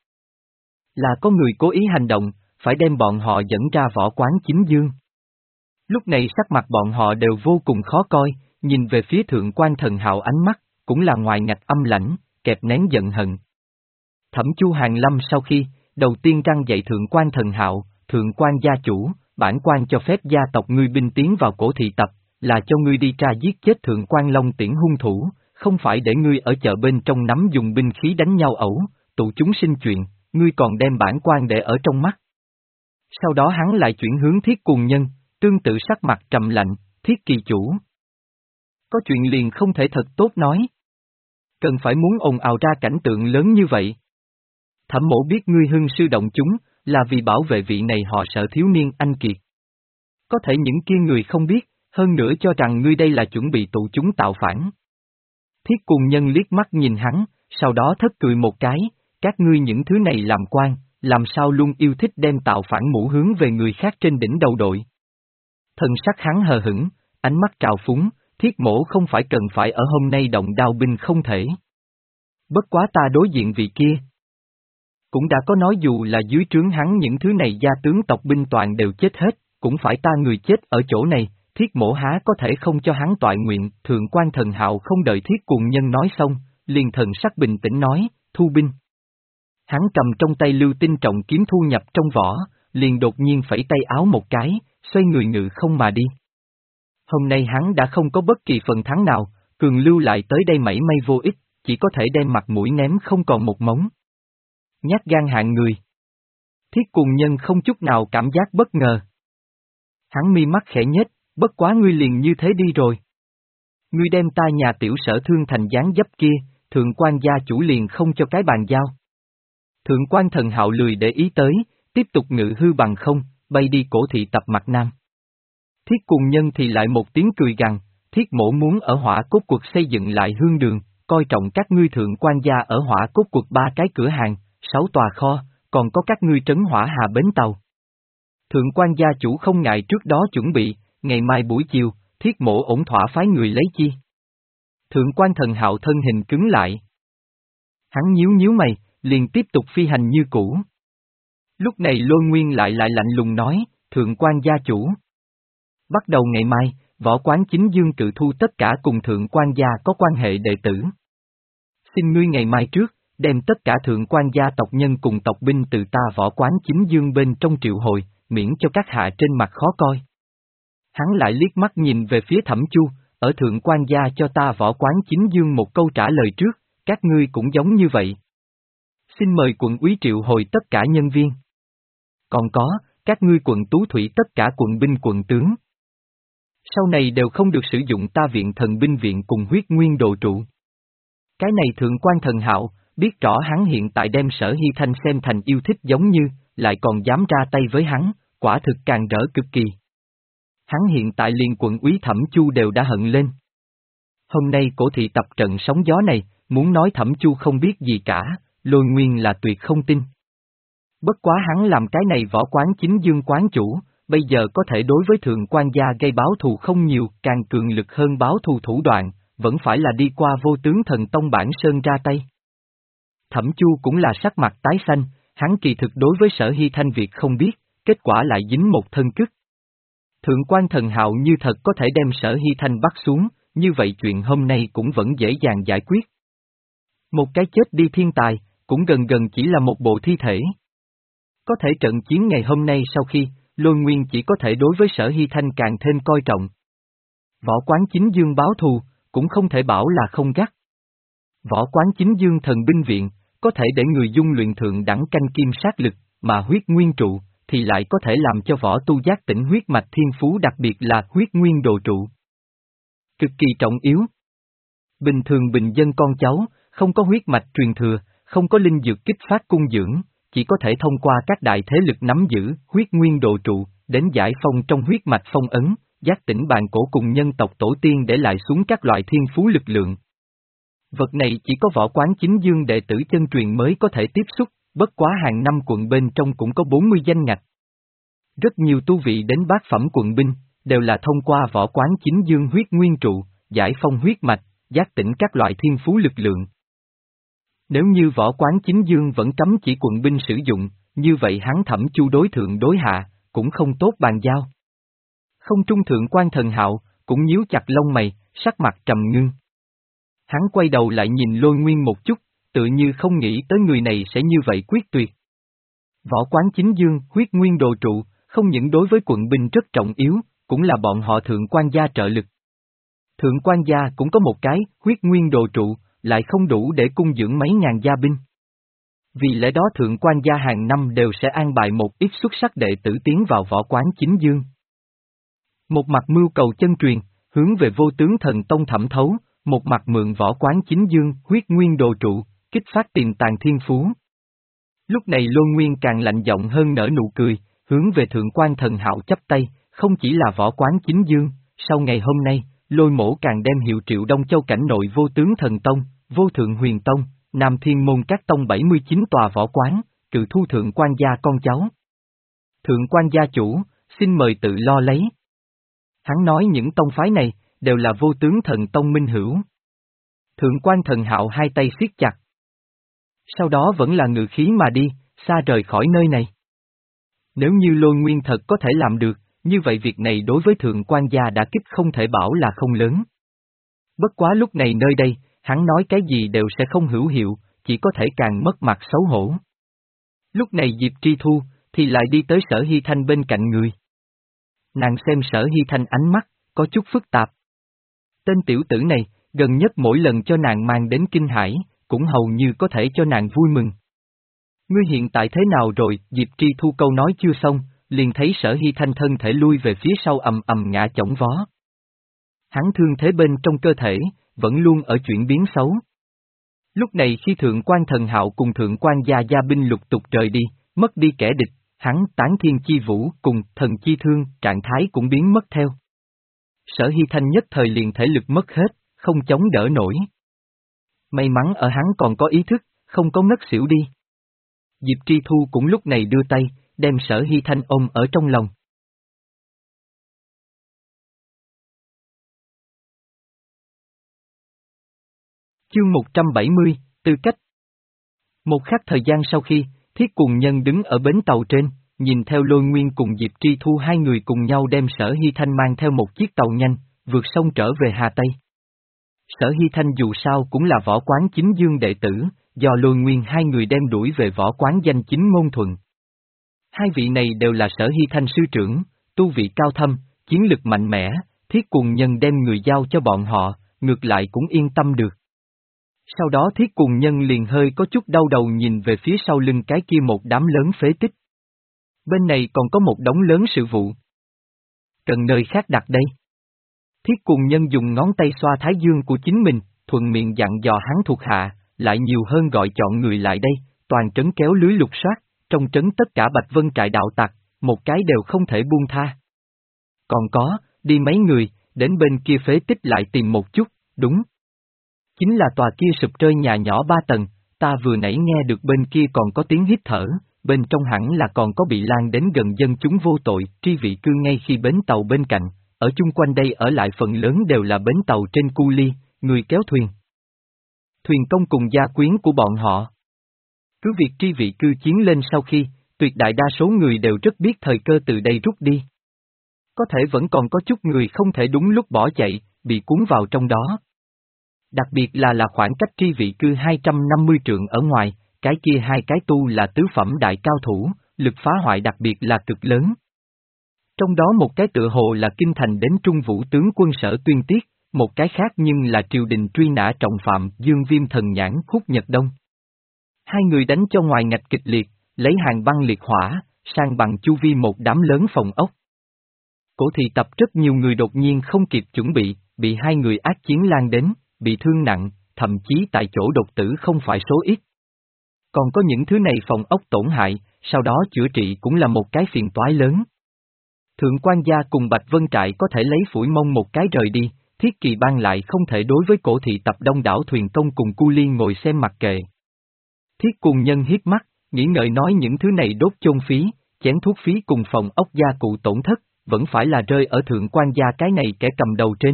Là có người cố ý hành động, phải đem bọn họ dẫn ra võ quán chính dương. Lúc này sắc mặt bọn họ đều vô cùng khó coi, nhìn về phía thượng quan Thần Hạo ánh mắt, cũng là ngoài ngạch âm lãnh, kẹp nén giận hận. Thẩm Chu Hàng Lâm sau khi, đầu tiên răng dạy thượng quan Thần Hạo, thượng quan gia chủ, bản quan cho phép gia tộc ngươi binh tiến vào cổ thị tập, là cho ngươi đi tra giết chết thượng quan Long Tiễn hung thủ, không phải để ngươi ở chợ bên trong nắm dùng binh khí đánh nhau ẩu, tụ chúng sinh chuyện, ngươi còn đem bản quan để ở trong mắt. Sau đó hắn lại chuyển hướng Thiết Cùng Nhân, tương tự sắc mặt trầm lạnh, Thiết Kỳ chủ. Có chuyện liền không thể thật tốt nói. Cần phải muốn ồn ào ra cảnh tượng lớn như vậy. Thẩm mổ biết ngươi hưng sư động chúng, là vì bảo vệ vị này họ sợ thiếu niên anh kiệt. Có thể những kia người không biết, hơn nữa cho rằng ngươi đây là chuẩn bị tụ chúng tạo phản. Thiết Cùng Nhân liếc mắt nhìn hắn, sau đó thất cười một cái, các ngươi những thứ này làm quan, làm sao luôn yêu thích đem tạo phản mũ hướng về người khác trên đỉnh đầu đội. Thần sắc hắn hờ hững, ánh mắt trào phúng, Thiết mổ không phải cần phải ở hôm nay động đao binh không thể. Bất quá ta đối diện vị kia. Cũng đã có nói dù là dưới trướng hắn những thứ này gia tướng tộc binh toàn đều chết hết, cũng phải ta người chết ở chỗ này, Thiết mổ há có thể không cho hắn toại nguyện, thượng quan Thần Hạo không đợi Thiết Cùng Nhân nói xong, liền thần sắc bình tĩnh nói, thu binh. Hắn cầm trong tay lưu tinh trọng kiếm thu nhập trong vỏ, liền đột nhiên phẩy tay áo một cái, xoay người ngự không mà đi. Hôm nay hắn đã không có bất kỳ phần thắng nào, cường lưu lại tới đây mảy may vô ích, chỉ có thể đem mặt mũi ném không còn một mống. Nhát gan hạng người. Thiết Cùng Nhân không chút nào cảm giác bất ngờ. Hắn mi mắt khẽ nhếch, bất quá ngươi liền như thế đi rồi. Ngươi đem ta nhà tiểu sở thương thành dáng dấp kia, thượng quan gia chủ liền không cho cái bàn giao. Thượng quan Thần Hạo lười để ý tới, tiếp tục ngự hư bằng không, bay đi cổ thị tập mặt nam. Thiết Cùng Nhân thì lại một tiếng cười gằn, Thiết mổ muốn ở Hỏa Cốt Quật xây dựng lại hương đường, coi trọng các ngươi thượng quan gia ở Hỏa Cốt Quật ba cái cửa hàng, sáu tòa kho, còn có các ngươi trấn Hỏa Hà bến tàu. Thượng quan gia chủ không ngại trước đó chuẩn bị, ngày mai buổi chiều, Thiết mổ ổn thỏa phái người lấy chi. Thượng quan Thần Hạo thân hình cứng lại. Hắn nhíu nhíu mày, liền tiếp tục phi hành như cũ. Lúc này Lôi Nguyên lại lại lạnh lùng nói, thượng quan gia chủ. Bắt đầu ngày mai, võ quán chính dương cự thu tất cả cùng thượng quan gia có quan hệ đệ tử. Xin ngươi ngày mai trước, đem tất cả thượng quan gia tộc nhân cùng tộc binh từ ta võ quán chính dương bên trong triệu hồi, miễn cho các hạ trên mặt khó coi. Hắn lại liếc mắt nhìn về phía Thẩm Chu, ở thượng quan gia cho ta võ quán chính dương một câu trả lời trước, các ngươi cũng giống như vậy. Xin mời quận úy triệu hồi tất cả nhân viên. Còn có, các ngươi quận tú thủy tất cả quận binh quận tướng. Sau này đều không được sử dụng ta viện thần binh viện cùng huyết nguyên đồ trụ. Cái này thượng quan Thần Hạo, biết rõ hắn hiện tại đem Sở Hy Thanh xem thành yêu thích giống như, lại còn dám ra tay với hắn, quả thực càng rỡ cực kỳ. Hắn hiện tại liền quận úy Thẩm Chu đều đã hận lên. Hôm nay cổ thị tập trận sóng gió này, muốn nói Thẩm Chu không biết gì cả, Lôi Nguyên là tuyệt không tin. Bất quá hắn làm cái này võ quán chính dương quán chủ, bây giờ có thể đối với thượng quan gia gây báo thù không nhiều, càng cường lực hơn báo thù thủ đoạn, vẫn phải là đi qua vô tướng thần tông bản sơn ra tay. Thẩm Chu cũng là sắc mặt tái xanh, hắn kỳ thực đối với Sở Hy Thanh việc không biết, kết quả lại dính một thân cứt. Thượng quan Thần Hạo như thật có thể đem Sở Hy Thanh bắt xuống, như vậy chuyện hôm nay cũng vẫn dễ dàng giải quyết. Một cái chết đi thiên tài, cũng gần gần chỉ là một bộ thi thể. Có thể trận chiến ngày hôm nay sau khi, Lôi Nguyên chỉ có thể đối với Sở Hy Thanh càng thêm coi trọng. Võ quán chính dương báo thù, cũng không thể bảo là không gắt. Võ quán chính dương thần binh viện, có thể để người dung luyện thượng đẳng canh kim sát lực, mà huyết nguyên trụ, thì lại có thể làm cho võ tu giác tỉnh huyết mạch thiên phú, đặc biệt là huyết nguyên đồ trụ. Cực kỳ trọng yếu. Bình thường bình dân con cháu, không có huyết mạch truyền thừa, không có linh dược kích phát cung dưỡng, chỉ có thể thông qua các đại thế lực nắm giữ huyết nguyên đồ trụ, đến giải phong trong huyết mạch phong ấn, giác tỉnh bàn cổ cùng nhân tộc tổ tiên để lại xuống các loại thiên phú lực lượng. Vật này chỉ có võ quán chính dương đệ tử chân truyền mới có thể tiếp xúc, bất quá hàng năm quận bên trong cũng có bốn mươi danh ngạch. Rất nhiều tu vị đến bát phẩm quận binh, đều là thông qua võ quán chính dương huyết nguyên trụ, giải phong huyết mạch, giác tỉnh các loại thiên phú lực lượng. Nếu như võ quán chính dương vẫn cấm chỉ quận binh sử dụng, như vậy hắn Thẩm Chu đối thượng đối hạ, cũng không tốt bàn giao. Không trung thượng quan Thần Hạo, cũng nhíu chặt lông mày, sắc mặt trầm ngưng. Hắn quay đầu lại nhìn Lôi Nguyên một chút, tự như không nghĩ tới người này sẽ như vậy quyết tuyệt. Võ quán chính dương, huyết nguyên đồ trụ, không những đối với quận binh rất trọng yếu, cũng là bọn họ thượng quan gia trợ lực. Thượng quan gia cũng có một cái, huyết nguyên đồ trụ, lại không đủ để cung dưỡng mấy ngàn gia binh. Vì lẽ đó thượng quan gia hàng năm đều sẽ an bài một ít xuất sắc đệ tử tiến vào võ quán chính dương. Một mặt mưu cầu chân truyền, hướng về vô tướng thần tông thẩm thấu, một mặt mượn võ quán chính dương, huyết nguyên đồ trụ, kích phát tiềm tàng thiên phú. Lúc này Lôi Nguyên càng lạnh giọng hơn nở nụ cười, hướng về thượng quan Thần Hạo chắp tay, không chỉ là võ quán chính dương, sau ngày hôm nay, Lôi Mỗ càng đem hiệu Triệu Đông Châu cảnh nội vô tướng thần tông, vô thượng huyền tông, Nam Thiên môn các tông bảy mươi chín tòa võ quán, cự thu thượng quan gia con cháu. Thượng quan gia chủ, xin mời tự lo lấy. Hắn nói những tông phái này, đều là vô tướng thần tông minh hữu. Thượng quan Thần Hạo hai tay siết chặt. Sau đó vẫn là ngự khí mà đi, xa rời khỏi nơi này. Nếu như Lôi Nguyên thật có thể làm được, như vậy việc này đối với thượng quan gia đã kích không thể bảo là không lớn. Bất quá lúc này nơi đây, hắn nói cái gì đều sẽ không hữu hiệu, chỉ có thể càng mất mặt xấu hổ. Lúc này Diệp Tri Thu, thì lại đi tới Sở Hy Thanh bên cạnh người. Nàng xem Sở Hy Thanh ánh mắt, có chút phức tạp. Tên tiểu tử này, gần nhất mỗi lần cho nàng mang đến kinh hãi, cũng hầu như có thể cho nàng vui mừng. Ngươi hiện tại thế nào rồi? Diệp Tri Thu câu nói chưa xong, liền thấy Sở Hy Thanh thân thể lui về phía sau ầm ầm ngã chổng vó. Hắn thương thế bên trong cơ thể, vẫn luôn ở chuyển biến xấu. Lúc này khi thượng quan Thần Hạo cùng thượng quan gia gia binh lục tục rời đi, mất đi kẻ địch, hắn tán thiên chi vũ cùng thần chi thương, trạng thái cũng biến mất theo. Sở Hy Thanh nhất thời liền thể lực mất hết, không chống đỡ nổi. May mắn ở hắn còn có ý thức, không có ngất xỉu đi. Diệp Tri Thu cũng lúc này đưa tay, đem Sở Hy Thanh ôm ở trong lòng. Chương một trăm bảy mươi, Tư cách. Một khắc thời gian sau khi, Thiết Cùng Nhân đứng ở bến tàu trên, nhìn theo Lôi Nguyên cùng Diệp Tri Thu hai người cùng nhau đem Sở Hy Thanh mang theo một chiếc tàu nhanh, vượt sông trở về Hà Tây. Sở Hy Thanh dù sao cũng là võ quán chính dương đệ tử, do Lôi Nguyên hai người đem đuổi về võ quán danh chính ngôn thuận. Hai vị này đều là Sở Hy Thanh sư trưởng, tu vị cao thâm, chiến lực mạnh mẽ, Thiết Cùng Nhân đem người giao cho bọn họ, ngược lại cũng yên tâm được. Sau đó Thiết Cùng Nhân liền hơi có chút đau đầu nhìn về phía sau lưng cái kia một đám lớn phế tích. Bên này còn có một đống lớn sự vụ. Cần nơi khác đặt đây. Thiết Cùng Nhân dùng ngón tay xoa thái dương của chính mình, thuận miệng dặn dò hắn thuộc hạ, lại nhiều hơn gọi chọn người lại đây, toàn trấn kéo lưới lục soát, trong trấn tất cả Bạch Vân trại đạo tặc, một cái đều không thể buông tha. Còn có, đi mấy người, đến bên kia phế tích lại tìm một chút, đúng. Chính là tòa kia sụp rơi nhà nhỏ ba tầng, ta vừa nãy nghe được bên kia còn có tiếng hít thở, bên trong hẳn là còn có bị lan đến gần dân chúng vô tội, tri vị cư ngay khi bến tàu bên cạnh, ở chung quanh đây ở lại phần lớn đều là bến tàu trên cu li, người kéo thuyền. Thuyền công cùng gia quyến của bọn họ. Cứ việc tri vị cư chiến lên sau khi, tuyệt đại đa số người đều rất biết thời cơ từ đây rút đi. Có thể vẫn còn có chút người không thể đúng lúc bỏ chạy, bị cuốn vào trong đó. Đặc biệt là là khoảng cách tri vị cư hai trăm năm mươi trượng ở ngoài, cái kia hai cái tu là tứ phẩm đại cao thủ, lực phá hoại đặc biệt là cực lớn. Trong đó một cái tựa hồ là kinh thành đến trung vũ tướng quân Sở Tuyên Tiết, một cái khác nhưng là triều đình truy nã trọng phạm Dương Viêm Thần Nhãn Húc Nhật Đông. Hai người đánh cho ngoài ngạch kịch liệt, lấy hàng băng liệt hỏa, sang bằng chu vi một đám lớn phòng ốc. Cổ thị tập rất nhiều người đột nhiên không kịp chuẩn bị, bị hai người ác chiến lan đến, bị thương nặng, thậm chí tại chỗ đột tử không phải số ít. Còn có những thứ này phòng ốc tổn hại, sau đó chữa trị cũng là một cái phiền toái lớn. Thượng quan gia cùng Bạch Vân Trại có thể lấy phủi mông một cái rời đi, Thiết Kỳ Bang lại không thể đối với cổ thị tập đông đảo thuyền công cùng cu liên ngồi xem mặc kệ. Thiết Cùng Nhân hiếp mắt, nghĩ ngợi nói những thứ này đốt chôn phí, chén thuốc phí cùng phòng ốc gia cụ tổn thất, vẫn phải là rơi ở thượng quan gia cái này kẻ cầm đầu trên.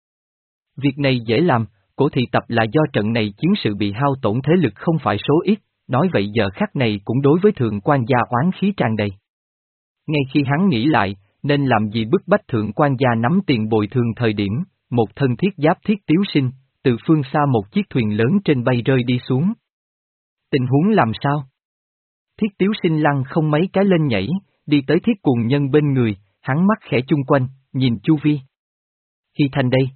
Việc này dễ làm, cổ thị tập là do trận này chiến sự bị hao tổn thế lực không phải số ít, nói vậy giờ khắc này cũng đối với thượng quan gia oán khí tràn đầy. Ngay khi hắn nghĩ lại, nên làm gì bức bách thượng quan gia nắm tiền bồi thường thời điểm, một thân thiết giáp Thiết Tiếu Sinh, từ phương xa một chiếc thuyền lớn trên bay rơi đi xuống. Tình huống làm sao? Thiết Tiếu Sinh lăn không mấy cái lên nhảy, đi tới Thiết Cuồng Nhân bên người, hắn mắt khẽ chung quanh, nhìn chu vi. Hy Thanh đây.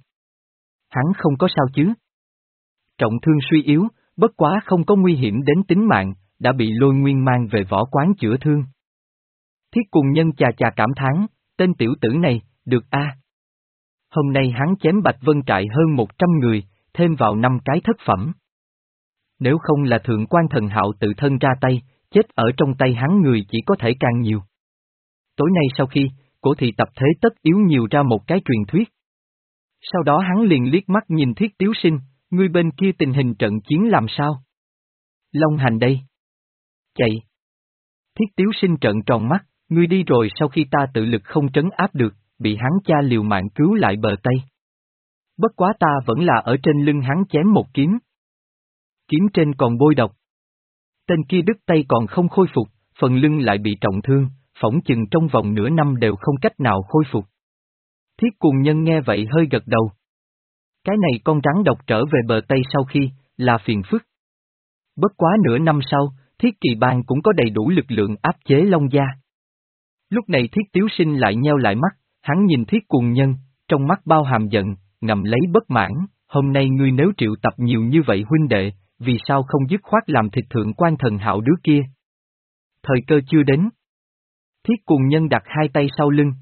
Hắn không có sao chứ? Trọng thương suy yếu, bất quá không có nguy hiểm đến tính mạng, đã bị Lôi Nguyên mang về võ quán chữa thương. Thiết Cuồng Nhân chà chà cảm thán, tên tiểu tử này, được a. Hôm nay hắn chém Bạch Vân Trại hơn một trăm người, thêm vào năm cái thất phẩm. Nếu không là thượng quan Thần Hạo tự thân ra tay, chết ở trong tay hắn người chỉ có thể càng nhiều. Tối nay sau khi, cổ thị tập thế tất yếu nhiều ra một cái truyền thuyết. Sau đó hắn liền liếc mắt nhìn Thiết Tiếu Sinh, ngươi bên kia tình hình trận chiến làm sao? Long Hành đây. Chạy. Thiết Tiếu Sinh trợn tròn mắt, ngươi đi rồi sau khi ta tự lực không trấn áp được, bị hắn cha liều mạng cứu lại bờ Tây. Bất quá ta vẫn là ở trên lưng hắn chém một kiếm. Kiếm trên còn bôi độc. Tên kia đứt tay còn không khôi phục, phần lưng lại bị trọng thương, phỏng chừng trong vòng nửa năm đều không cách nào khôi phục. Thiết Cuồng Nhân nghe vậy hơi gật đầu. Cái này con rắn độc trở về bờ Tây sau khi, là phiền phức. Bất quá nửa năm sau, Thiết Kỳ Bang cũng có đầy đủ lực lượng áp chế Long Gia. Lúc này Thiết Tiếu Sinh lại nheo lại mắt, hắn nhìn Thiết Cuồng Nhân, trong mắt bao hàm giận, ngầm lấy bất mãn, hôm nay ngươi nếu triệu tập nhiều như vậy huynh đệ, vì sao không dứt khoát làm thịt thượng quan Thần Hạo đứa kia? Thời cơ chưa đến. Thiết Cuồng Nhân đặt hai tay sau lưng.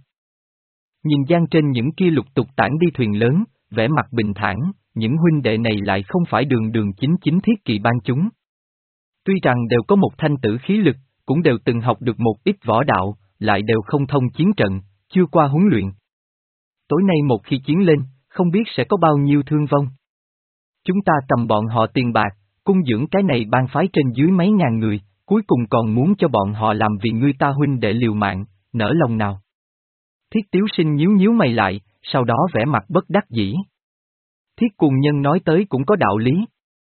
Nhìn gian trên những kia lục tục tản đi thuyền lớn, vẻ mặt bình thản, những huynh đệ này lại không phải đường đường chính chính Thiết Kỳ Bang chúng. Tuy rằng đều có một thanh tử khí lực, cũng đều từng học được một ít võ đạo, lại đều không thông chiến trận, chưa qua huấn luyện. Tối nay một khi chiến lên, không biết sẽ có bao nhiêu thương vong. Chúng ta cầm bọn họ tiền bạc, cung dưỡng cái này bang phái trên dưới mấy ngàn người, cuối cùng còn muốn cho bọn họ làm vì ngươi ta huynh đệ liều mạng, nỡ lòng nào. Thiết Tiếu Sinh nhíu nhíu mày lại, sau đó vẻ mặt bất đắc dĩ. Thiết Cuồng Nhân nói tới cũng có đạo lý.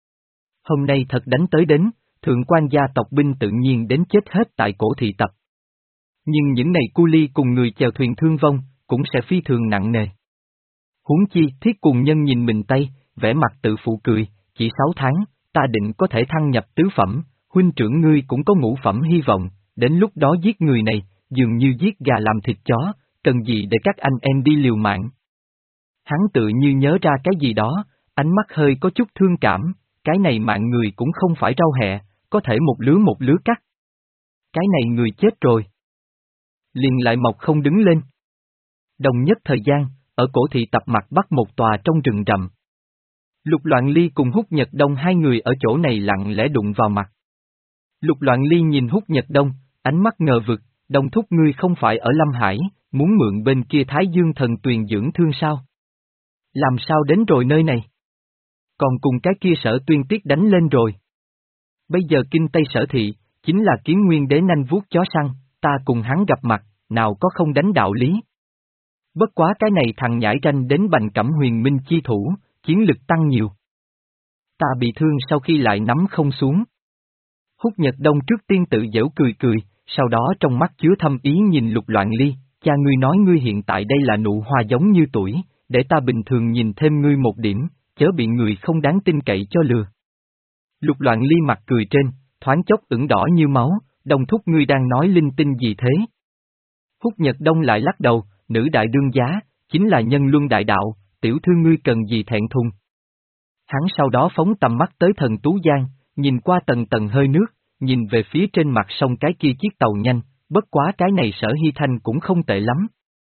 Hôm nay thật đánh tới đến, thượng quan gia tộc binh tự nhiên đến chết hết tại cổ thị tập. Nhưng những này cu li cùng người chèo thuyền thương vong, cũng sẽ phi thường nặng nề. Huống chi Thiết Cuồng Nhân nhìn mình tay, vẻ mặt tự phụ cười, chỉ sáu tháng, ta định có thể thăng nhập tứ phẩm, huynh trưởng ngươi cũng có ngũ phẩm hy vọng, đến lúc đó giết người này, dường như giết gà làm thịt chó, cần gì để các anh em đi liều mạng. Hắn tự như nhớ ra cái gì đó, ánh mắt hơi có chút thương cảm, cái này mạng người cũng không phải rau hẹ, có thể một lứa một lứa cắt. Cái này người chết rồi. Liền lại mọc không đứng lên. Đồng nhất thời gian, ở cổ thị tập mặt bắc một tòa trong rừng rậm. Lục Loạn Ly cùng Húc Nhật Đông hai người ở chỗ này lặng lẽ đụng vào mặt. Lục Loạn Ly nhìn Húc Nhật Đông, ánh mắt ngờ vực, Đông thúc ngươi không phải ở Lâm Hải, muốn mượn bên kia Thái Dương thần tuyền dưỡng thương sao? Làm sao đến rồi nơi này? Còn cùng cái kia Sở Tuyên Tiết đánh lên rồi. Bây giờ kinh Tây Sở Thị, chính là Kiến Nguyên Đế nanh vuốt chó săn, ta cùng hắn gặp mặt, nào có không đánh đạo lý. Bất quá cái này thằng nhãi ranh đến Bành Cẩm Huyền Minh chi thủ, chiến lực tăng nhiều. Ta bị thương sau khi lại nắm không xuống. Húc Nhật Đông trước tiên tự giễu cười cười, sau đó trong mắt chứa thâm ý nhìn Lục Loạn Ly, cha ngươi nói ngươi hiện tại đây là nụ hoa giống như tuổi, để ta bình thường nhìn thêm ngươi một điểm, chớ bị người không đáng tin cậy cho lừa. Lục Loạn Ly mặt cười trên, thoáng chốc ửng đỏ như máu, Đông thúc ngươi đang nói linh tinh gì thế? Húc Nhật Đông lại lắc đầu, nữ đại đương giá, chính là nhân luân đại đạo, tiểu thư ngươi cần gì thẹn thùng. Hắn sau đó phóng tầm mắt tới thần Tú Giang, nhìn qua tầng tầng hơi nước, nhìn về phía trên mặt sông cái kia chiếc tàu nhanh, bất quá cái này Sở Hy Thanh cũng không tệ lắm.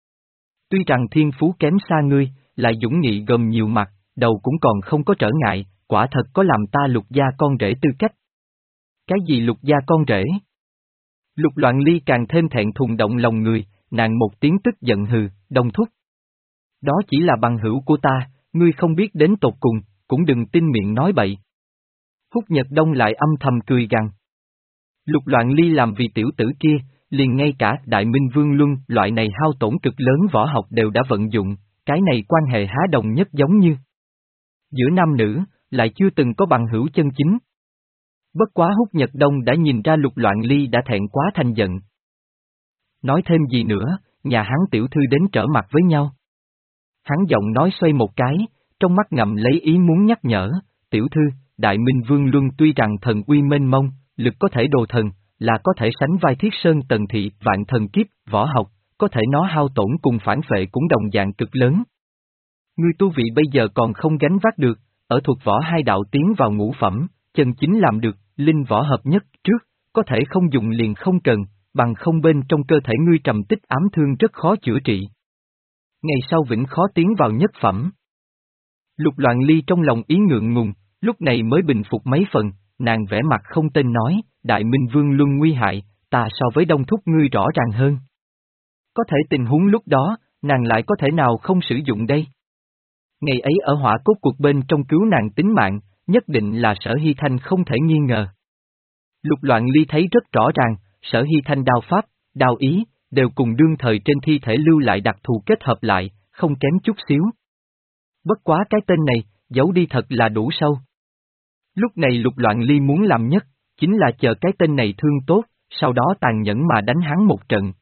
Tuy rằng thiên phú kém xa ngươi, lại dũng nghị gồm nhiều mặt, đầu cũng còn không có trở ngại, quả thật có làm ta Lục gia con rể tư cách. Cái gì Lục gia con rể? Lục Loạn Ly càng thêm thẹn thùng động lòng người, nàng một tiếng tức giận hừ, Đông thúc. Đó chỉ là bằng hữu của ta, ngươi không biết đến tột cùng, cũng đừng tin miệng nói bậy. Húc Nhật Đông lại âm thầm cười gằn. Lục Loạn Ly làm vì tiểu tử kia, liền ngay cả Đại Minh Vương Luân loại này hao tổn cực lớn võ học đều đã vận dụng, cái này quan hệ há đồng nhất giống như. Giữa nam nữ, lại chưa từng có bằng hữu chân chính. Bất quá Húc Nhật Đông đã nhìn ra Lục Loạn Ly đã thẹn quá thành giận. Nói thêm gì nữa, nhà hắn tiểu thư đến trở mặt với nhau. Hắn giọng nói xoay một cái, trong mắt ngậm lấy ý muốn nhắc nhở, tiểu thư, Đại Minh Vương Luân tuy rằng thần uy mênh mông, lực có thể đồ thần, là có thể sánh vai Thiết Sơn Tần Thị vạn thần kiếp, võ học, có thể nó hao tổn cùng phản phệ cũng đồng dạng cực lớn. Ngươi tu vị bây giờ còn không gánh vác được, ở thuộc võ hai đạo tiến vào ngũ phẩm, chân chính làm được, linh võ hợp nhất trước, có thể không dùng liền không cần, bằng không bên trong cơ thể ngươi trầm tích ám thương rất khó chữa trị. Ngày sau vĩnh khó tiến vào nhất phẩm. Lục Loạn Ly trong lòng ý ngượng ngùng, lúc này mới bình phục mấy phần, nàng vẽ mặt không tên nói, Đại Minh Vương Luân nguy hại, ta so với Đông thúc ngươi rõ ràng hơn. Có thể tình huống lúc đó, nàng lại có thể nào không sử dụng đây? Ngày ấy ở hỏa cốt cuộc bên trong cứu nàng tính mạng, nhất định là Sở Hy Thanh không thể nghi ngờ. Lục Loạn Ly thấy rất rõ ràng, Sở Hy Thanh đao pháp, đao ý, đều cùng đương thời trên thi thể lưu lại đặc thù kết hợp lại, không kém chút xíu. Bất quá cái tên này, giấu đi thật là đủ sâu. Lúc này Lục Loạn Ly muốn làm nhất, chính là chờ cái tên này thương tốt, sau đó tàn nhẫn mà đánh hắn một trận,